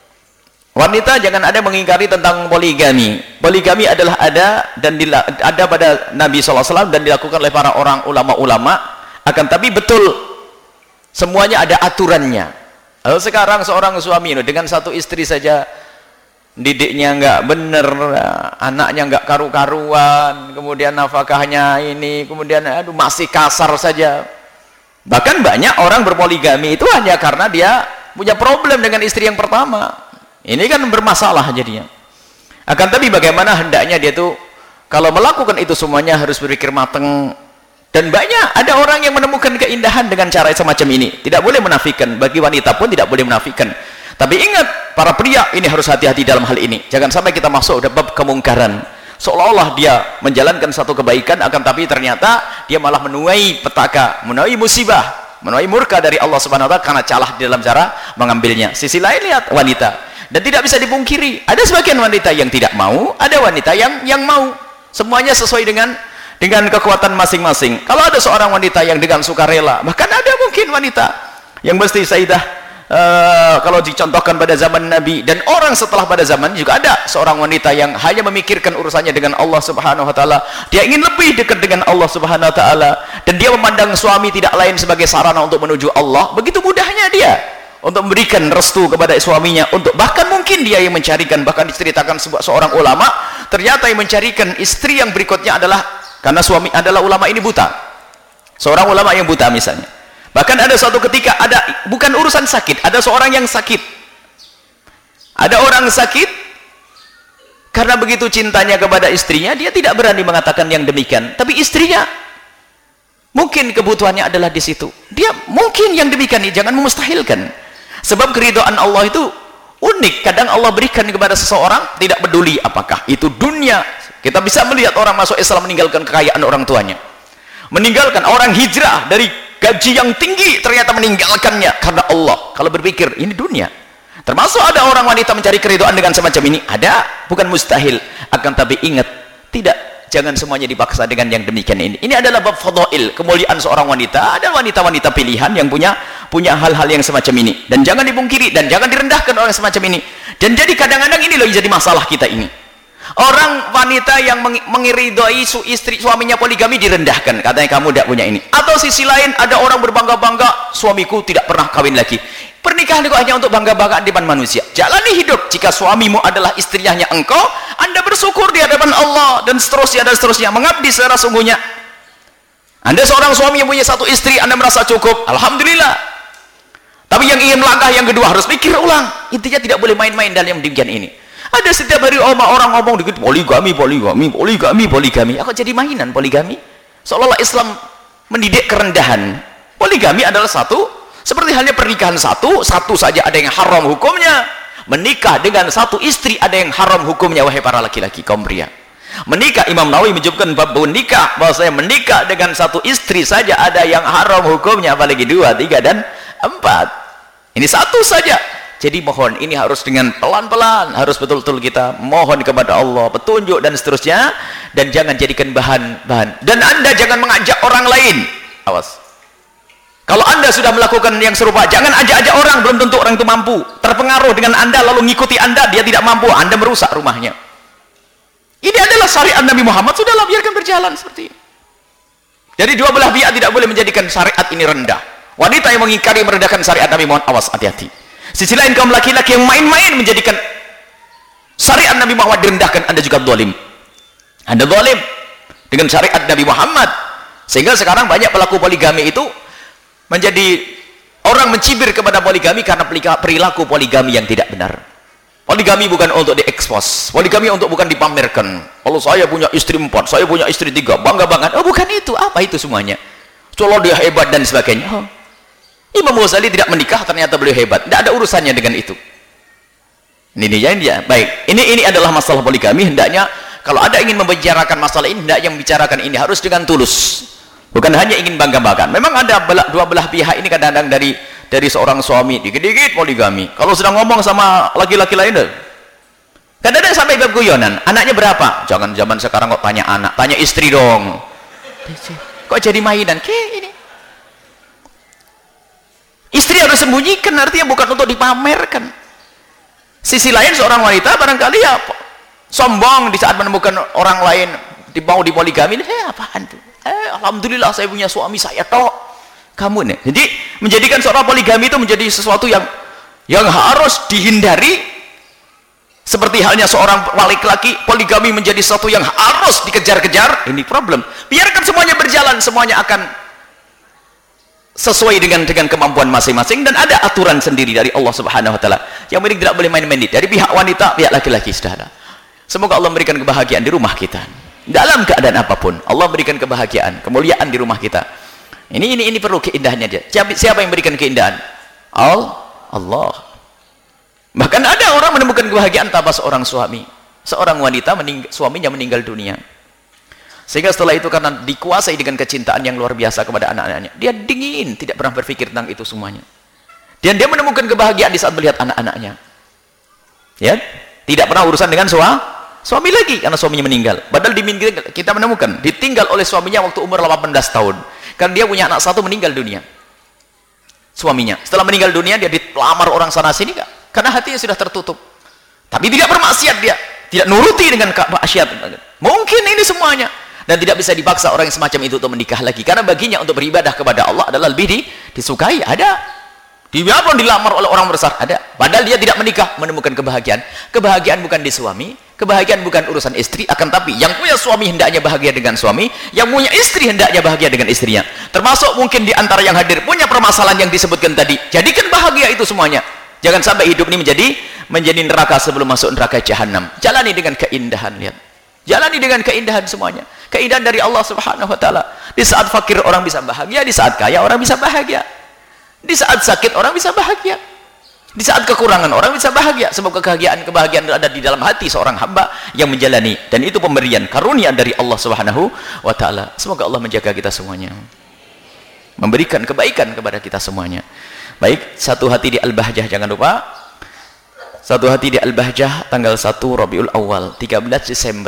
Wanita jangan ada mengingkari tentang poligami. Poligami adalah ada dan ada pada Nabi shallallahu alaihi wasallam dan dilakukan oleh para orang ulama-ulama. Akan tapi betul semuanya ada aturannya. Lalu sekarang seorang suami dengan satu istri saja didiknya nggak bener, anaknya nggak karu-karuan, kemudian nafkahnya ini, kemudian aduh masih kasar saja. Bahkan banyak orang berpoligami itu hanya karena dia punya problem dengan istri yang pertama. Ini kan bermasalah jadinya. Akan tapi bagaimana hendaknya dia tuh kalau melakukan itu semuanya harus berpikir matang. Dan banyak ada orang yang menemukan keindahan dengan cara semacam ini. Tidak boleh menafikan, bagi wanita pun tidak boleh menafikan. Tapi ingat, para pria ini harus hati-hati dalam hal ini. Jangan sampai kita masuk ke bab kemungkaran. Seolah-olah dia menjalankan satu kebaikan, akan tapi ternyata dia malah menuai petaka, menuai musibah, menuai murka dari Allah Subhanahu wa taala karena calah di dalam cara mengambilnya. Sisi lain lihat wanita. Dan tidak bisa dipungkiri, ada sebagian wanita yang tidak mau, ada wanita yang yang mau. Semuanya sesuai dengan dengan kekuatan masing-masing. Kalau ada seorang wanita yang dengan sukarela, bahkan ada mungkin wanita yang mesti Sayyidah uh, kalau dicontohkan pada zaman Nabi dan orang setelah pada zaman juga ada seorang wanita yang hanya memikirkan urusannya dengan Allah Subhanahu wa taala. Dia ingin lebih dekat dengan Allah Subhanahu wa taala dan dia memandang suami tidak lain sebagai sarana untuk menuju Allah. Begitu mudahnya dia untuk memberikan restu kepada suaminya, untuk bahkan mungkin dia yang mencarikan, bahkan diceritakan sebuah seorang ulama ternyata yang mencarikan istri yang berikutnya adalah karena suami adalah ulama ini buta, seorang ulama yang buta misalnya. Bahkan ada suatu ketika ada bukan urusan sakit, ada seorang yang sakit, ada orang sakit karena begitu cintanya kepada istrinya dia tidak berani mengatakan yang demikian, tapi istrinya mungkin kebutuhannya adalah di situ, dia mungkin yang demikian ini jangan memustahilkan. Sebab keridhaan Allah itu unik. Kadang Allah berikan kepada seseorang tidak peduli apakah itu dunia. Kita bisa melihat orang masuk Islam meninggalkan kekayaan orang tuanya, meninggalkan orang hijrah dari gaji yang tinggi ternyata meninggalkannya karena Allah. Kalau berpikir ini dunia. Termasuk ada orang wanita mencari keridhaan dengan semacam ini, ada, bukan mustahil. Akan tapi ingat, tidak, jangan semuanya dipaksa dengan yang demikian ini. Ini adalah bab fadail, kemuliaan seorang wanita. Ada wanita-wanita pilihan yang punya punya hal-hal yang semacam ini, dan jangan dipungkiri dan jangan direndahkan orang semacam ini. Dan jadi kadang-kadang ini loh yang jadi masalah kita ini. Orang wanita yang mengiridai su istri suaminya poligami direndahkan, katanya kamu tidak punya ini. Atau sisi lain ada orang berbangga-bangga, suamiku tidak pernah kawin lagi. Pernikahan itu hanya untuk bangga-banggaan di depan manusia. Jalani hidup. Jika suamimu adalah istrinya engkau, Anda bersyukur di hadapan Allah, dan seterusnya dan seterusnya, mengabdi secara sungguhnya. Anda seorang suami yang punya satu istri, Anda merasa cukup, alhamdulillah. Tapi yang ingin melangkah yang kedua harus pikir ulang. Intinya tidak boleh main-main dalam demikian ini. Ada setiap hari orang ngomong dikit poligami, poligami, poligami, poligami. Aku jadi mainan poligami. Seolah-olah Islam mendidik kerendahan. Poligami adalah satu, seperti halnya pernikahan satu, satu saja ada yang haram hukumnya. Menikah dengan satu istri ada yang haram hukumnya, wahai para laki-laki kaum pria. Menikah, Imam Nawawi menyebutkan bab menikah, bahwa saya menikah dengan satu istri saja ada yang haram hukumnya, apalagi dua, tiga, dan empat. Ini satu saja. Jadi mohon, ini harus dengan pelan-pelan, harus betul-betul kita mohon kepada Allah petunjuk dan seterusnya, dan jangan jadikan bahan-bahan. Dan Anda jangan mengajak orang lain. Awas. Kalau Anda sudah melakukan yang serupa, jangan ajak-ajak orang, belum tentu orang itu mampu. Terpengaruh dengan Anda lalu mengikuti Anda, dia tidak mampu, Anda merusak rumahnya. Ini adalah syariat Nabi Muhammad, sudahlah biarkan berjalan seperti ini. Jadi dua belah pihak tidak boleh menjadikan syariat ini rendah. Wanita yang mengingkari merendahkan syariat Nabi Muhammad, awas, hati-hati. Sisi lain kaum laki-laki yang main-main menjadikan syariat Nabi Muhammad direndahkan, Anda juga zalim. Anda zalim dengan syariat Nabi Muhammad. Sehingga sekarang banyak pelaku poligami itu menjadi orang mencibir kepada poligami karena perilaku poligami yang tidak benar. Poligami bukan untuk diekspos, poligami untuk bukan dipamerkan. Kalau saya punya istri empat, saya punya istri tiga, bangga-bangga. Oh bukan itu, apa itu semuanya? Kalau dia hebat dan sebagainya. Oh. Imam Ghazali tidak menikah, ternyata beliau hebat. Tidak ada urusannya dengan itu. Ini dia, ini dia. Baik, ini ini adalah masalah poligami. Hendaknya kalau ada ingin membicarakan masalah ini, hendaknya membicarakan ini harus dengan tulus. Bukan hanya ingin bangga-banggaan. Memang ada belah, dua belah pihak ini kadang-kadang dari dari seorang suami dikit-dikit poligami. Kalau sedang ngomong sama laki-laki lain, kadang-kadang sampai bab guyonan. Anaknya berapa? Jangan zaman sekarang kok tanya anak, tanya istri dong. Kok jadi mainan? Kayak ini. Istri harus sembunyikan, artinya bukan untuk dipamerkan. Sisi lain seorang wanita barangkali ya sombong di saat menemukan orang lain mau dipoligami. Eh apaan tuh? Eh, alhamdulillah saya punya suami saya toh. Kamu nih. Jadi menjadikan seorang poligami itu menjadi sesuatu yang yang harus dihindari. Seperti halnya seorang laki-laki, poligami menjadi sesuatu yang harus dikejar-kejar. Ini problem. Biarkan semuanya berjalan, semuanya akan sesuai dengan dengan kemampuan masing-masing, dan ada aturan sendiri dari Allah Subhanahu wa taala. Yang penting tidak boleh main-main dari pihak wanita, pihak laki-laki sudah ada. Semoga Allah memberikan kebahagiaan di rumah kita. Dalam keadaan apapun, Allah berikan kebahagiaan, kemuliaan di rumah kita. Ini ini ini perlu keindahannya dia. Siapa, siapa yang berikan keindahan? Allah. Bahkan ada orang menemukan kebahagiaan tanpa seorang suami. Seorang wanita mening, suaminya meninggal dunia. Sehingga setelah itu karena dikuasai dengan kecintaan yang luar biasa kepada anak-anaknya, dia dingin, tidak pernah berpikir tentang itu semuanya. Dan dia menemukan kebahagiaan di saat melihat anak-anaknya. Ya, tidak pernah urusan dengan suami. Suami lagi karena suaminya meninggal. Padahal diminggir, kita menemukan ditinggal oleh suaminya waktu umur delapan belas tahun. Karena dia punya anak satu meninggal dunia. Suaminya. Setelah meninggal dunia dia dilamar orang sana sini enggak? Karena hatinya sudah tertutup. Tapi tidak bermaksiat dia, tidak nuruti dengan maksiat. Mungkin ini semuanya. Dan tidak bisa dipaksa orang yang semacam itu untuk menikah lagi. Karena baginya untuk beribadah kepada Allah adalah lebih di, disukai. Ada. Diapapun dilamar oleh orang besar ada. Padahal dia tidak menikah, menemukan kebahagiaan. Kebahagiaan bukan di suami, kebahagiaan bukan urusan istri, akan tapi yang punya suami hendaknya bahagia dengan suami, yang punya istri hendaknya bahagia dengan istrinya. Termasuk mungkin di antara yang hadir punya permasalahan yang disebutkan tadi. Jadikan bahagia itu semuanya. Jangan sampai hidup ini menjadi menjadi neraka sebelum masuk neraka jahanam. Jalani dengan keindahan, lihat. Jalani dengan keindahan semuanya. Keindahan dari Allah Subhanahu wa taala. Di saat fakir orang bisa bahagia, di saat kaya orang bisa bahagia. Di saat sakit orang bisa bahagia. Di saat kekurangan orang bisa bahagia. Sebab kebahagiaan kebahagiaan ada di dalam hati seorang hamba yang menjalani, dan itu pemberian karunia dari Allah Subhanahu wa taala. Semoga Allah menjaga kita semuanya, memberikan kebaikan kepada kita semuanya. Baik, satu hati di Al-Bahjah, jangan lupa. Satu hati di Al-Bahjah tanggal satu Rabiul Awal, tiga belas Desember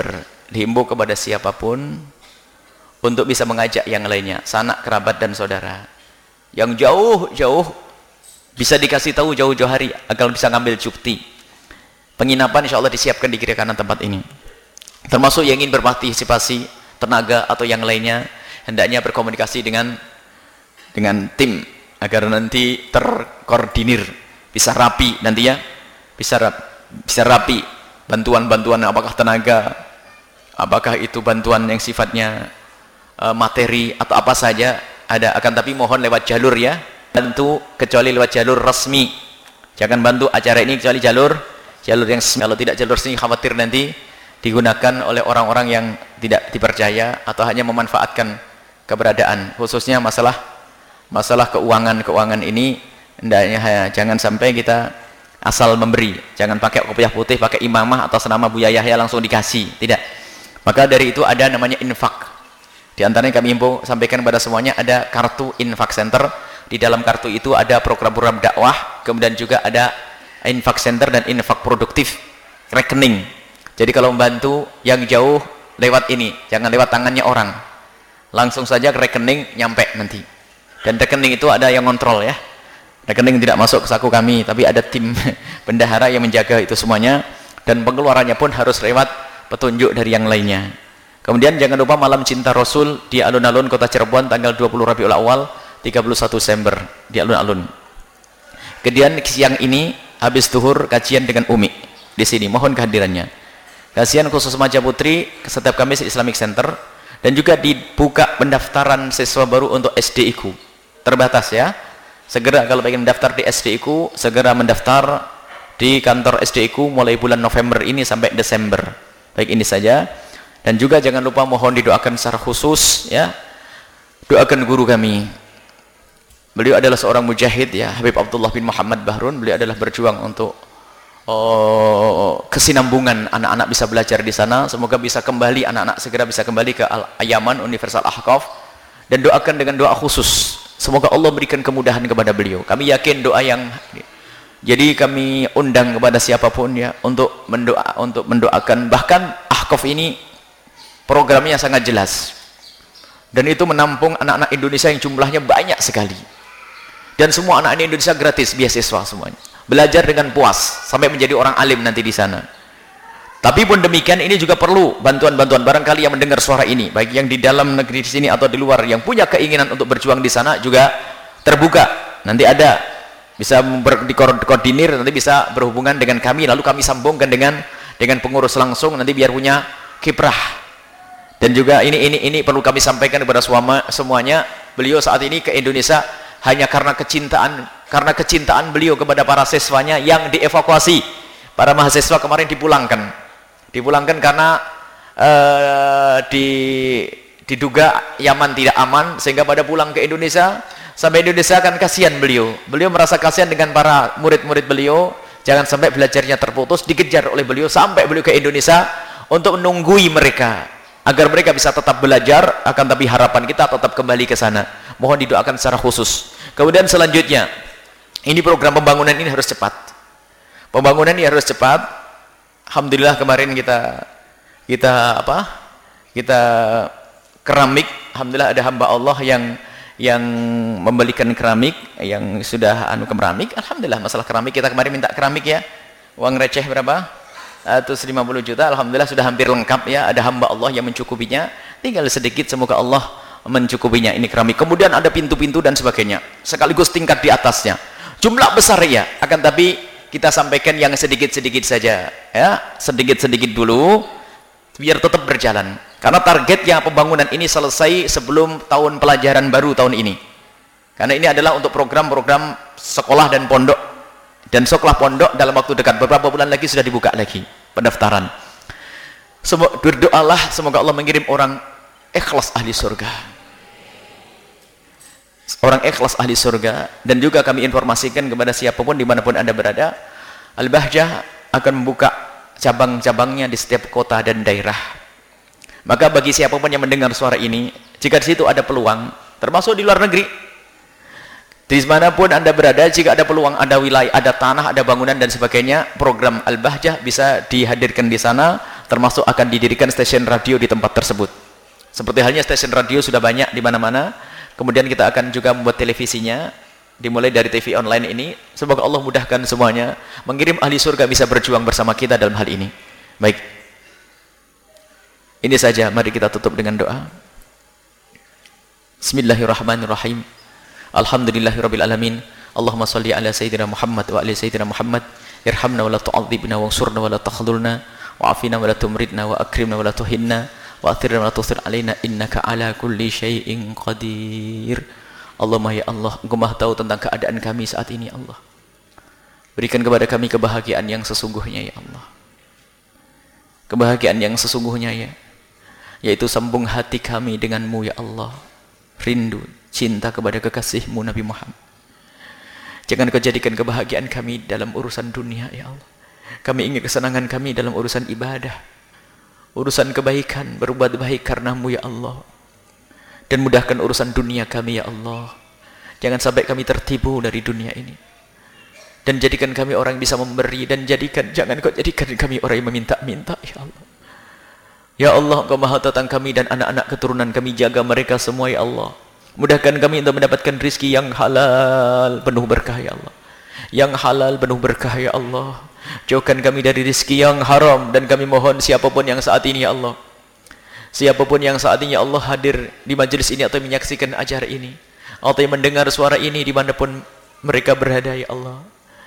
dihimbau kepada siapapun untuk bisa mengajak yang lainnya, sanak, kerabat dan saudara yang jauh-jauh, bisa dikasih tahu jauh-jauh hari agar bisa ngambil cuti. Penginapan insya Allah disiapkan di kiri kanan tempat ini. Termasuk yang ingin berpartisipasi, tenaga atau yang lainnya, hendaknya berkomunikasi dengan dengan tim agar nanti terkoordinir, bisa rapi nantinya, bisa rapi, bisa rapi bantuan-bantuan, apakah tenaga, apakah itu bantuan yang sifatnya uh, materi atau apa saja ada. Akan tapi mohon lewat jalur ya, bantu kecuali lewat jalur resmi. Jangan bantu acara ini kecuali jalur jalur yang resmi. Kalau tidak jalur resmi, khawatir nanti digunakan oleh orang-orang yang tidak dipercaya atau hanya memanfaatkan keberadaan, khususnya masalah masalah keuangan keuangan ini. Hendaknya jangan sampai kita asal memberi, jangan pakai kopiah putih, pakai imamah atas nama Buya Yahya langsung dikasih, tidak. Maka dari itu ada namanya infak. Di antaranya kami himbau sampaikan kepada semuanya, ada kartu infak center. Di dalam kartu itu ada program-program dakwah, kemudian juga ada infak center dan infak produktif, rekening. Jadi kalau membantu yang jauh lewat ini, jangan lewat tangannya orang, langsung saja ke rekening, nyampe nanti. Dan rekening itu ada yang kontrol ya, rekening tidak masuk ke saku kami, tapi ada tim bendahara yang menjaga itu semuanya, dan pengeluarannya pun harus lewat petunjuk dari yang lainnya. Kemudian jangan lupa malam cinta Rasul di alun-alun kota Cirebon tanggal dua puluh Rabiul Awal tiga puluh satu Desember di alun-alun. Kemudian siang ini habis zuhur kajian dengan Umi di sini, mohon kehadirannya. Kajian khusus remaja putri setiap Kamis Islamic Center, dan juga dibuka pendaftaran siswa baru untuk S D I K U. Terbatas ya. Segera kalau ingin mendaftar di S D I K U, segera mendaftar di kantor S D I K U mulai bulan November ini sampai Desember. Baik, ini saja. Dan juga jangan lupa mohon didoakan secara khusus ya. Doakan guru kami. Beliau adalah seorang mujahid ya, Habib Abdullah bin Muhammad Bahrun. Beliau adalah berjuang untuk oh, kesinambungan anak-anak bisa belajar di sana. Semoga bisa kembali, anak-anak segera bisa kembali ke Al-Yaman Universal Ahqaf. Dan doakan dengan doa khusus, semoga Allah berikan kemudahan kepada beliau. Kami yakin doa yang, jadi kami undang kepada siapapun ya untuk mendoa, untuk mendoakan. Bahkan Ahqaf ini programnya sangat jelas, dan itu menampung anak-anak Indonesia yang jumlahnya banyak sekali. Dan semua anak-anak Indonesia gratis beasiswa semuanya, belajar dengan puas sampai menjadi orang alim nanti di sana. Tapi pun demikian ini juga perlu bantuan-bantuan. Barangkali yang mendengar suara ini, baik yang di dalam negeri di sini atau di luar, yang punya keinginan untuk berjuang di sana juga terbuka. Nanti ada bisa dikoordinir, nanti bisa berhubungan dengan kami, lalu kami sambungkan dengan dengan pengurus langsung nanti biar punya kiprah. Dan juga ini ini ini perlu kami sampaikan kepada suama, semuanya. Beliau saat ini ke Indonesia hanya karena kecintaan karena kecintaan beliau kepada para siswanya yang dievakuasi. Para mahasiswa kemarin dipulangkan, dipulangkan karena uh, di, diduga Yaman tidak aman, sehingga pada pulang ke Indonesia. Sampai Indonesia kan kasihan beliau. Beliau merasa kasihan dengan para murid-murid beliau. Jangan sampai belajarnya terputus, dikejar oleh beliau sampai beliau ke Indonesia untuk menunggui mereka agar mereka bisa tetap belajar. Akan tapi harapan kita tetap kembali ke sana. Mohon didoakan secara khusus. Kemudian selanjutnya, ini program pembangunan ini harus cepat. Pembangunan ini harus cepat. Alhamdulillah kemarin kita kita apa? Kita keramik. Alhamdulillah ada hamba Allah yang yang membelikan keramik, yang sudah anu keramik. Alhamdulillah masalah keramik, kita kemarin minta keramik ya. Uang receh berapa? seratus lima puluh juta. Alhamdulillah sudah hampir lengkap ya. Ada hamba Allah yang mencukupinya. Tinggal sedikit, semoga Allah mencukupinya ini keramik. Kemudian ada pintu-pintu dan sebagainya. Sekaligus tingkat di atasnya. Jumlah besar ya, akan tapi kita sampaikan yang sedikit-sedikit saja ya, sedikit-sedikit dulu biar tetap berjalan. Karena targetnya pembangunan ini selesai sebelum tahun pelajaran baru tahun ini. Karena ini adalah untuk program-program sekolah dan pondok. Dan sekolah pondok dalam waktu dekat, beberapa bulan lagi sudah dibuka lagi pendaftaran. Semoga berdoalah semoga Allah mengirim orang ikhlas ahli surga. Orang ikhlas ahli surga. Dan juga kami informasikan kepada siapapun dimanapun Anda berada, Al-Bahjah akan membuka cabang-cabangnya di setiap kota dan daerah. Maka bagi siapapun yang mendengar suara ini, jika di situ ada peluang, termasuk di luar negeri, di manapun Anda berada, jika ada peluang, ada wilayah, ada tanah, ada bangunan dan sebagainya, program Al-Bahjah bisa dihadirkan di sana. termasuk akan didirikan stasiun radio di tempat tersebut. Seperti halnya stasiun radio sudah banyak di mana-mana, kemudian kita akan juga membuat televisinya, dimulai dari T V online ini. Semoga Allah mudahkan semuanya, mengirim ahli surga bisa berjuang bersama kita dalam hal ini. Baik, ini saja, mari kita tutup dengan doa. Bismillahirrahmanirrahim. Alhamdulillahirabbil alamin. Allahumma shalli ala sayyidina Muhammad wa ali sayyidina Muhammad. Irhamna wa la tu'adzibna wansurna wa la takhdhulna wa'afina wa la tumridna wa akrimna wa la tuhinna wa athirna wa la tusir alaina innaka ala kulli syai'in qadir. Allahumma ya Allah, Engkau Maha tahu tentang keadaan kami saat ini ya Allah. Berikan kepada kami kebahagiaan yang sesungguhnya ya Allah. Kebahagiaan yang sesungguhnya ya, yaitu sambung hati kami denganmu ya Allah. Rindu, cinta kepada kekasihmu Nabi Muhammad. Jangan Kau jadikan kebahagiaan kami dalam urusan dunia ya Allah. Kami ingin kesenangan kami dalam urusan ibadah, urusan kebaikan, berbuat baik karenamu ya Allah. Dan mudahkan urusan dunia kami ya Allah. Jangan sampai kami tertipu dari dunia ini. Dan jadikan kami orang yang bisa memberi, dan jadikan jangan Kau jadikan kami orang yang meminta-minta ya Allah. Ya Allah, Engkau Maha tahu tentang kami dan anak-anak keturunan kami, jaga mereka semua ya Allah. Mudahkan kami untuk mendapatkan rizki yang halal penuh berkah ya Allah. Yang halal penuh berkah ya Allah. Jauhkan kami dari rizki yang haram, dan kami mohon siapapun yang saat ini ya Allah, siapapun yang saat ini ya Allah hadir di majelis ini atau menyaksikan acara ini, atau yang mendengar suara ini dimanapun mereka berada ya Allah,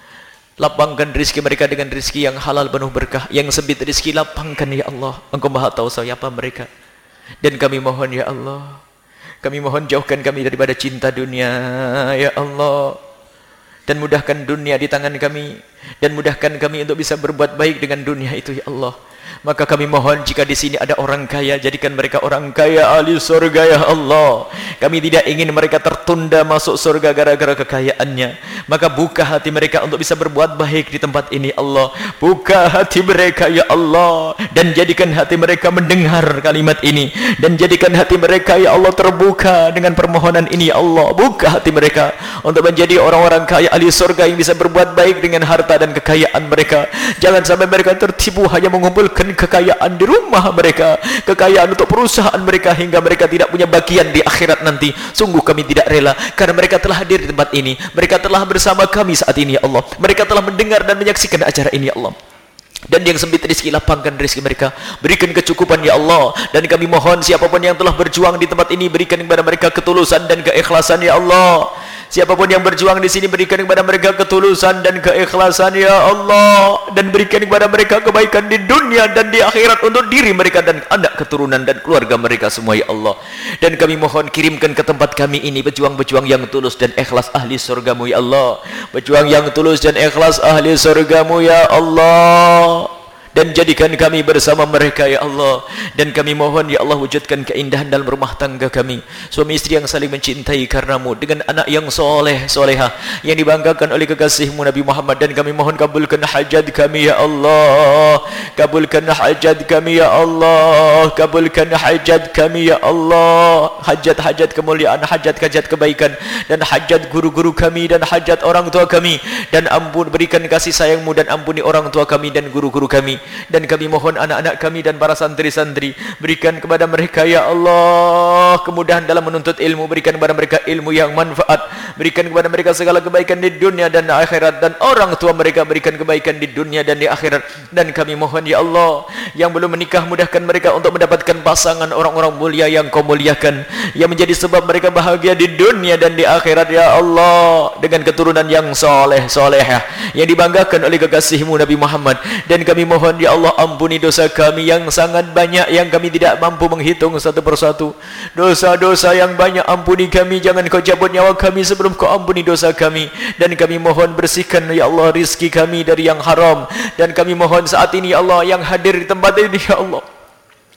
lapangkan rizki mereka dengan rizki yang halal penuh berkah. Yang sempit rizki lapangkan ya Allah. Engkau Maha tahu siapa mereka. Dan kami mohon ya Allah, kami mohon jauhkan kami daripada cinta dunia ya Allah, dan mudahkan dunia di tangan kami, dan mudahkan kami untuk bisa berbuat baik dengan dunia itu ya Allah. Maka kami mohon, jika di sini ada orang kaya, jadikan mereka orang kaya ahli surga ya Allah. Kami tidak ingin mereka tertunda masuk surga gara-gara kekayaannya. Maka buka hati mereka untuk bisa berbuat baik di tempat ini Allah. Buka hati mereka ya Allah, dan jadikan hati mereka mendengar kalimat ini, dan jadikan hati mereka ya Allah terbuka dengan permohonan ini ya Allah. Buka hati mereka untuk menjadi orang-orang kaya ahli surga yang bisa berbuat baik dengan harta dan kekayaan mereka. Jangan sampai mereka tertipu hanya mengumpulkan kekayaan di rumah mereka, kekayaan untuk perusahaan mereka, hingga mereka tidak punya bagian di akhirat nanti. Sungguh kami tidak rela, karena mereka telah hadir di tempat ini, mereka telah bersama kami saat ini ya Allah, mereka telah mendengar dan menyaksikan acara ini ya Allah. Dan yang sempit rezeki, lapangkan rezeki mereka, berikan kecukupan ya Allah. Dan kami mohon siapapun yang telah berjuang di tempat ini, berikan kepada mereka ketulusan dan keikhlasan ya Allah. Siapapun yang berjuang di sini, berikan kepada mereka ketulusan dan keikhlasan ya Allah, dan berikan kepada mereka kebaikan di dunia dan di akhirat untuk diri mereka dan anak keturunan dan keluarga mereka semua ya Allah. Dan kami mohon kirimkan ke tempat kami ini pejuang-pejuang yang tulus dan ikhlas ahli surgamu ya Allah. Pejuang yang tulus dan ikhlas ahli surgamu ya Allah, dan jadikan kami bersama mereka ya Allah. Dan kami mohon ya Allah, wujudkan keindahan dalam rumah tangga kami, suami istri yang saling mencintai karenamu, dengan anak yang soleh solehah yang dibanggakan oleh kekasihmu Nabi Muhammad. Dan kami mohon kabulkan hajat kami ya Allah, kabulkan hajat kami ya Allah, kabulkan hajat kami ya Allah, hajat-hajat kemuliaan, hajat-hajat kebaikan, dan hajat guru-guru kami, dan hajat orang tua kami. Dan ampun, berikan kasih sayangmu dan ampuni orang tua kami dan guru-guru kami. Dan kami mohon anak-anak kami dan para santri-santri, berikan kepada mereka ya Allah kemudahan dalam menuntut ilmu, berikan kepada mereka ilmu yang manfaat, berikan kepada mereka segala kebaikan di dunia dan akhirat. Dan orang tua mereka berikan kebaikan di dunia dan di akhirat. Dan kami mohon ya Allah, yang belum menikah, mudahkan mereka untuk mendapatkan pasangan orang-orang mulia yang Kau muliakan, yang menjadi sebab mereka bahagia di dunia dan di akhirat ya Allah, dengan keturunan yang soleh solehah yang dibanggakan oleh kekasihmu Nabi Muhammad. Dan kami mohon ya Allah, ampuni dosa kami yang sangat banyak, yang kami tidak mampu menghitung satu persatu. Dosa-dosa yang banyak, ampuni kami, jangan Kau cabut nyawa kami sebelum Kau ampuni dosa kami. Dan kami mohon bersihkan ya Allah rizki kami dari yang haram. Dan kami mohon saat ini ya Allah, yang hadir di tempat ini ya Allah,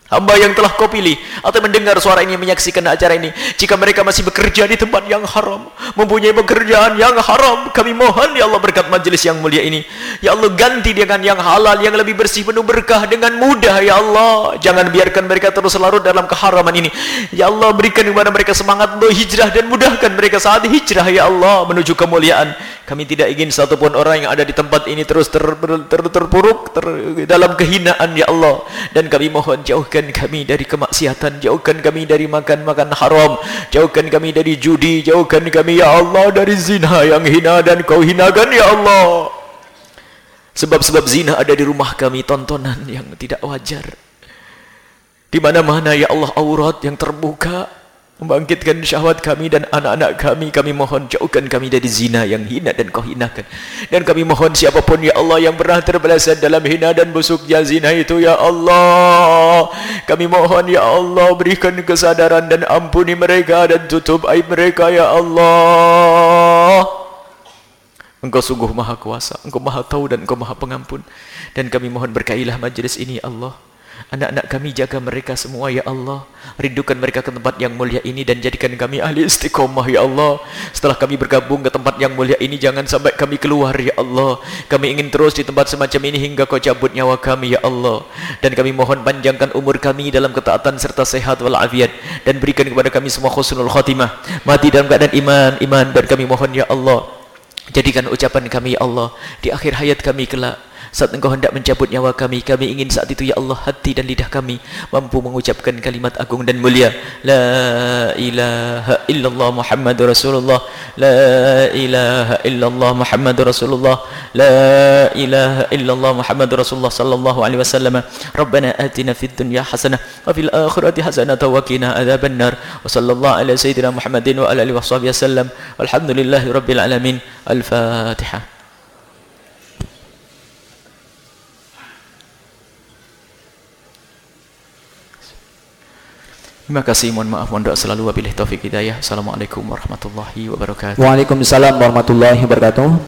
hamba yang telah kau pilih atau mendengar suara ini, menyaksikan acara ini, jika mereka masih bekerja di tempat yang haram, mempunyai pekerjaan yang haram, kami mohon ya Allah berkat majelis yang mulia ini, ya Allah ganti dengan yang halal, yang lebih bersih, penuh berkah dengan mudah ya Allah. Jangan biarkan mereka terus larut dalam keharaman ini ya Allah. Berikan kepada mereka semangat untuk hijrah dan mudahkan mereka saat hijrah ya Allah menuju kemuliaan. Kami tidak ingin satupun orang yang ada di tempat ini terus ter, ter, ter, terpuruk ter, dalam kehinaan ya Allah. Dan kami mohon jauhkan kami dari kemaksiatan, jauhkan kami dari makan-makan haram, jauhkan kami dari judi, jauhkan kami ya Allah dari zina yang hina dan kau hinakan ya Allah. Sebab-sebab zina ada di rumah kami, tontonan yang tidak wajar. Di mana-mana ya Allah aurat yang terbuka, membangkitkan syahwat kami dan anak-anak kami. Kami mohon jauhkan kami dari zina yang hina dan kau hinakan. Dan kami mohon siapapun ya Allah yang pernah terbelasan dalam hina dan busuknya zina itu ya Allah, kami mohon ya Allah berikan kesadaran dan ampuni mereka dan tutup aib mereka ya Allah. Engkau sungguh maha kuasa, Engkau maha tahu dan Engkau maha pengampun. Dan kami mohon berkailah majlis ini ya Allah. Anak-anak kami jaga mereka semua ya Allah. Rindukan mereka ke tempat yang mulia ini dan jadikan kami ahli istiqomah ya Allah. Setelah kami bergabung ke tempat yang mulia ini, jangan sampai kami keluar ya Allah. Kami ingin terus di tempat semacam ini hingga kau cabut nyawa kami ya Allah. Dan kami mohon panjangkan umur kami dalam ketaatan serta sehat walafiat. Dan berikan kepada kami semua husnul khatimah, mati dalam keadaan iman, iman. Dan kami mohon ya Allah, jadikan ucapan kami ya Allah di akhir hayat kami kelak, saat Engkau hendak mencabut nyawa kami, kami ingin saat itu ya Allah hati dan lidah kami mampu mengucapkan kalimat agung dan mulia, la ilaha illallah Muhammadur Rasulullah, la ilaha illallah Muhammadur Rasulullah, la ilaha illallah Muhammadur Rasulullah sallallahu alaihi wasallam. Rabbana atina fid dunya hasanah wa fil akhirati hasanah wa qina adzabannar. Wa sallallahu ala sayyidina Muhammadin wa ala alihi washabihi wasallam. Walhamdulillahi rabbil alamin. Al-Fatihah. Terima kasih, mohon maaf, mohon doa selalu, wabillahi taufik hidayah. Assalamualaikum warahmatullahi wabarakatuh. Waalaikumsalam warahmatullahi wabarakatuh.